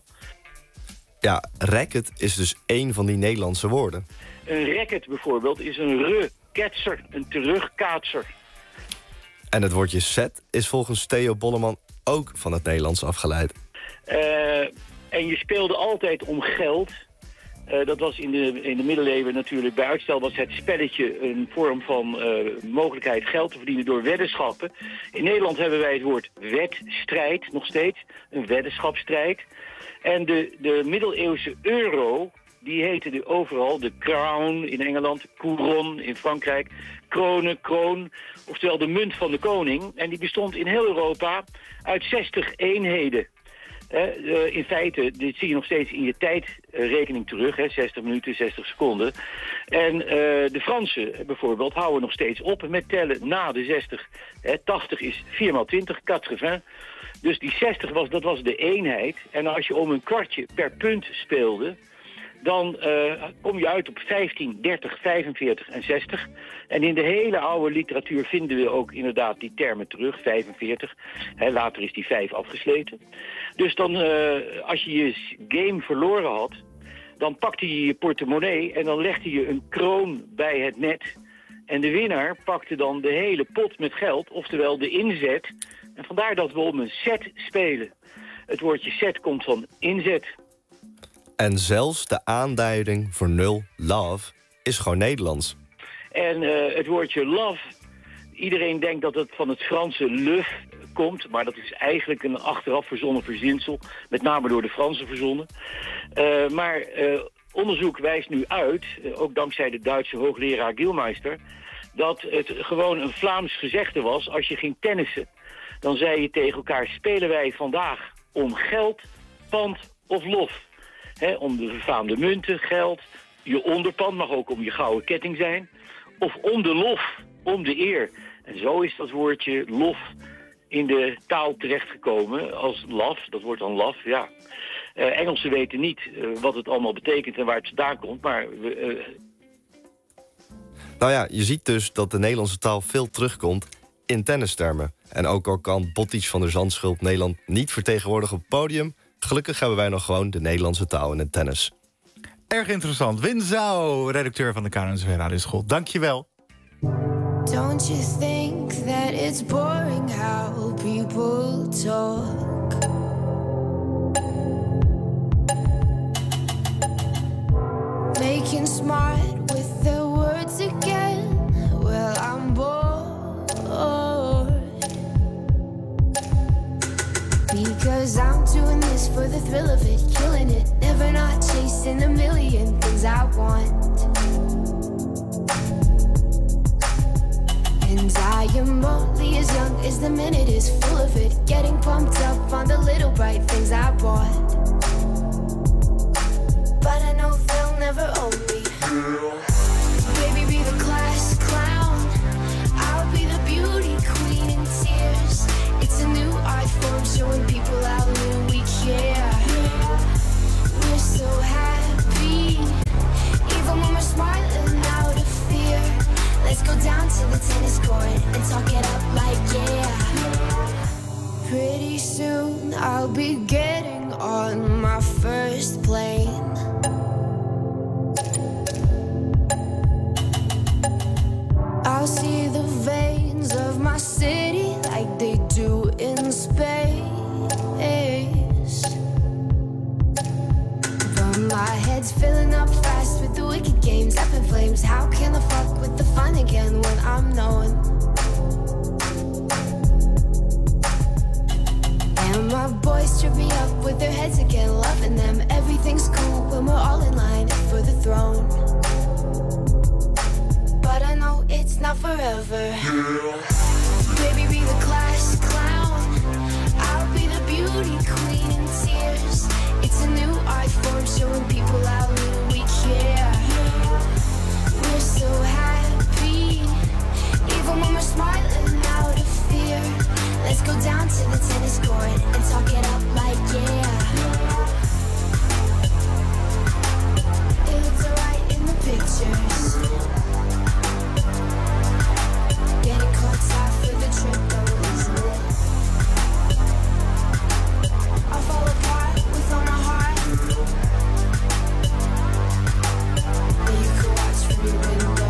Ja, racket is dus één van die Nederlandse woorden. Een racket bijvoorbeeld is een re-ketser, een terugkaatser. En het woordje set is volgens Theo Bolleman ook van het Nederlands afgeleid. Uh, en je speelde altijd om geld. Uh, dat was in de, in de middeleeuwen natuurlijk. Bij uitstel was het spelletje een vorm van uh, mogelijkheid geld te verdienen door weddenschappen. In Nederland hebben wij het woord wedstrijd nog steeds. Een weddenschapsstrijd. En de, de middeleeuwse euro, die heette de overal de crown in Engeland, couron in Frankrijk, kronen, kroon, oftewel de munt van de koning. En die bestond in heel Europa uit zestig eenheden. Uh, uh, in feite, dit zie je nog steeds in je tijdrekening terug, hè, zestig minuten, zestig seconden. En uh, de Fransen bijvoorbeeld houden nog steeds op met tellen na de zestig. Hè, tachtig is vier maal twintig, tachtig. Dus die zestig was, dat was de eenheid. En als je om een kwartje per punt speelde, dan uh, kom je uit op vijftien, dertig, vijfenveertig en zestig. En in de hele oude literatuur vinden we ook inderdaad die termen terug, vijfenveertig. Hè, later is die vijf afgesleten. Dus dan, uh, als je je game verloren had, dan pakte je je portemonnee en dan legde je een kroon bij het net. En de winnaar pakte dan de hele pot met geld, oftewel de inzet. En vandaar dat we om een set spelen. Het woordje set komt van inzet. En zelfs de aanduiding voor nul, love, is gewoon Nederlands. En uh, het woordje love, iedereen denkt dat het van het Franse leuf komt, maar dat is eigenlijk een achteraf verzonnen verzinsel, met name door de Fransen verzonnen. Uh, maar uh, onderzoek wijst nu uit, eh, ook dankzij de Duitse hoogleraar Gilmeister, dat het gewoon een Vlaams gezegde was. Als je ging tennissen, dan zei je tegen elkaar: spelen wij vandaag om geld, pand of lof? Hè, om de verfaamde munten, geld, je onderpand mag ook om je gouden ketting zijn. Of om de lof, om de eer. En zo is dat woordje lof in de taal terechtgekomen als laf. Dat wordt dan laf, ja. Uh, Engelsen weten niet uh, wat het allemaal betekent en waar het vandaan komt, maar we, uh, Nou ja, je ziet dus dat de Nederlandse taal veel terugkomt in tennistermen. En ook al kan Bottic van der Zandschulp Nederland niet vertegenwoordigen op het podium, gelukkig hebben wij nog gewoon de Nederlandse taal in het tennis. Erg interessant. Win Zhao, redacteur van de K R O N C R V Radioschool. Dank je wel. Don't you think that it's boring how people talk? Making smart with their words again. Well, I'm bored. Because I'm doing this for the thrill of it, killing it, never not chasing a million things I want. And I am only as young as the minute is full of it, getting pumped up on the little bright things I bought. But I know they'll never own me. Baby, be the class clown, I'll be the beauty queen in tears. It's a new art form showing people how little we care. We're so happy, even when we're smiling out of fear. Let's go down to the tennis court and talk it up like yeah. Pretty soon I'll be getting on my first plane. I'll see the veins of my city like they do in space. But my head's filling up fast with the wicked games, up in flames. How can I fuck with the fun again when I'm known? And my boys trip me up with their heads again, loving them. Everything's cool when we're all in line for the throne. But I know it's not forever. Baby, be the class clown, I'll be the beauty queen in tears. It's a new art form showing people how little we care. We're so happy, even when we're smiling out of fear. Let's go down to the tennis court and talk it up like yeah. It looks alright in the pictures. Getting caught side for the trip though, isn't it? I'll fall apart with all my heart. And you can watch from your window.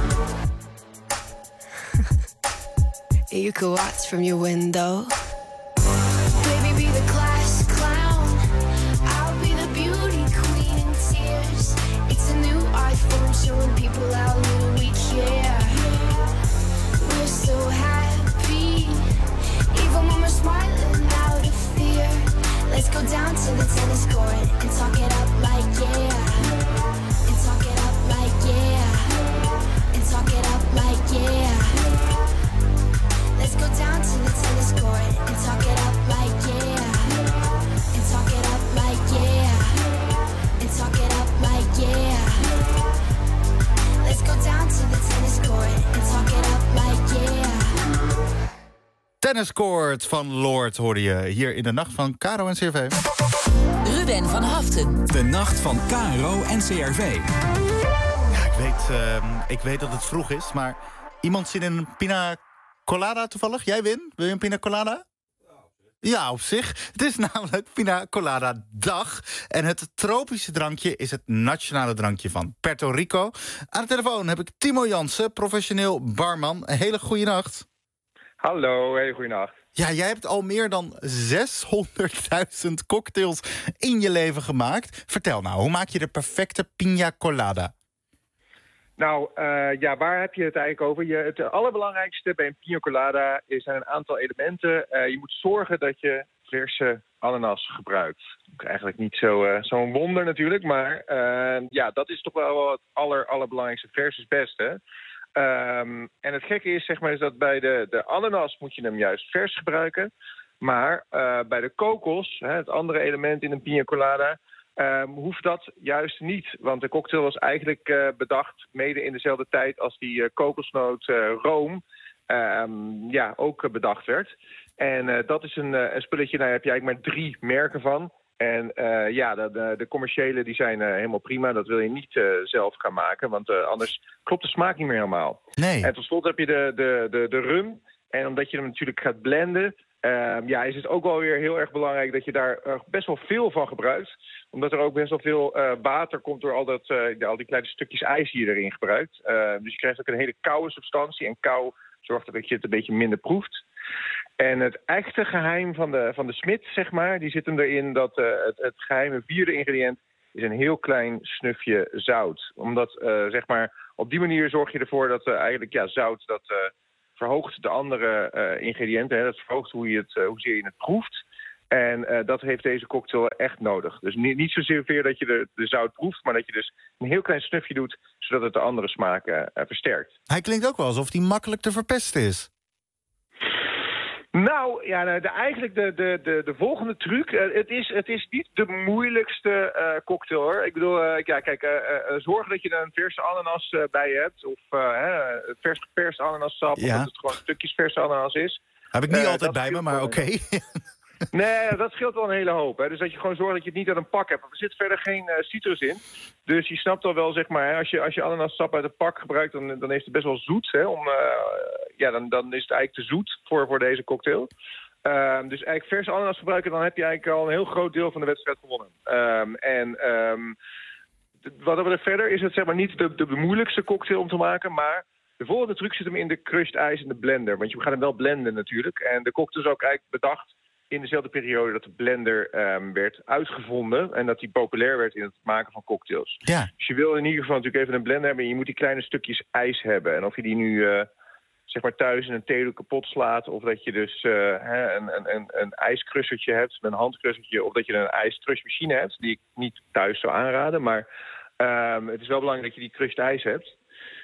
And you can watch from your window. Baby, be the class clown, I'll be the beauty queen in tears. It's a new art form showing people how little we care. We're so happy, even when we're smiling out of fear. Let's go down to the tennis court and talk it up like yeah. And talk it up like yeah. And talk it up like yeah. Let's go down to the tennis court and talk it up like yeah. And talk it up like yeah. And talk it up like yeah. Let's go down to the tennis court and talk it up like yeah. Tenniscourt van Lord hoorde je hier in de nacht van K R O en C R V. Ruben van Haften. De nacht van K R O en C R V. Ja, ik weet, uh, ik weet dat het vroeg is, maar iemand zit in een pina colada toevallig? Jij, Win? Wil je een pina colada? Ja, op zich. Het is namelijk Pina Colada Dag. En het tropische drankje is het nationale drankje van Puerto Rico. Aan de telefoon heb ik Timo Jansen, professioneel barman. Een hele goede nacht. Hallo, hele goede nacht. Ja, jij hebt al meer dan zeshonderdduizend cocktails in je leven gemaakt. Vertel nou, hoe maak je de perfecte Pina Colada? Nou, uh, ja, waar heb je het eigenlijk over? Je, het allerbelangrijkste bij een Pina Colada is zijn een aantal elementen. Uh, je moet zorgen dat je verse ananas gebruikt. Eigenlijk niet zo, uh, zo'n wonder natuurlijk, maar uh, ja, dat is toch wel het aller, allerbelangrijkste. Vers is best, hè? Um, en het gekke is, zeg maar, is dat bij de, de ananas moet je hem juist vers gebruiken. Maar uh, bij de kokos, hè, het andere element in een piña colada, um, hoeft dat juist niet. Want de cocktail was eigenlijk uh, bedacht mede in dezelfde tijd als die uh, kokosnoot uh, room um, ja, ook uh, bedacht werd. En uh, dat is een, uh, een spulletje, daar heb je eigenlijk maar drie merken van. En uh, ja, de, de, de commerciële die zijn uh, helemaal prima. Dat wil je niet uh, zelf gaan maken, want uh, anders klopt de smaak niet meer helemaal. Nee. En tot slot heb je de, de, de, de rum. En omdat je hem natuurlijk gaat blenden, uh, ja, is het ook wel weer heel erg belangrijk dat je daar uh, best wel veel van gebruikt. Omdat er ook best wel veel uh, water komt door al, dat, uh, al die kleine stukjes ijs die je erin gebruikt. Uh, dus je krijgt ook een hele koude substantie. En kou zorgt ervoor dat je het een beetje minder proeft. En het echte geheim van de, van de smid, zeg maar, die zit hem erin dat uh, het, het geheime vierde ingrediënt is een heel klein snufje zout. Omdat, uh, zeg maar, op die manier zorg je ervoor dat uh, eigenlijk, ja, zout, dat uh, verhoogt de andere uh, ingrediënten. Hè, dat verhoogt hoe je het, uh, hoezeer je het proeft. En uh, dat heeft deze cocktail echt nodig. Dus niet, niet zozeer dat je de, de zout proeft, maar dat je dus een heel klein snufje doet, zodat het de andere smaken uh, versterkt. Hij klinkt ook wel alsof hij makkelijk te verpesten is. Nou, ja, de, eigenlijk de, de, de, de volgende truc. Uh, het, is, het is niet de moeilijkste uh, cocktail, hoor. Ik bedoel, uh, ja, kijk, uh, uh, zorg dat je een verse ananas uh, bij je hebt. Of uh, uh, vers geperst ananassap, Ja. of dat het gewoon stukjes verse ananas is. Heb ik niet Uh, altijd dat bij me, scheelt maar wel. oké. Nee, dat scheelt wel een hele hoop. Hè. Dus dat je gewoon zorgt dat je het niet uit een pak hebt. Er zit verder geen uh, citrus in. Dus je snapt al wel, zeg maar, hè, als je, als je ananassap uit een pak gebruikt, dan, dan is het best wel zoet. Hè, om, uh, ja, dan, dan is het eigenlijk te zoet voor, voor deze cocktail. Uh, dus eigenlijk verse ananas gebruiken, dan heb je eigenlijk al een heel groot deel van de wedstrijd gewonnen. Um, en um, wat er verder is het, zeg maar, niet de, de, de moeilijkste cocktail om te maken, maar de volgende truc zit hem in de crushed ijs in de blender. Want je gaat hem wel blenden natuurlijk. En de cocktail is ook eigenlijk bedacht in dezelfde periode dat de blender um, werd uitgevonden en dat die populair werd in het maken van cocktails. Ja. Dus je wil in ieder geval natuurlijk even een blender hebben en je moet die kleine stukjes ijs hebben. En of je die nu uh, zeg maar thuis in een theedoek kapot slaat, of dat je dus uh, hè, een, een, een, een ijskrussertje hebt, een handkrussertje, of dat je een ijscrushmachine hebt, die ik niet thuis zou aanraden. Maar um, het is wel belangrijk dat je die crushed ijs hebt.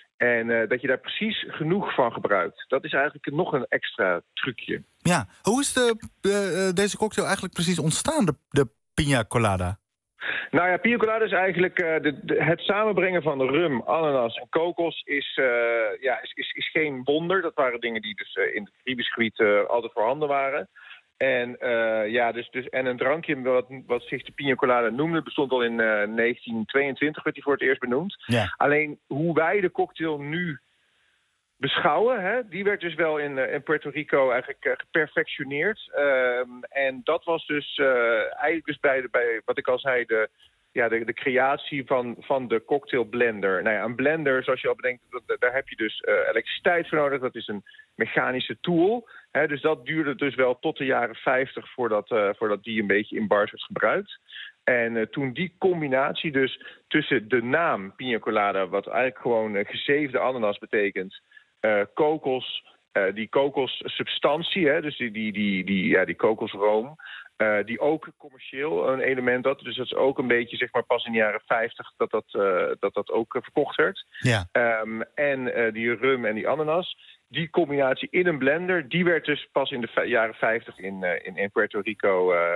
En uh, dat je daar precies genoeg van gebruikt. Dat is eigenlijk nog een extra trucje. Ja, hoe is de, uh, deze cocktail eigenlijk precies ontstaan, de, de piña colada? Nou ja, piña colada is eigenlijk uh, de, de, het samenbrengen van rum, ananas en kokos is, uh, ja, is, is, is geen wonder. Dat waren dingen die dus uh, in het Caribisch gebied uh, altijd voorhanden waren. En, uh, ja, dus, dus, en een drankje wat, wat zich de piña colada noemde, bestond al in uh, negentien tweeëntwintig, werd die voor het eerst benoemd. Ja. Alleen hoe wij de cocktail nu beschouwen, hè, die werd dus wel in, uh, in Puerto Rico eigenlijk uh, geperfectioneerd. Um, en dat was dus uh, eigenlijk dus bij, de, bij wat ik al zei, de, ja, de, de creatie van, van de cocktail blender. Nou ja, een blender, zoals je al bedenkt, dat, daar heb je dus uh, elektriciteit voor nodig. Dat is een mechanische tool. Hè, dus dat duurde dus wel tot de jaren vijftig voordat, uh, voordat die een beetje in bars werd gebruikt. En uh, toen die combinatie dus tussen de naam piña colada, wat eigenlijk gewoon uh, gezeefde ananas betekent, uh, kokos, uh, die kokossubstantie, hè, dus die, die, die, die, ja, die kokosroom, uh, die ook commercieel een element had. Dus dat is ook een beetje, zeg maar, pas in de jaren vijftig dat dat, uh, dat, dat ook uh, verkocht werd. Ja. Um, en uh, die rum en die ananas, die combinatie in een blender, die werd dus pas in de v- jaren vijftig in, uh, in, in Puerto Rico Uh,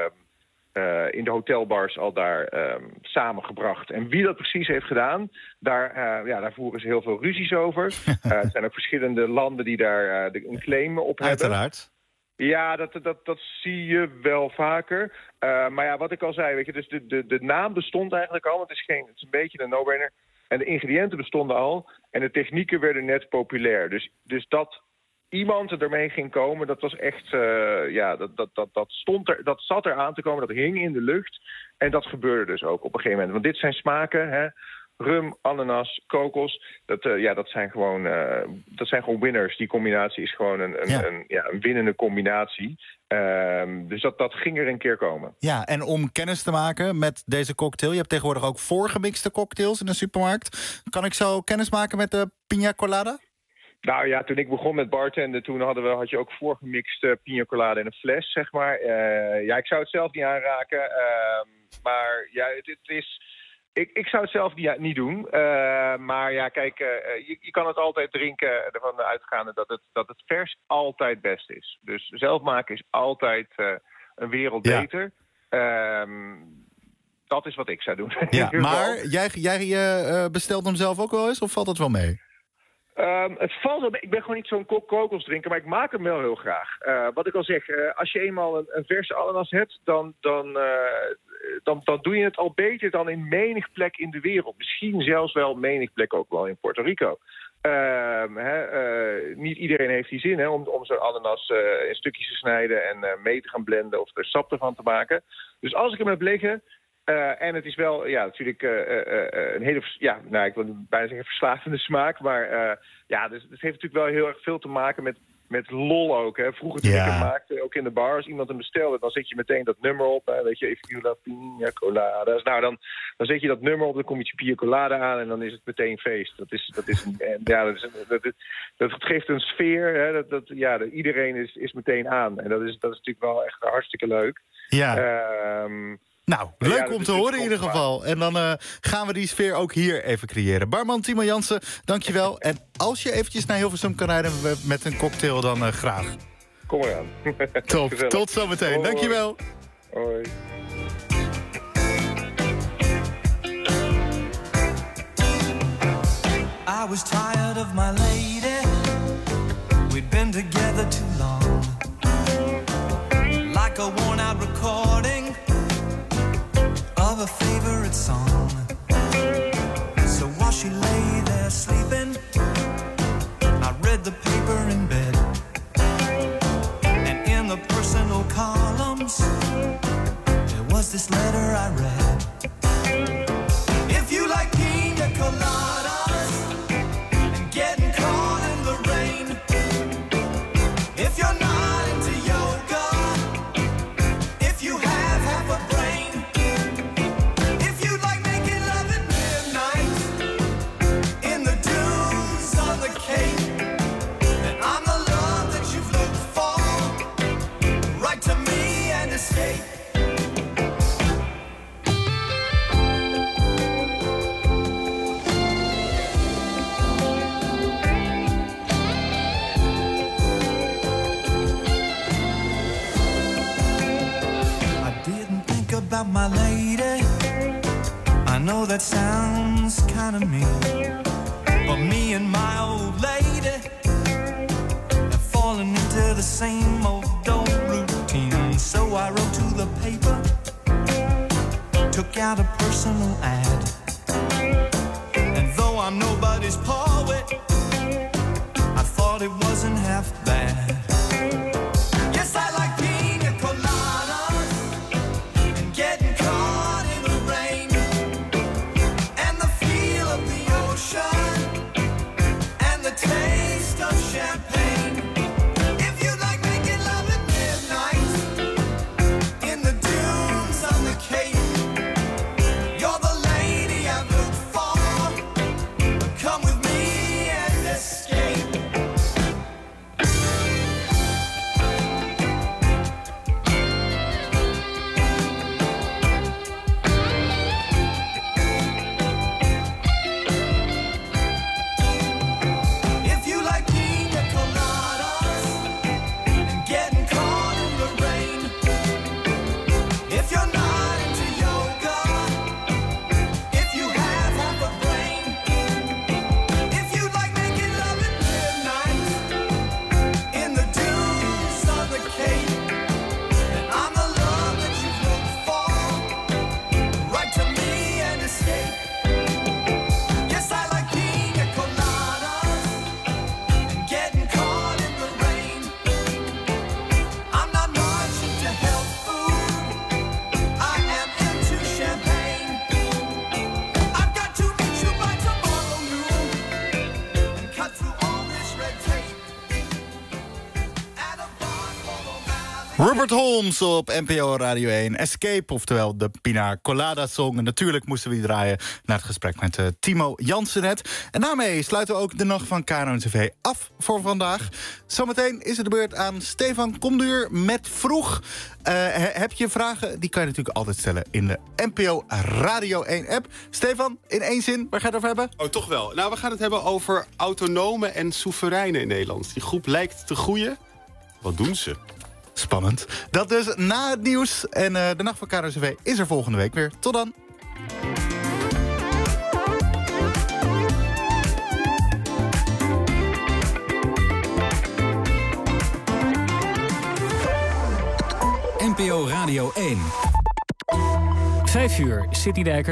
Uh, in de hotelbars al daar um, samengebracht. En wie dat precies heeft gedaan, daar, uh, ja, daar voeren ze heel veel ruzies over. Uh, er zijn ook verschillende landen die daar uh, de, een claim op hebben. Uiteraard. Ja, dat, dat, dat zie je wel vaker. Uh, maar ja, wat ik al zei, weet je, dus de, de, de naam bestond eigenlijk al. Het is, geen, het is een beetje een no-brainer. En de ingrediënten bestonden al. En de technieken werden net populair. Dus, dus dat iemand ermee ging komen, dat was echt, uh, ja, dat, dat, dat, dat, stond er, dat zat er aan te komen, dat hing in de lucht. En dat gebeurde dus ook op een gegeven moment. Want dit zijn smaken, hè, rum, ananas, kokos, dat, uh, ja, dat, zijn gewoon, uh, dat zijn gewoon winners. Die combinatie is gewoon een, een, Ja. een, ja, een winnende combinatie. Um, dus dat, dat ging er een keer komen. Ja, en om kennis te maken met deze cocktail, je hebt tegenwoordig ook voorgemixte cocktails in de supermarkt. Kan ik zo kennis maken met de piña colada? Nou ja, toen ik begon met bartenden, toen hadden we, had je ook voorgemixt uh, pina colada in een fles, zeg maar. Uh, ja, ik zou het zelf niet aanraken. Uh, maar ja, het, het is... Ik, ik zou het zelf niet, niet doen. Uh, maar ja, kijk, uh, je, je kan het altijd drinken ervan uitgaande dat het, dat het vers altijd best is. Dus zelf maken is altijd uh, een wereld Ja. beter. Um, dat is wat ik zou doen. Ja, maar jij, jij uh, bestelt hem zelf ook wel eens of valt dat wel mee? Um, het valt wel mee. Ik ben gewoon niet zo'n kok kokosdrinker, maar ik maak hem wel heel graag. Uh, wat ik al zeg, uh, als je eenmaal een, een verse ananas hebt, dan, dan, uh, dan, dan doe je het al beter dan in menig plek in de wereld. Misschien zelfs wel menig plek ook wel in Puerto Rico. Um, hè, uh, niet iedereen heeft die zin hè, om, om zo'n ananas uh, in stukjes te snijden en uh, mee te gaan blenden of er sap ervan te maken. Dus als ik hem heb liggen, Uh, en het is wel, ja, natuurlijk uh, uh, uh, een hele, ja, nou, ik wil bijna zeggen verslavende smaak. Maar uh, ja, dus, het heeft natuurlijk wel heel erg veel te maken met, met lol ook. Hè. Vroeger toen Ja. ik hem maakte, ook in de bar, als iemand hem bestelde, dan zet je meteen dat nummer op. Hè, weet je, if you love pina coladas. Nou, dan, dan zet je dat nummer op, dan kom je pina colada aan en dan is het meteen feest. Dat is, dat is, een, en, ja, dat, is, dat, dat, dat geeft een sfeer, hè, dat, dat, ja, dat, iedereen is, is meteen aan. En dat is, dat is natuurlijk wel echt hartstikke leuk. Ja. Um, Nou, leuk ja, om dus te het horen in komt ieder geval. En dan uh, gaan we die sfeer ook hier even creëren. Barman Timo Jansen, dankjewel. En als je eventjes naar Hilversum kan rijden met een cocktail, dan uh, graag. Kom eraan. Top, Gezellig. tot zometeen. Hoi. Dankjewel. Hoi. I was tired of my lady. We'd been together too long. Like a worn out recording of a favorite song. So while she lay there sleeping, I read the paper in bed. And in the personal columns, there was this letter I read. If you like pina coladas and getting caught in the rain, if you're not into yoga, if you have half a brain, if you like making love at midnight in the dunes on the Cape, then I'm the love that you've looked for. Write to me and escape. About my lady, I know that sounds kind of mean, but me and my old lady have fallen into the same old old routine. So I wrote to the paper, took out a personal ad, and though I'm nobody's poet, I thought it wasn't half bad. Yes, I like pina coladas, getting caught in the rain, and the feel of the ocean, and the taste of champagne. If you like making love at midnight in the dunes on the Cape, you're the lady I've looked for. Come with me and escape. Robert Holmes op N P O Radio één. Escape, oftewel de Pina Colada Song. En natuurlijk moesten we die draaien na het gesprek met uh, Timo Jansen net. En daarmee sluiten we ook de nacht van K R O N C V af voor vandaag. Zometeen is het de beurt aan Stefan Komduur met Vroeg. Uh, he, heb je vragen? Die kan je natuurlijk altijd stellen in de N P O Radio één app. Stefan, in één zin, waar ga je het over hebben? Oh, toch wel. Nou, we gaan het hebben over autonome en soevereinen in Nederland. Die groep lijkt te groeien. Wat doen ze? Spannend. Dat dus na het nieuws. En uh, de Nacht van K R O N C V is er volgende week weer. Tot dan. N P O Radio één. Vijf uur, City Dijker.